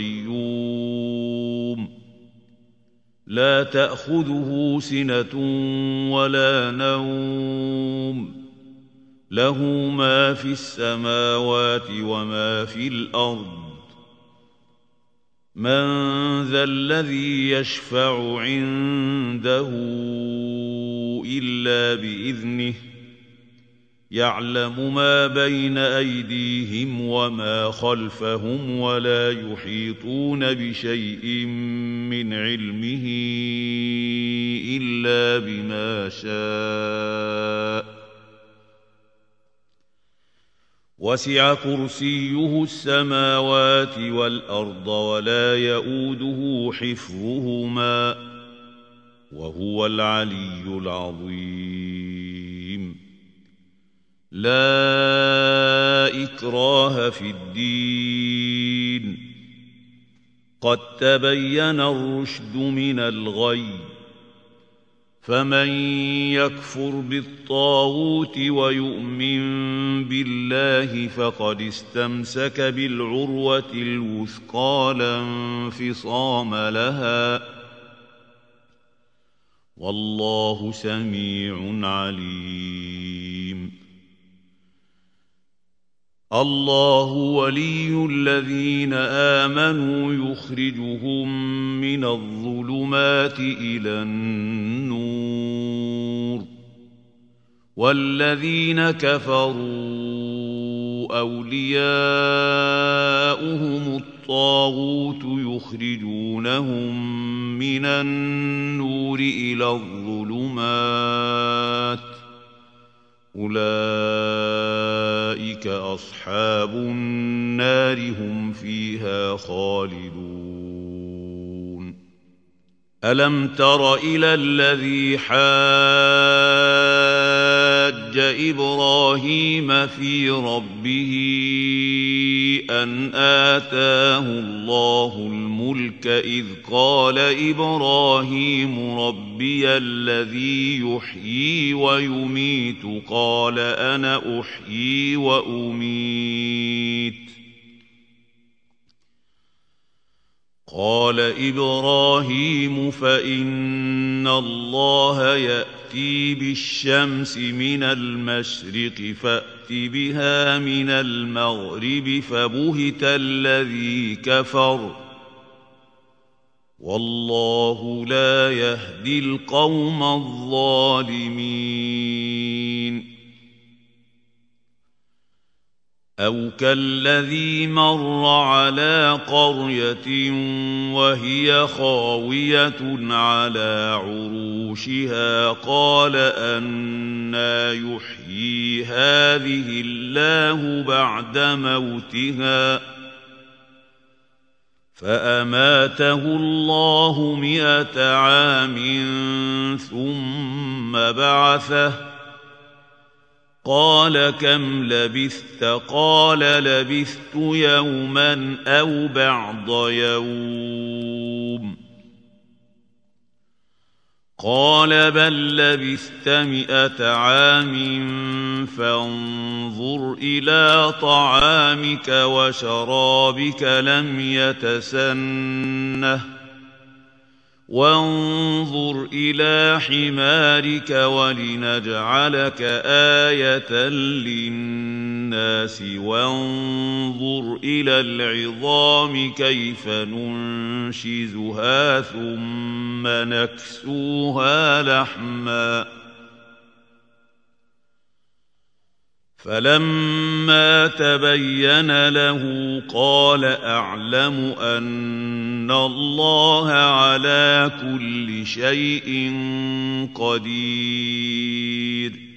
القيوم لا تأخذه سنة ولا نوم له ما في السماوات وما في الأرض من ذا الذي يشفع عنده إلا بإذنه يعلم ما بين أيديهم وما خلفهم ولا يحيطون بشيء من علمه إلا بما شاء وسع كرسيه السماوات والأرض ولا يؤوده حفظهما وهو العلي العظيم. لا إكراه في الدين قد تبين الرشد من الغي فمن يكفر بالطاغوت ويؤمن بالله فقد استمسك بالعروة الوثقى لا انفصام لها والله سميع عليم. الله ولي الذين آمنوا يخرجهم من الظلمات إلى النور والذين كفروا أولياؤهم الطاغوت يخرجونهم من النور إلى الظلمات أولئك أصحاب النار هم فيها خالدون. ألم تر إلى الذي حاج إبراهيم في ربه أن آتاه الله الملك إذ قال إبراهيم ربي الذي يحيي ويميت قال أنا أحيي وأميت قال إبراهيم فإن الله يأتي بالشمس من المشرق فأت بها من المغرب فبهت الذي كفر والله لا يهدي القوم الظالمين. أو كالذي مر على قرية وهي خاوية على عروشها قال أنى يحيي هذه الله بعد موتها فأماته الله مئة عام ثم بعثه قال كم لبثت قال لبثت يوما أو بعض يوم قال بل لبثت مئة عام فانظر إلى طعامك وشرابك لم يتسنه وانظر إلى حمارك ولنجعلك آية للناس وانظر إلى العظام كيف ننشزها ثم نكسوها لحما فلما تبين له قال أعلم أن الله على كل شيء قدير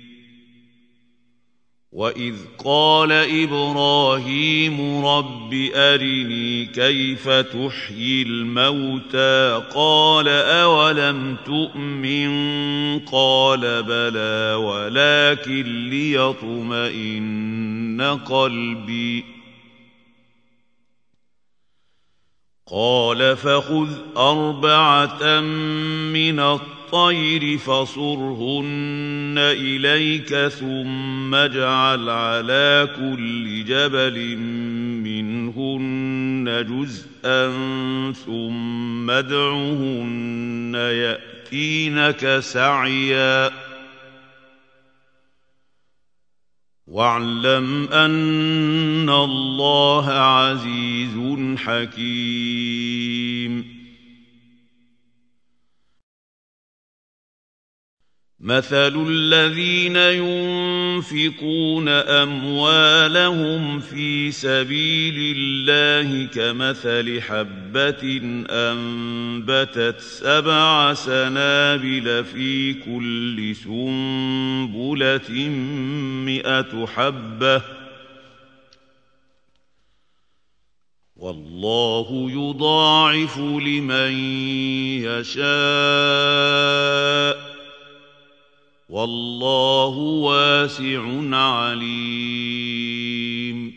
وإذ قال إبراهيم رب أرني كيف تحيي الموتى قال أولم تؤمن قال بلى ولكن ليطمئن قلبي قال فخذ أربعة من الطير فصرهن إليك ثم اجعل على كل جبل منهن جزءا ثم ادعهن يأتينك سعيا واعلم أن الله عزيز حكيم مثل الذين ينفقون أموالهم في سبيل الله كمثل حبة أنبتت سبع سنابل في كل سنبلة مئة حبة والله يضاعف لمن يشاء والله واسع عليم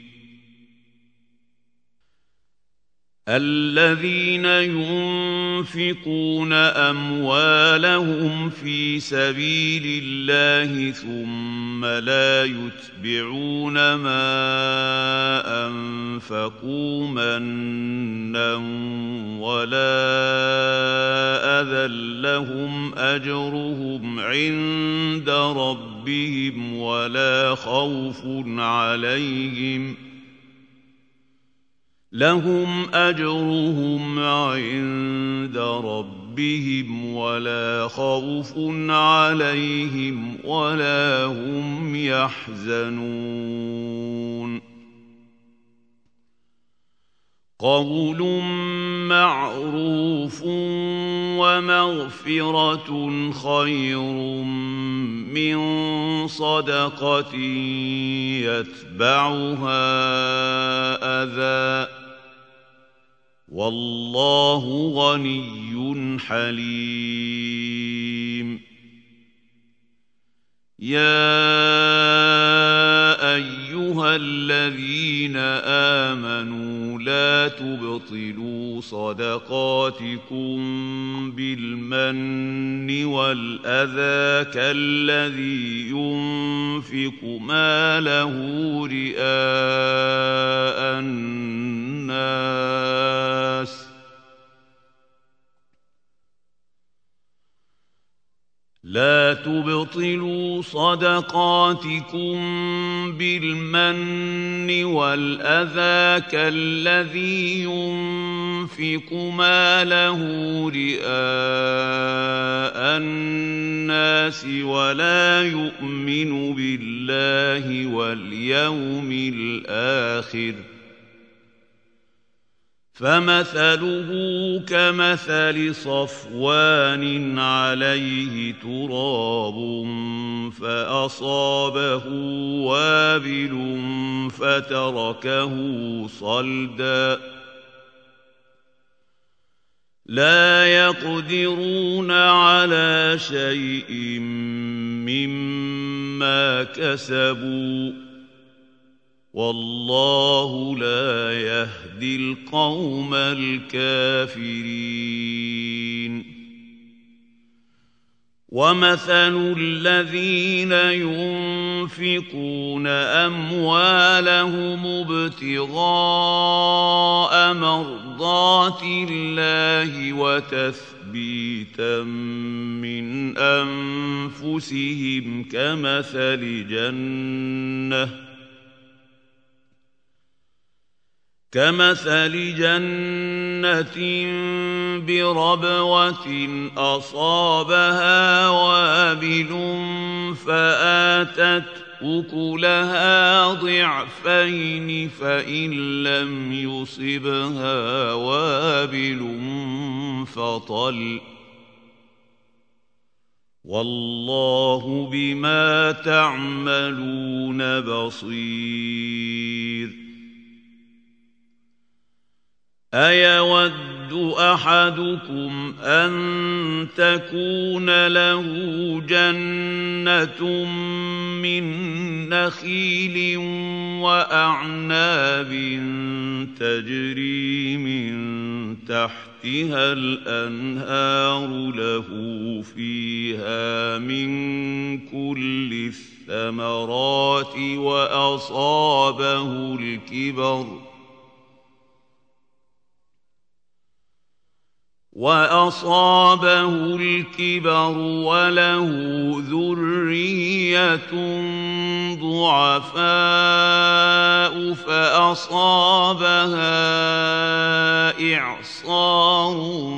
الذين ينفقون أموالهم في سبيل الله ثم لا يتبعون ما أنفقوا منا ولا أذى لهم أجرهم عند ربهم ولا خوف عليهم لهم أجرهم عند ربهم ولا خوف عليهم ولا هم يحزنون قول معروف ومغفرة خير من صدقة يتبعها أذى والله غني حليم يا أيها الذين آمنوا لا تبطلوا صدقاتكم بالمن والأذى كالذي ينفق ماله رئاء الناس لا تبطلوا صدقاتكم بالمن والأذى كالذي ينفق ماله رئاء الناس ولا يؤمن بالله واليوم الآخر فمثله كمثل صفوان عليه تراب فأصابه وابل فتركه صلدا لا يقدرون على شيء مما كسبوا والله لا يهدي القوم الكافرين ومثل الذين ينفقون أموالهم ابتغاء مرضات الله وتثبيتا من أنفسهم كمثل جنة كمثل جنة بربوة أصابها وابل فآتت أكلها ضعفين فإن لم يصبها وابل فطل والله بما تعملون بصير. أيود أحدكم أن تكون له جنة من نخيل وأعناب تجري من تحتها الأنهار له فيها من كل الثمرات وأصابه الكبر وأصابه الكبر وله ذرية ضعفاء فأصابها إعصار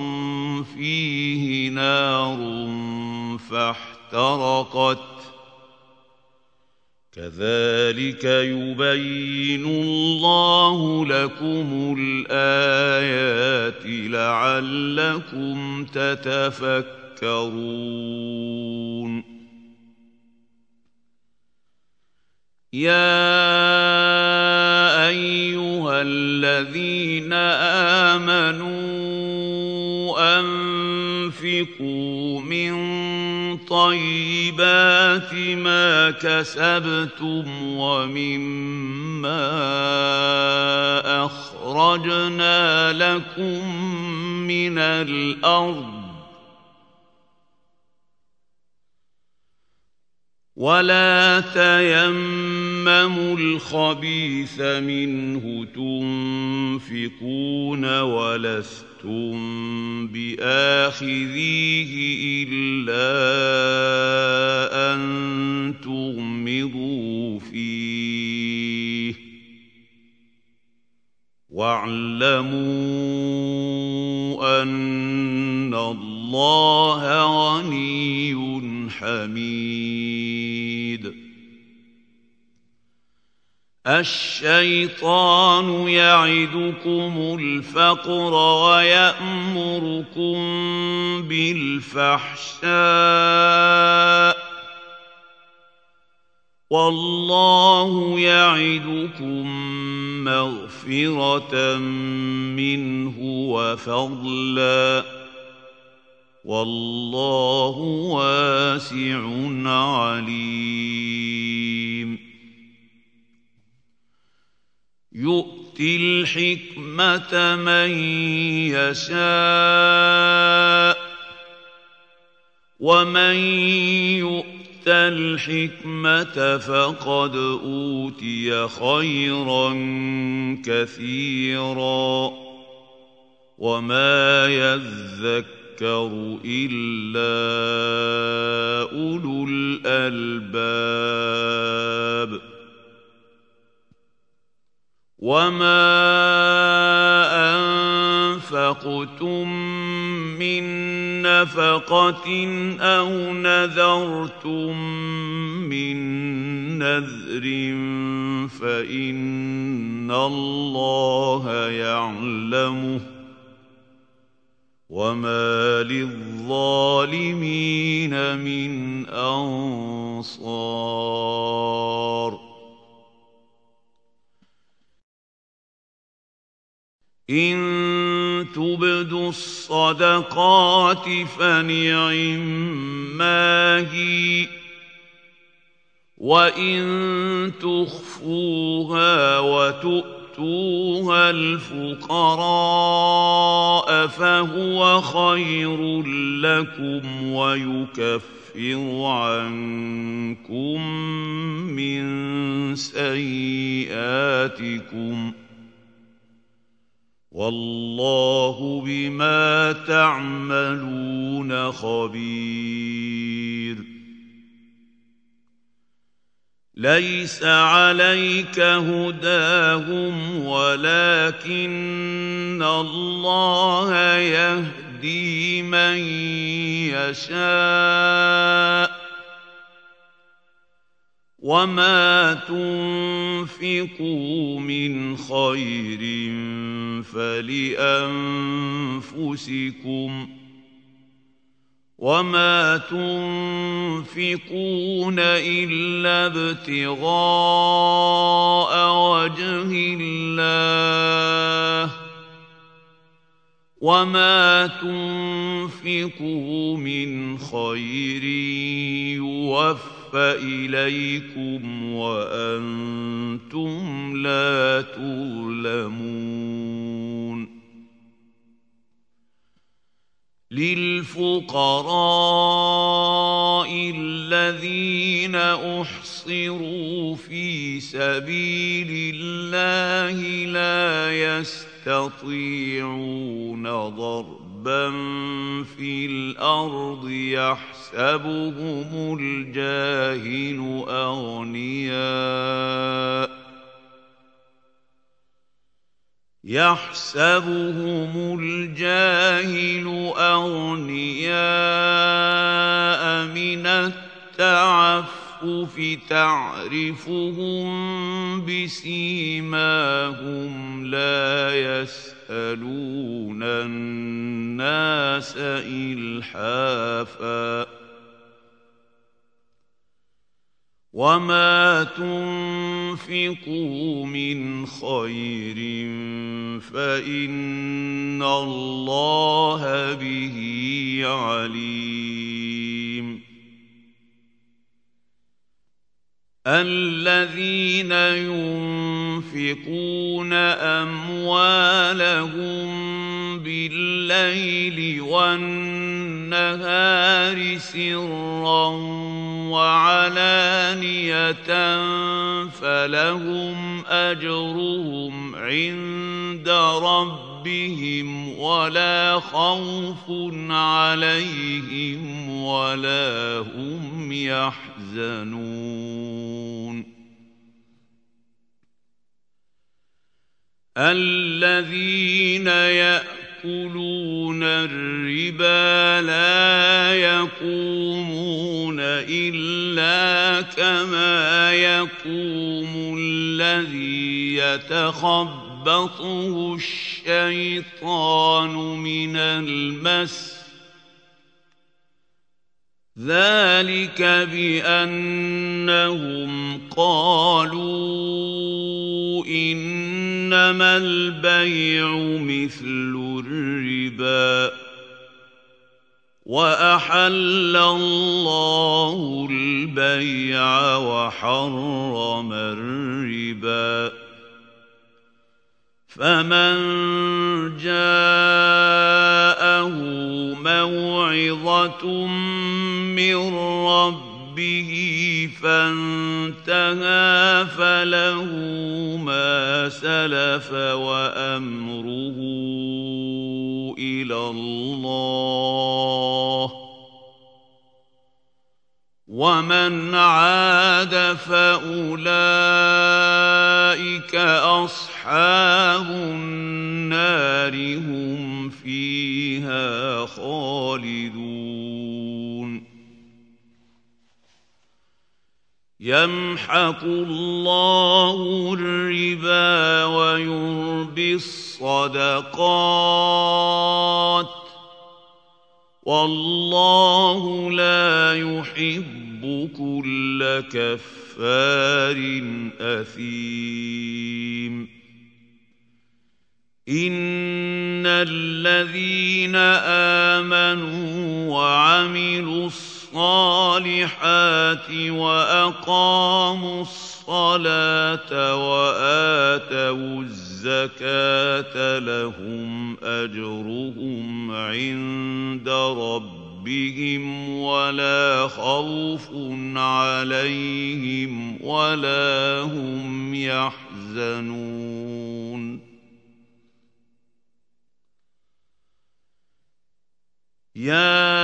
فيه نار فاحترقت كذلك يبين الله لكم الآيات لعلكم تتفكرون. يا أيها الذين آمنوا أنفقوا من طيبات ما كسبتم ومما أخرجنا لكم من الأرض ولا تيمموا الخبيث منه تنفقون ولستم بآخذيه إلا أن تغمضوا فيه واعلموا أن الله غني حميد. الشيطان يعدكم الفقر ويأمركم بالفحشاء والله يعدكم مغفرة منه وفضلا والله واسع عليم. يؤتي الحكمة من يشاء ومن يؤت الحكمة فقد أوتي خيرا كثيرا وما يذكر إلا أولو الألباب. وما أنفقتم من نفقة أو نذرتم من نذر فإن الله يعلمه وما للظالمين من أنصار. إن تبدوا الصدقات فنعما هي وإن تخفوها وتؤتوها الفقراء فهو خير لكم ويكفر عنكم من سيئاتكم والله بما تعملون خبير. ليس عليك هداهم ولكن الله يهدي من يشاء وما تنفقوا من خير فلأنفسكم وما تنفقون إلا ابتغاء وجه الله وما تنفقوا من خير يوفى إليكم وأنتم لا تظلمون. للفقراء الذين أحصروا في سبيل الله لا يستطيعون ضربا في الأرض يحسبهم الجاهل أغنياء يحسبهم الجاهل أغنياء من التعفف تعرفهم بسيماهم لا يسألون الناس إلحافا وما تنفقوا من خير فإن الله به عليم. الذين ينفقون أموالهم بالليل والنهار سرا وعلانية فلهم أجرهم عند ربهم ولا خوف عليهم ولا هم يحزنون. الذين يأكلون الربا لا يقومون إلا كما يقوم الذي يتخبطه الشيطان من المس ذلك بأنهم قالوا إنما البيع مثل الربا وأحل الله البيع وحرم الربا فمن جاءه موعظة من ربه فانتهى فله ما سلف وأمره إلى الله ومن عاد فأولئك أصحاب النار هم فيها خالدون. يمحق الله الربا ويربي الصدقات والله لا يحب كل كفار أثيم. إن الذين آمنوا وعملوا الصالحات وأقاموا الصلاة وآتوا الزكاة الزكاة لهم أجرهم عند ربهم ولا خوف عليهم ولا هم يحزنون يا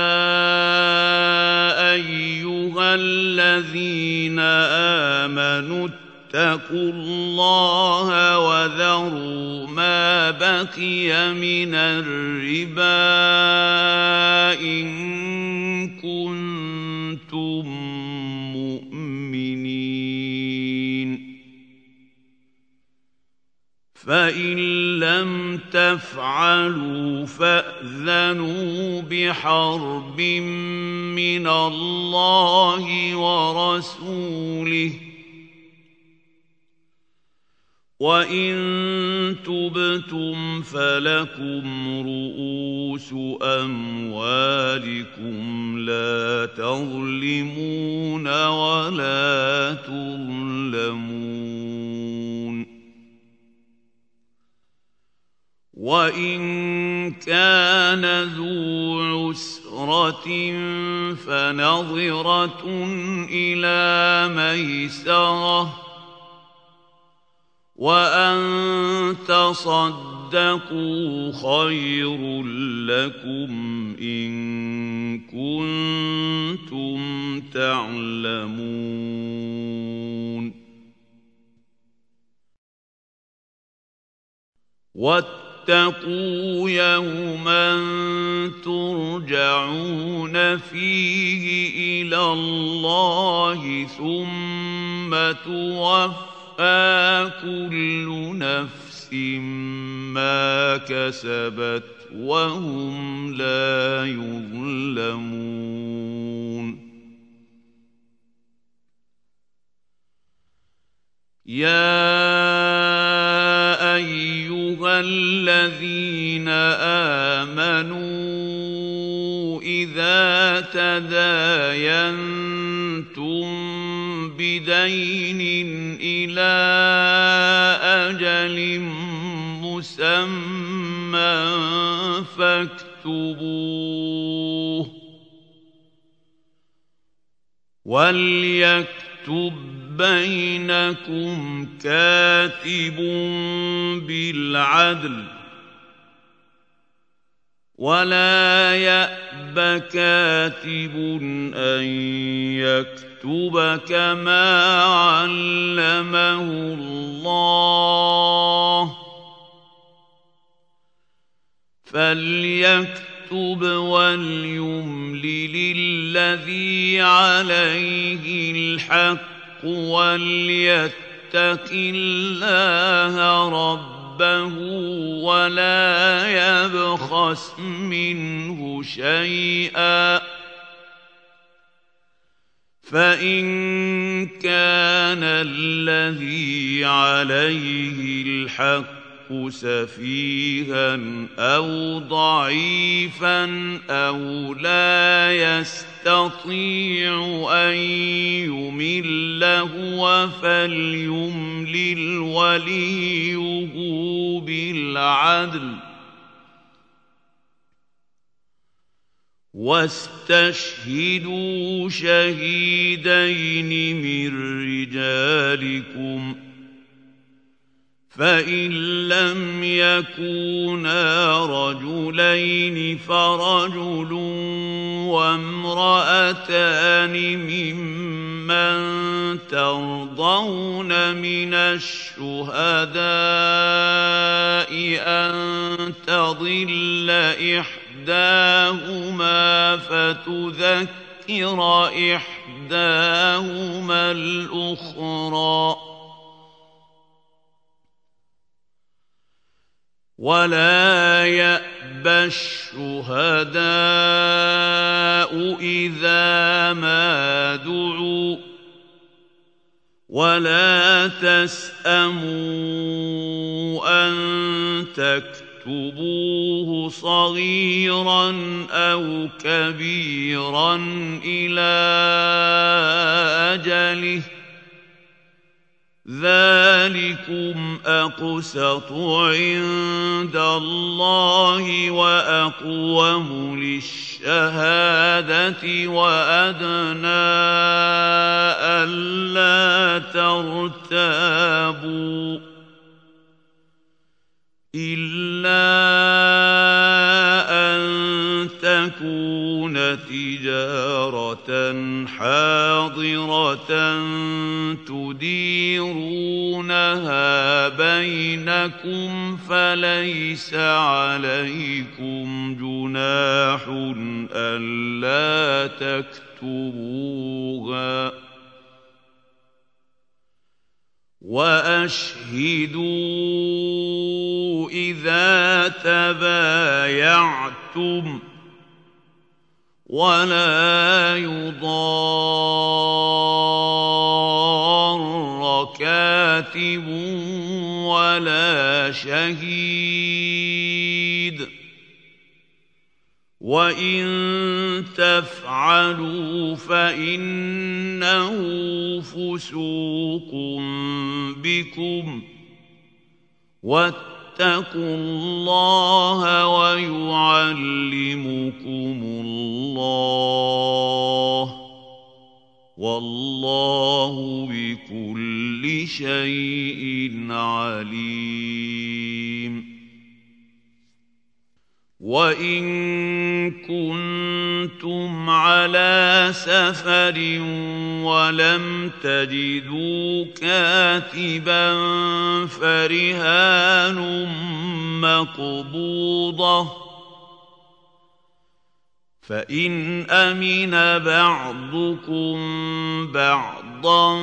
أيها الذين آمنوا اتقوا الله وذروا ما بقي من الربا إن كنتم مؤمنين فإن لم تفعلوا فأذنوا بحرب من الله ورسوله وإن تبتم فلكم رؤوس أموالكم لا تظلمون ولا تظلمون وإن كان ذو عسرة فنظرة إلى ميسرة وأن تصدقوا خير لكم إن كنتم تعلمون واتقوا يوما ترجعون فيه إلى الله ثم توفى كل نفس ما كسبت وهم لا يظلمون يا أيها الذين آمنوا إذا تداينتم بدين إلى أجل مسمى فاكتبوه وليكتب بينكم كاتب بالعدل ولا يأب كاتب أن يكتب كما علمه الله فليكتب وليملل الذي عليه الحق وليتق الله ربه ولا يبخس منه شيئا فإن كان الذي عليه الحق سفيها أو ضعيفا أو لا يستطيع أن يمل هو فليملل وليه بالعدل واستشهدوا شهيدين من رجالكم فإن لم يكونا رجلين فرجل وامرأتان ممن ترضون من الشهداء أن تضل إحداهما فتذكر إحداهما الأخرى ولا يأبى الشهداء إذا ما دعوا ولا تسأموا أن تكتبوه صغيرا أو كبيرا إلى أجله ذلكم أقسط عند الله وأقوم للشهادة وأدنى ألا ترتابوا إلا أن تكون تجارة حاضرة تديرونها بينكم فليس عليكم جناح ألا تكتبوها وأشهدوا إذا تبايعتم ولا يضار كاتب ولا شهيد وإن تفعلوا فإنه فسوق بكم واتقوا الله ويعلمكم الله والله بكل شيء عليم وإن كنتم على سفر ولم تجدوا كاتبا فرهان مقبوضة فإن أمن بعضكم بعضا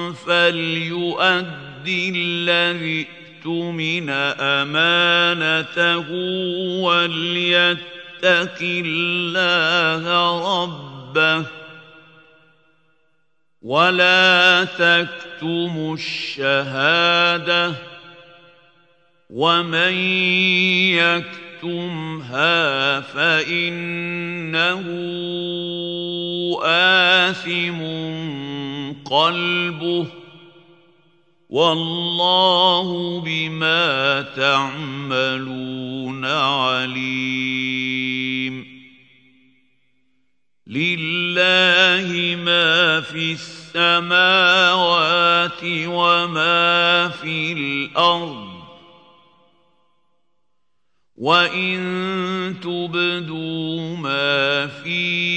فليؤدي الذي اؤتمن أمانته وليتق الله ربه ولا تكتموا الشهادة ومن يكتمها فإنه آثم قلبه والله بما تعملون عليم لله ما في السماوات وما في الأرض وإن تبدوا ما في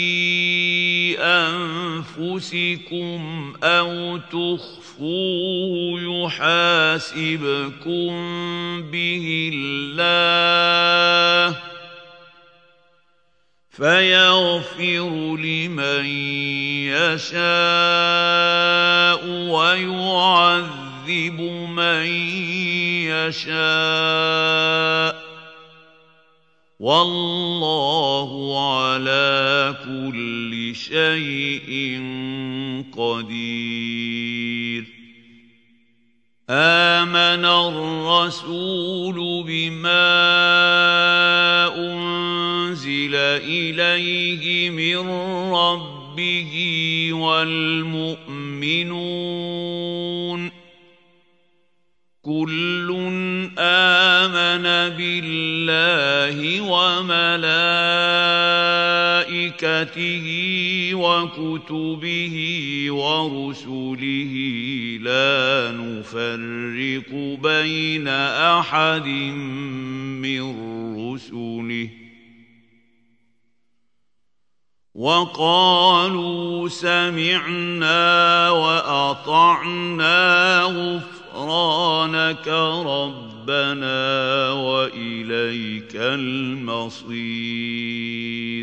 أنفسكم أو تخفوه يحاسبكم به الله فيغفر لمن يشاء ويعذب من يشاء والله على كل شيء قدير آمن الرسول بما أنزل إليه من ربه والمؤمنون كل آمن بالله وملائكته وكتبه ورسله لا نفرق بين أحد من رسله وقالوا سمعنا وأطعنا غفرانك ربنا وإليك المصير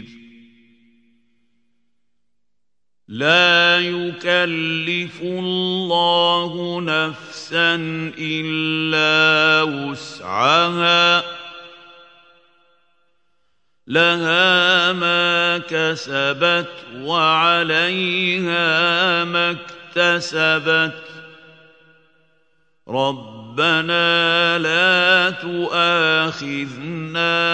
لا يكلف الله نفسا إلا وسعها لها ما كسبت وعليها ما اكتسبت ربنا لا تؤاخذنا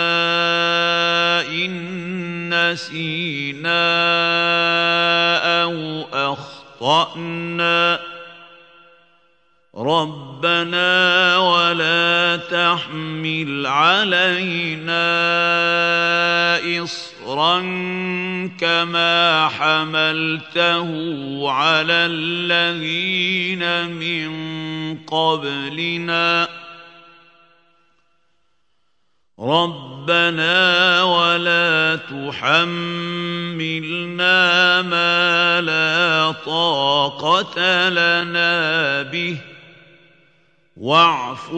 إن نسينا أو أخطأنا ربنا ولا تحمل علينا إصرا كما حملته على الذين من قبلنا ربنا ولا تحملنا ما لا طاقة لنا به واعف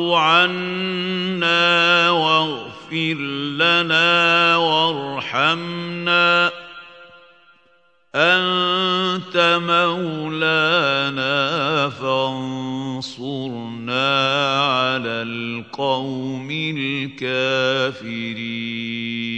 عنا واغفر لنا وارحمنا أنت مولانا فانصرنا على القوم الكافرين.